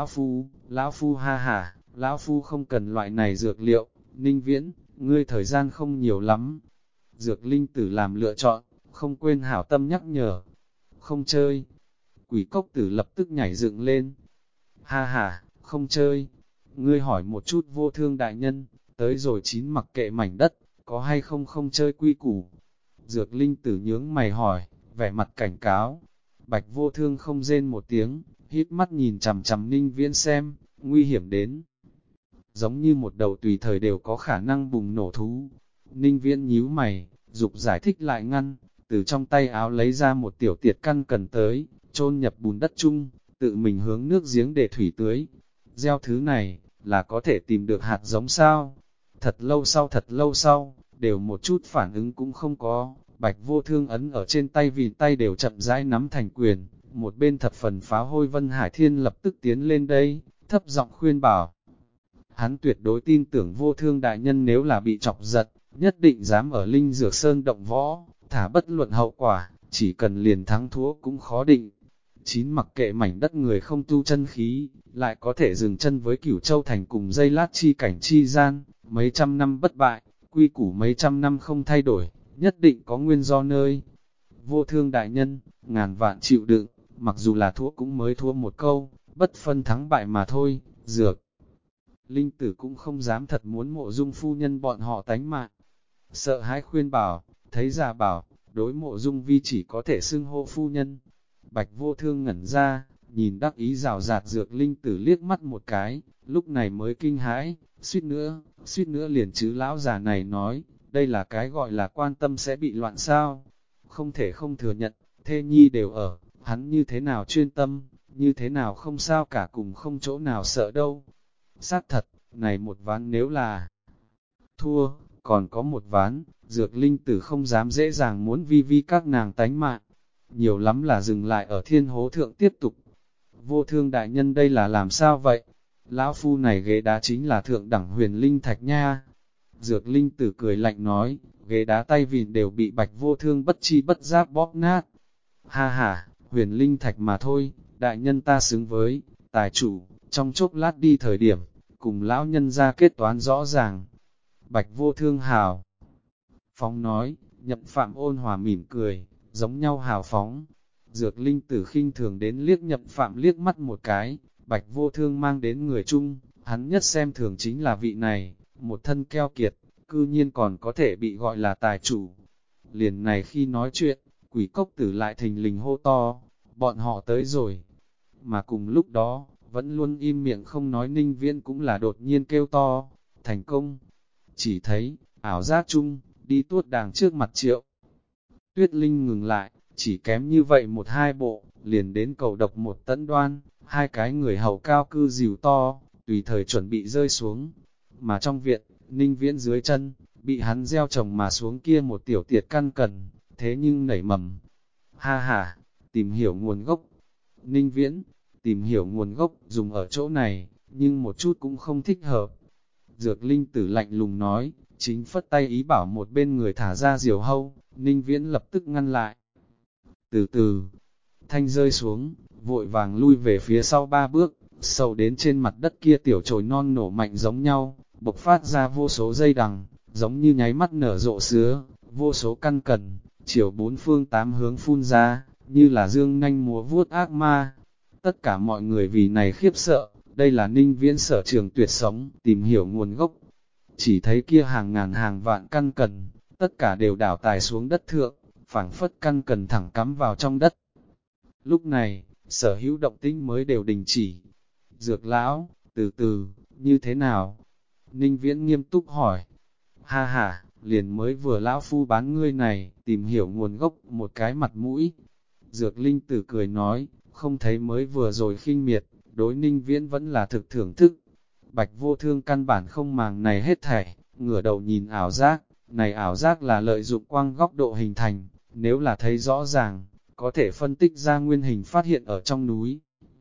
lão phu ha ha, lão phu không cần loại này dược liệu, Ninh Viễn, ngươi thời gian không nhiều lắm. Dược linh tử làm lựa chọn, không quên hảo tâm nhắc nhở. Không chơi. Quỷ cốc tử lập tức nhảy dựng lên. Ha ha, không chơi. Ngươi hỏi một chút Vô Thương đại nhân, tới rồi 9 mặc kệ mảnh đất, có hay không chơi quy củ. Dược linh tử nhướng mày hỏi, vẻ mặt cảnh cáo. Bạch Vô Thương không rên một tiếng, hít mắt nhìn chằm chằm Ninh Viễn xem, nguy hiểm đến. Giống như một đầu tùy thời đều có khả năng bùng nổ thú. Ninh Viễn nhíu mày, dục giải thích lại ngăn, từ trong tay áo lấy ra một tiểu tiệt căn cần tới, chôn nhập bùn đất chung, tự mình hướng nước giếng để thủy tưới. Gieo thứ này, là có thể tìm được hạt giống sao? Thật lâu sau, đều một chút phản ứng cũng không có. Bạch Vô Thương ấn ở trên tay vì tay đều chậm rãi nắm thành quyền, một bên thập phần pháo hôi Vân Hải Thiên lập tức tiến lên đây, thấp giọng khuyên bảo. Hắn tuyệt đối tin tưởng Vô Thương đại nhân nếu là bị chọc giận, nhất định dám ở Linh Dược Sơn động võ, thả bất luận hậu quả, chỉ cần liền thắng thua cũng khó định. 9 mặc kệ mảnh đất người không tu chân khí, lại có thể dừng chân với Cửu Châu Thành cùng dây lát chi cảnh chi gian, mấy trăm năm bất bại, quy củ mấy trăm năm không thay đổi, nhất định có nguyên do nơi. Vô Thương đại nhân, ngàn vạn chịu đựng, mặc dù là thua cũng mới thua một câu, bất phân thắng bại mà thôi, dược. Linh tử cũng không dám thật muốn Mộ Dung phu nhân bọn họ tánh mạng. Sợ hãi khuyên bảo, thấy già bảo, đối Mộ Dung Vi chỉ có thể xưng hô phu nhân. Bạch Vô Thương ngẩn ra, nhìn đắc ý rào rạt dược linh tử liếc mắt một cái, lúc này mới kinh hãi, suýt nữa liền chứ lão già này nói, đây là cái gọi là quan tâm sẽ bị loạn sao. Không thể không thừa nhận, thê nhi đều ở, hắn như thế nào chuyên tâm, như thế nào không sao cả cùng không chỗ nào sợ đâu. Xác thật, này một ván nếu là thua, còn có một ván, dược linh tử không dám dễ dàng muốn vi các nàng tánh mạng. Nhiều lắm là dừng lại ở thiên hố thượng tiếp tục. Vô Thương đại nhân đây là làm sao vậy? Lão phu này ghế đá chính là thượng đẳng huyền linh thạch nha. Dược linh tử cười lạnh nói, ghế đá tay vịn đều bị Bạch Vô Thương bất chi bất giác bóp nát. Ha ha, huyền linh thạch mà thôi, đại nhân ta xứng với, tài chủ, trong chốc lát đi thời điểm, cùng lão nhân ra kết toán rõ ràng. Bạch Vô Thương hào phóng nói, Nhậm Phạm ôn hòa mỉm cười, giống nhau hào phóng. Dược linh tử khinh thường đến liếc Nhậm Phạm liếc mắt một cái, Bạch Vô Thương mang đến người chung, hắn nhất xem thường chính là vị này, một thân keo kiệt, cư nhiên còn có thể bị gọi là tài chủ. Liền này khi nói chuyện, quỷ cốc tử lại thình lình hô to, bọn họ tới rồi. Mà cùng lúc đó, vẫn luôn im miệng không nói Ninh Viễn cũng là đột nhiên kêu to, thành công. Chỉ thấy, ảo giác chung, đi tuốt đàng trước mặt Triệu Tuyết Linh ngừng lại, chỉ kém như vậy một hai bộ, liền đến cầu độc một tấn đoan, hai cái người hầu cao cư dìu to, tùy thời chuẩn bị rơi xuống. Mà trong viện, Ninh Viễn dưới chân, bị hắn gieo trồng mà xuống kia một tiểu tiệt căn cần, thế nhưng nảy mầm. Ha ha, tìm hiểu nguồn gốc. Ninh Viễn, tìm hiểu nguồn gốc dùng ở chỗ này, nhưng một chút cũng không thích hợp. Dược Linh Tử lạnh lùng nói, chính phất tay ý bảo một bên người thả ra diều hâu, Ninh Viễn lập tức ngăn lại. Từ từ, thanh rơi xuống, vội vàng lui về phía sau 3 bước, sâu đến trên mặt đất kia tiểu chồi non nổ mạnh giống nhau, bộc phát ra vô số dây đằng, giống như nháy mắt nở rộ sứa, vô số căn cần, chiều 4 phương 8 hướng phun ra, như là dương nanh múa vuốt ác ma. Tất cả mọi người vì này khiếp sợ, đây là Ninh Viễn sở trường tuyệt sống, tìm hiểu nguồn gốc. Chỉ thấy kia hàng ngàn hàng vạn căn cần, tất cả đều đảo tài xuống đất thượng, phảng phất căn cần thẳng cắm vào trong đất. Lúc này, sở hữu động tĩnh mới đều đình chỉ. Dược lão, từ từ, như thế nào? Ninh Viễn nghiêm túc hỏi. Ha ha, liền mới vừa lão phu bán ngươi này, tìm hiểu nguồn gốc một cái mặt mũi. Dược Linh Tử cười nói, không thấy mới vừa rồi khinh miệt, đối Ninh Viễn vẫn là thực thưởng thức. Bạch Vô Thương căn bản không màng này hết thảy, ngửa đầu nhìn ảo giác, này ảo giác là lợi dụng quang góc độ hình thành, nếu là thấy rõ ràng, có thể phân tích ra nguyên hình phát hiện ở trong núi.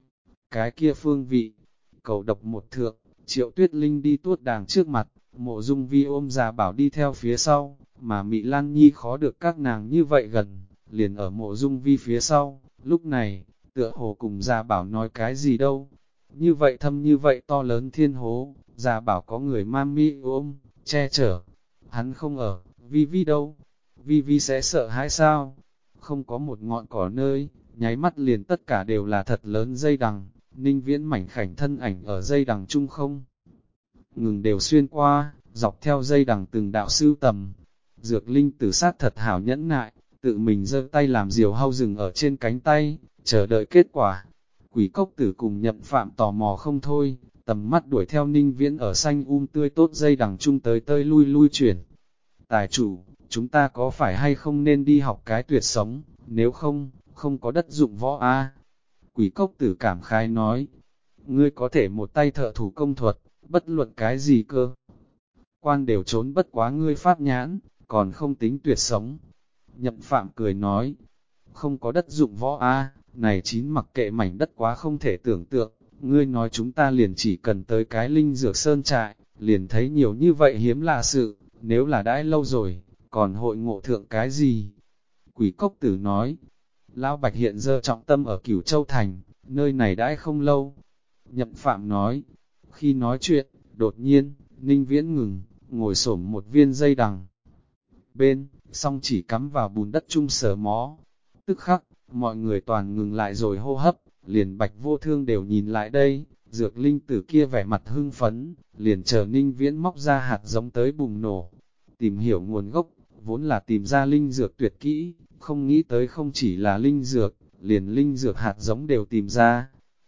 Cái kia phương vị, cầu độc một thượng, Triệu Tuyết Linh đi tuốt đàng trước mặt, Mộ Dung Vi ôm Gia Bảo đi theo phía sau, mà Mị Lan Nhi khó được các nàng như vậy gần, liền ở Mộ Dung Vi phía sau, lúc này, tựa hồ cùng Gia Bảo nói cái gì đâu. Như vậy thâm như vậy to lớn thiên hố, Gia Bảo có người mam mi ôm, che chở. Hắn không ở, Vi Vi đâu? Vi Vi sẽ sợ hãi sao? Không có một ngọn cỏ nơi, nháy mắt liền tất cả đều là thật lớn dây đằng, Ninh Viễn mảnh khảnh thân ảnh ở dây đằng chung không. Ngừng đều xuyên qua, dọc theo dây đằng từng đạo sưu tầm. Dược Linh Tử sát thật hảo nhẫn nại, tự mình giơ tay làm diều hâu rừng ở trên cánh tay, chờ đợi kết quả. Quỷ Cốc Tử cùng Nhậm Phạm tò mò không thôi, tầm mắt đuổi theo Ninh Viễn ở xanh tươi tốt dây đằng chung tới tơi lui lui chuyển. Tài chủ, chúng ta có phải hay không nên đi học cái tuyệt sống, nếu không, không có đất dụng võ a. Quỷ Cốc Tử cảm khái nói, ngươi có thể một tay thợ thủ công thuật, bất luận cái gì cơ. Quan đều trốn bất quá ngươi pháp nhãn, còn không tính tuyệt sống. Nhậm Phạm cười nói, không có đất dụng võ a, này chín mặc kệ mảnh đất quá không thể tưởng tượng, ngươi nói chúng ta liền chỉ cần tới cái linh dược sơn trại, liền thấy nhiều như vậy hiếm lạ sự, nếu là đãi lâu rồi, còn hội ngộ thượng cái gì? Quỷ Cốc Tử nói, Lão Bạch hiện giờ trọng tâm ở Cửu Châu Thành, nơi này đãi không lâu. Nhậm Phạm nói, khi nói chuyện, đột nhiên, Ninh Viễn ngừng, ngồi xổm một viên dây đằng. Bên, song chỉ cắm vào bùn đất chung sờ mó. Tức khắc, mọi người toàn ngừng lại rồi hô hấp, liền Bạch Vô Thương đều nhìn lại đây, Dược Linh Tử kia vẻ mặt hưng phấn, liền chờ Ninh Viễn móc ra hạt giống tới bùng nổ. Tìm hiểu nguồn gốc, vốn là tìm ra linh dược tuyệt kỹ, không nghĩ tới không chỉ là linh dược, liền linh dược hạt giống đều tìm ra.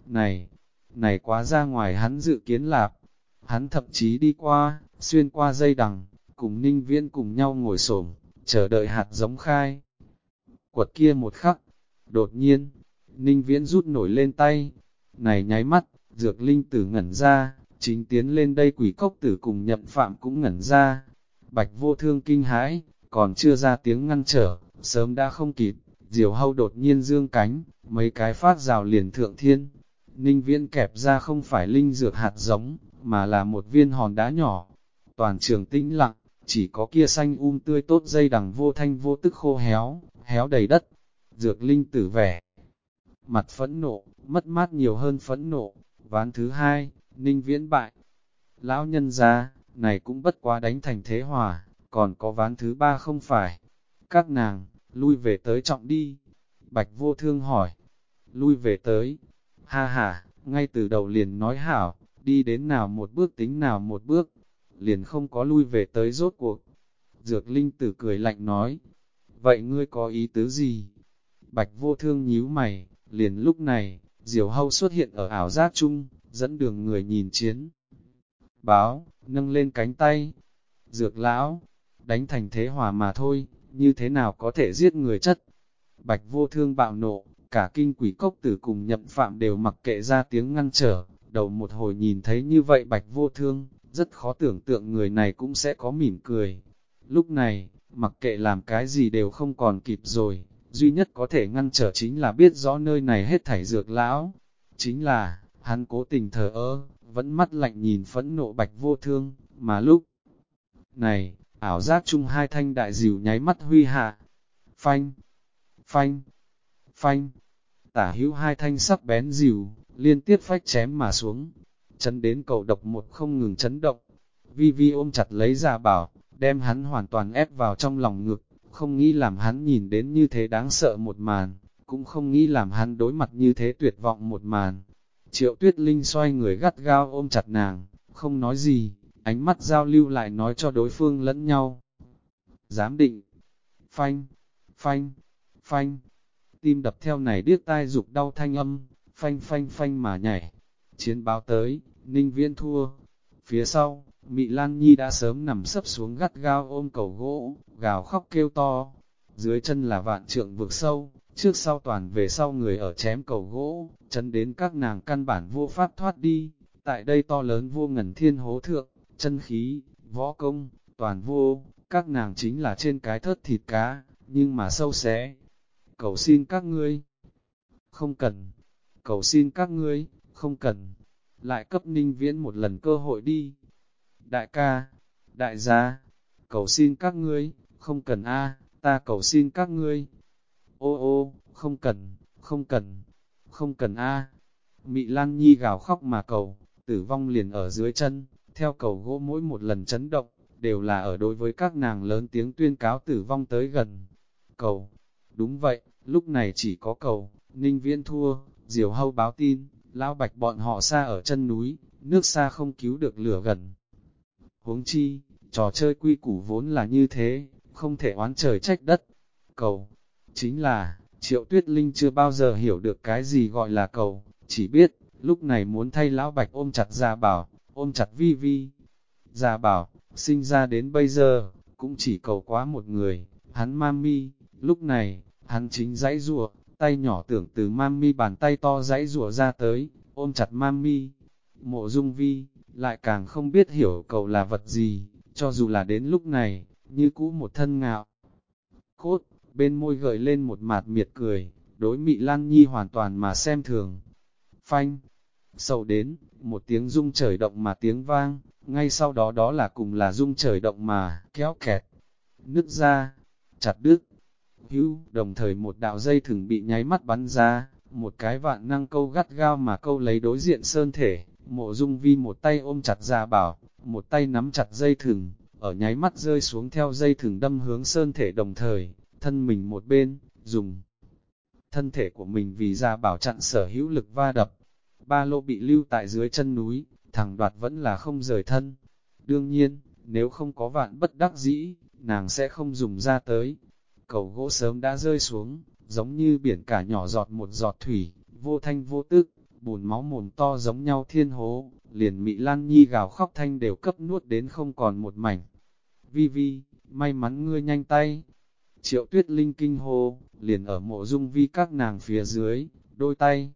Này quá ra ngoài hắn dự kiến lạp. Hắn thậm chí đi qua, xuyên qua dây đằng, cùng Ninh Viễn cùng nhau ngồi xổm, chờ đợi hạt giống khai. Quật kia một khắc, đột nhiên, Ninh Viễn rút nổi lên tay. Này nháy mắt, Dược Linh Tử ngẩn ra, chính tiến lên đây Quỷ Cốc Tử cùng Nhậm Phạm cũng ngẩn ra. Bạch Vô Thương kinh hãi, còn chưa ra tiếng ngăn trở, sớm đã không kịp, diều hâu đột nhiên dương cánh, mấy cái phát rào liền thượng thiên. Ninh Viễn kẹp ra không phải linh dược hạt giống, mà là một viên hòn đá nhỏ. Toàn trường tĩnh lặng, chỉ có kia xanh tươi tốt dây đằng vô thanh vô tức khô héo, héo đầy đất. Dược Linh Tử vẻ mặt phẫn nộ, mất mát nhiều hơn phẫn nộ. Ván thứ hai, Ninh Viễn bại. Lão nhân gia, này cũng bất quá đánh thành thế hòa, còn có ván thứ ba không phải. Các nàng, lui về tới trọng đi. Bạch Vô Thương hỏi, lui về tới. Ha ha, ngay từ đầu liền nói hảo, đi đến nào một bước tính nào một bước, liền không có lui về tới rốt cuộc. Dược Linh Tử cười lạnh nói, vậy ngươi có ý tứ gì? Bạch Vô Thương nhíu mày, liền lúc này, diều hâu xuất hiện ở ảo giác chung, dẫn đường người nhìn chiến. Báo, nâng lên cánh tay. Dược lão, đánh thành thế hòa mà thôi, như thế nào có thể giết người chất? Bạch Vô Thương bạo nộ, cả kinh Quỷ Cốc Tử cùng Nhậm Phạm đều mặc kệ ra tiếng ngăn trở, Đầu một hồi nhìn thấy như vậy Bạch Vô Thương, rất khó tưởng tượng người này cũng sẽ có mỉm cười. Lúc này, mặc kệ làm cái gì đều không còn kịp rồi, duy nhất có thể ngăn trở chính là biết rõ nơi này hết thảy Dược lão. Chính là, hắn cố tình thờ ơ, vẫn mắt lạnh nhìn phẫn nộ Bạch Vô Thương, mà lúc này, ảo giác chung hai thanh đại dìu nháy mắt huy hạ. Phanh, phanh, phanh, tả hữu hai thanh sắc bén dìu, liên tiếp phách chém mà xuống, chấn đến cầu độc một không ngừng chấn động. Vi Vi ôm chặt lấy Gia Bảo, đem hắn hoàn toàn ép vào trong lòng ngực, không nghĩ làm hắn nhìn đến như thế đáng sợ một màn, cũng không nghĩ làm hắn đối mặt như thế tuyệt vọng một màn. Triệu Tuyết Linh xoay người gắt gao ôm chặt nàng, không nói gì, ánh mắt giao lưu lại nói cho đối phương lẫn nhau. Giám định, phanh, phanh, phanh, tim đập theo này điếc tai dục đau thanh âm, phanh phanh phanh mà nhảy. Chiến báo tới, Ninh Viễn thua. Phía sau, Mị Lan Nhi đã sớm nằm sấp xuống gắt gao ôm cầu gỗ, gào khóc kêu to. Dưới chân là vạn trượng vực sâu, trước sau toàn về sau người ở chém cầu gỗ, chấn đến các nàng căn bản vô pháp thoát đi. Tại đây to lớn vô ngần thiên hố thượng, chân khí, võ công, toàn vô, các nàng chính là trên cái thớt thịt cá, nhưng mà sâu xé. Cầu xin các ngươi, không cần, cầu xin các ngươi, không cần, lại cấp Ninh Viễn một lần cơ hội đi. Đại ca, đại gia, cầu xin các ngươi, không cần a, ta cầu xin các ngươi. Ô ô, không cần, không cần, không cần a. Mị Lan Nhi gào khóc mà cầu, tử vong liền ở dưới chân, theo cầu gỗ mỗi một lần chấn động, đều là ở đối với các nàng lớn tiếng tuyên cáo tử vong tới gần. Cầu, đúng vậy, lúc này chỉ có cầu, Ninh Viễn thua, Diều Hâu báo tin, Lão Bạch bọn họ xa ở chân núi, nước xa không cứu được lửa gần. Huống chi, trò chơi quy củ vốn là như thế, không thể oán trời trách đất. Cầu, chính là, Triệu Tuyết Linh chưa bao giờ hiểu được cái gì gọi là cầu, chỉ biết, lúc này muốn thay Lão Bạch ôm chặt Gia Bảo, ôm chặt Vi Vi. Gia Bảo, sinh ra đến bây giờ, cũng chỉ cầu quá một người, hắn Mami, lúc này, hắn chính dãy rùa, tay nhỏ tưởng từ Mami bàn tay to dãy rùa ra tới, ôm chặt Mami. Mộ Dung Vi, lại càng không biết hiểu cầu là vật gì, cho dù là đến lúc này, như cũ một thân ngạo. Cốt, bên môi gợi lên một mạt miệt cười, đối Mị Lan Nhi hoàn toàn mà xem thường. Phanh, sầu đến, một tiếng rung trời động mà tiếng vang, ngay sau đó đó là cùng là rung trời động mà, kéo kẹt, nứt ra, chặt đứt. Hữu, đồng thời một đạo dây thừng bị nháy mắt bắn ra, một cái vạn năng câu gắt gao mà câu lấy đối diện sơn thể. Mộ Dung Vi một tay ôm chặt Gia Bảo, một tay nắm chặt dây thừng, ở nháy mắt rơi xuống theo dây thừng đâm hướng sơn thể đồng thời, thân mình một bên, dùng thân thể của mình vì Gia Bảo chặn sở hữu lực va đập. Ba lô bị lưu tại dưới chân núi, thằng Đoạt vẫn là không rời thân. Đương nhiên, nếu không có vạn bất đắc dĩ, nàng sẽ không dùng ra tới. Cầu gỗ sớm đã rơi xuống, giống như biển cả nhỏ giọt một giọt thủy, vô thanh vô tức, bùn máu mồm to giống nhau thiên hố, liền Mị Lan Nhi gào khóc thanh đều cấp nuốt đến không còn một mảnh. Vi Vi, may mắn ngươi nhanh tay. Triệu Tuyết Linh kinh hô, liền ở Mộ Dung Vi các nàng phía dưới, đôi tay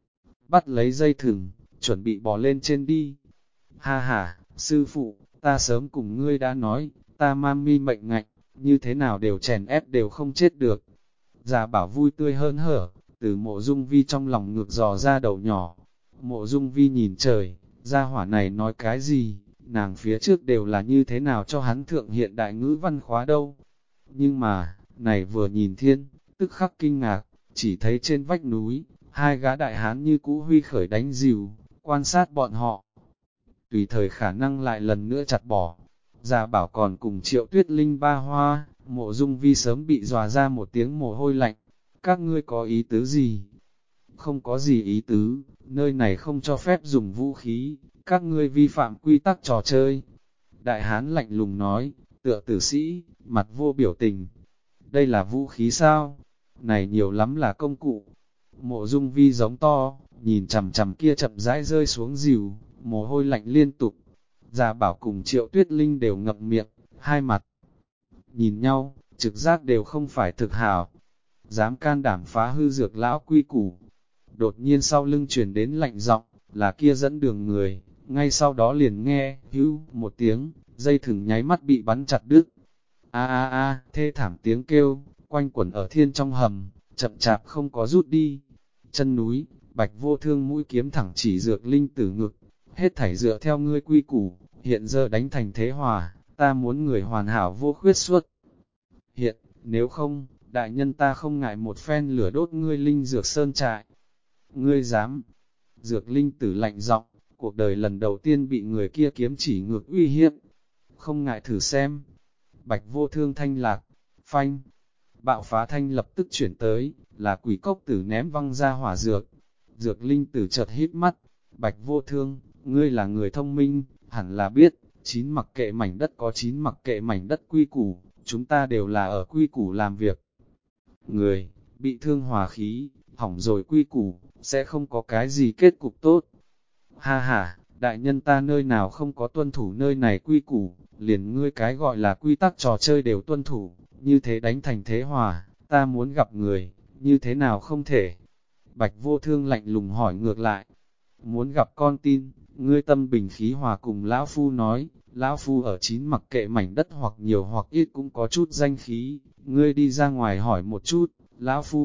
bắt lấy dây thừng, chuẩn bị bò lên trên đi. Ha ha, sư phụ, ta sớm cùng ngươi đã nói, ta Mami mệnh ngạnh, như thế nào đều chèn ép đều không chết được. Gia Bảo vui tươi hơn hở, từ Mộ Dung Vi trong lòng ngược dò ra đầu nhỏ. Mộ Dung Vi nhìn trời, gia hỏa này nói cái gì, nàng phía trước đều là như thế nào cho hắn thượng hiện đại ngữ văn khóa đâu. Nhưng mà, này vừa nhìn thiên, tức khắc kinh ngạc, chỉ thấy trên vách núi, hai gã đại hán như cũ huy khởi đánh dìu, quan sát bọn họ. Tùy thời khả năng lại lần nữa chặt bỏ. Gia Bảo còn cùng Triệu Tuyết Linh ba hoa, Mộ Dung Vi sớm bị dọa ra một tiếng mồ hôi lạnh. Các ngươi có ý tứ gì? Không có gì ý tứ, nơi này không cho phép dùng vũ khí, các ngươi vi phạm quy tắc trò chơi. Đại hán lạnh lùng nói, tựa tử sĩ, mặt vô biểu tình. Đây là vũ khí sao? Này nhiều lắm là công cụ. Mộ Dung Vi giống to, nhìn chằm chằm kia chậm rãi rơi xuống dìu, mồ hôi lạnh liên tục. Gia Bảo cùng Triệu Tuyết Linh đều ngậm miệng, hai mặt nhìn nhau, trực giác đều không phải thực hảo. Dám can đảm phá hư Dược lão quy củ. Đột nhiên sau lưng truyền đến lạnh giọng, là kia dẫn đường người, ngay sau đó liền nghe, hữu, một tiếng, dây thừng nháy mắt bị bắn chặt đứt. A a a, thê thảm tiếng kêu, quanh quẩn ở thiên trong hầm, chậm chạp không có rút đi. Chân núi, Bạch Vô Thương mũi kiếm thẳng chỉ Dược Linh Tử ngực, hết thảy dựa theo ngươi quy củ, hiện giờ đánh thành thế hòa, ta muốn người hoàn hảo vô khuyết xuất. Hiện, nếu không, đại nhân ta không ngại một phen lửa đốt ngươi Linh Dược Sơn trại. Ngươi dám? Dược Linh Tử lạnh giọng, cuộc đời lần đầu tiên bị người kia kiếm chỉ ngược uy hiếp. Không ngại thử xem. Bạch Vô Thương thanh lạc, phanh. Bạo phá thanh lập tức chuyển tới, là Quỷ Cốc Tử ném văng ra hỏa dược. Dược Linh Tử chợt hít mắt, Bạch Vô Thương, ngươi là người thông minh, hẳn là biết, chín mặc kệ mảnh đất có chín mặc kệ mảnh đất quy củ, chúng ta đều là ở quy củ làm việc. Người, bị thương hòa khí, hỏng rồi quy củ, sẽ không có cái gì kết cục tốt. Ha ha, đại nhân ta nơi nào không có tuân thủ nơi này quy củ, liền ngươi cái gọi là quy tắc trò chơi đều tuân thủ, như thế đánh thành thế hòa, ta muốn gặp người, như thế nào không thể. Bạch Vô Thương lạnh lùng hỏi ngược lại, muốn gặp con tin, ngươi tâm bình khí hòa cùng Lão Phu nói, Lão Phu ở chín mặc kệ mảnh đất hoặc nhiều hoặc ít cũng có chút danh khí, ngươi đi ra ngoài hỏi một chút, Lão Phu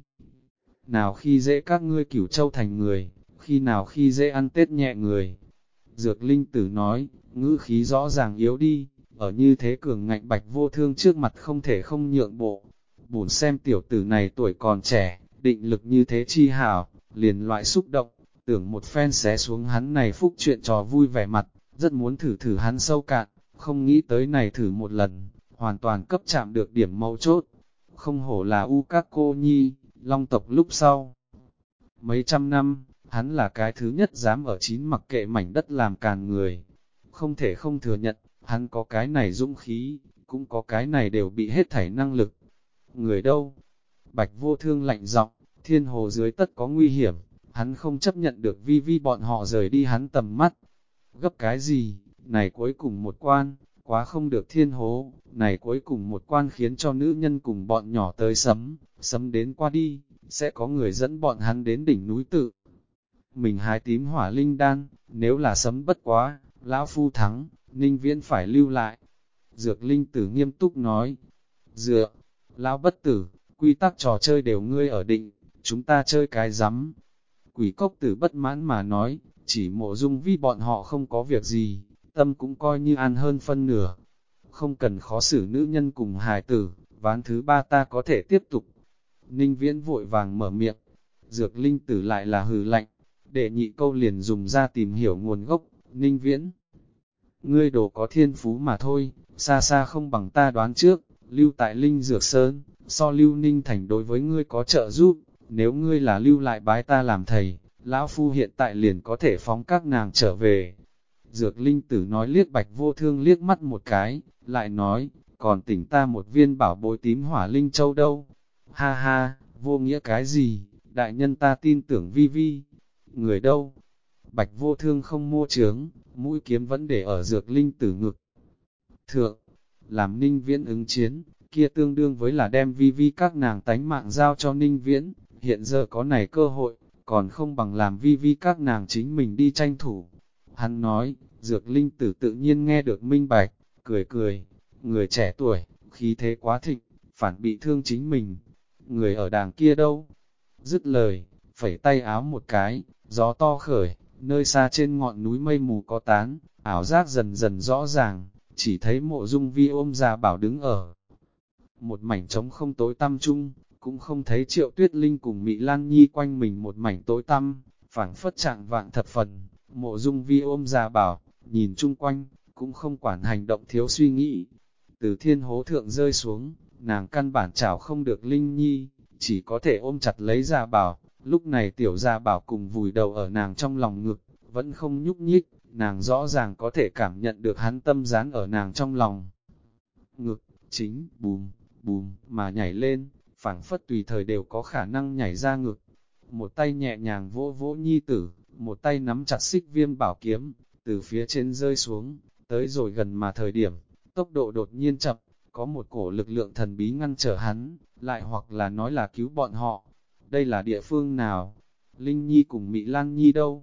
nào khi dễ các ngươi Cửu Châu thành người, khi nào khi dễ ăn Tết nhẹ người. Dược Linh Tử nói, ngữ khí rõ ràng yếu đi, ở như thế cường ngạnh Bạch Vô Thương trước mặt không thể không nhượng bộ. Bổn xem tiểu tử này tuổi còn trẻ, định lực như thế chi hảo, liền loại xúc động, tưởng một phen xé xuống hắn này phúc chuyện trò vui vẻ mặt, rất muốn thử thử hắn sâu cạn, không nghĩ tới này thử một lần, hoàn toàn cấp chạm được điểm mấu chốt. Không hổ là U Các Cô Nhi, Long tộc lúc sau. Mấy trăm năm, hắn là cái thứ nhất dám ở chín mặc kệ mảnh đất làm càn người. Không thể không thừa nhận, hắn có cái này dũng khí, cũng có cái này đều bị hết thảy năng lực. Người đâu? Bạch Vô Thương lạnh giọng, thiên hồ dưới tất có nguy hiểm, hắn không chấp nhận được vi vi bọn họ rời đi hắn tầm mắt. Gấp cái gì? Này cuối cùng một quan, quá không được thiên hố, này cuối cùng một quan khiến cho nữ nhân cùng bọn nhỏ tới sấm đến qua đi, sẽ có người dẫn bọn hắn đến đỉnh núi tự. Mình hái tím hỏa linh đan, nếu là sấm bất quá, lão phu thắng, Ninh Viễn phải lưu lại. Dược Linh Tử nghiêm túc nói, dựa, lão bất tử, quy tắc trò chơi đều ngươi ở định, chúng ta chơi cái rắm. Quỷ Cốc Tử bất mãn mà nói, chỉ Mộ Dung Vi bọn họ không có việc gì, tâm cũng coi như an hơn phân nửa. Không cần khó xử nữ nhân cùng hài tử, ván thứ ba ta có thể tiếp tục. Ninh Viễn vội vàng mở miệng, Dược Linh Tử lại là hừ lạnh, đệ nhị câu liền dùng ra tìm hiểu nguồn gốc. Ninh Viễn, ngươi đồ có thiên phú mà thôi, xa xa không bằng ta đoán trước, lưu tại Linh Dược Sơn, so lưu Ninh Thành đối với ngươi có trợ giúp, nếu ngươi là lưu lại bái ta làm thầy, lão phu hiện tại liền có thể phóng các nàng trở về. Dược Linh Tử nói liếc Bạch Vô Thương liếc mắt một cái, lại nói, còn tỉnh ta một viên bảo bối tím hỏa linh châu đâu. Ha ha, vô nghĩa cái gì, đại nhân ta tin tưởng vi vi. Người đâu? Bạch Vô Thương không mô chướng, mũi kiếm vẫn để ở Dược Linh Tử ngực. Thượng, làm Ninh Viễn ứng chiến, kia tương đương với là đem vi vi các nàng tánh mạng giao cho Ninh Viễn, hiện giờ có này cơ hội, còn không bằng làm vi vi các nàng chính mình đi tranh thủ. Hắn nói, Dược Linh Tử tự nhiên nghe được minh bạch, cười cười, người trẻ tuổi, khí thế quá thịnh, phản bị thương chính mình. Người ở đàng kia đâu? Dứt lời, phẩy tay áo một cái, gió to khởi, nơi xa trên ngọn núi mây mù có tán, ảo giác dần dần rõ ràng, chỉ thấy Mộ Dung Vi ôm Gia Bảo đứng ở một mảnh trống không tối tăm chung, cũng không thấy Triệu Tuyết Linh cùng Mị Lan Nhi quanh mình một mảnh tối tăm, phảng phất trạng vạng thập phần. Mộ Dung Vi ôm Gia Bảo, nhìn chung quanh, cũng không quản hành động thiếu suy nghĩ. Từ thiên hố thượng rơi xuống, nàng căn bản chảo không được Linh Nhi, chỉ có thể ôm chặt lấy Gia Bảo. Lúc này tiểu Gia Bảo cùng vùi đầu ở nàng trong lòng ngực, vẫn không nhúc nhích, nàng rõ ràng có thể cảm nhận được hắn tâm dán ở nàng trong lòng. Ngực, chính, bùm, bùm, mà nhảy lên, phảng phất tùy thời đều có khả năng nhảy ra ngực. Một tay nhẹ nhàng vỗ vỗ Nhi tử, một tay nắm chặt xích viêm bảo kiếm, từ phía trên rơi xuống, tới rồi gần mà thời điểm, tốc độ đột nhiên chậm, có một cổ lực lượng thần bí ngăn trở hắn, lại hoặc là nói là cứu bọn họ. Đây là địa phương nào? Linh Nhi cùng Mị Lan Nhi đâu?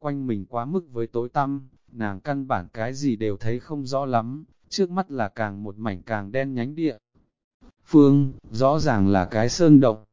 quanh mình quá mức với tối tăm, nàng căn bản cái gì đều thấy không rõ lắm, trước mắt là càng một mảnh càng đen nhánh địa. Phương, rõ ràng là cái sơn động,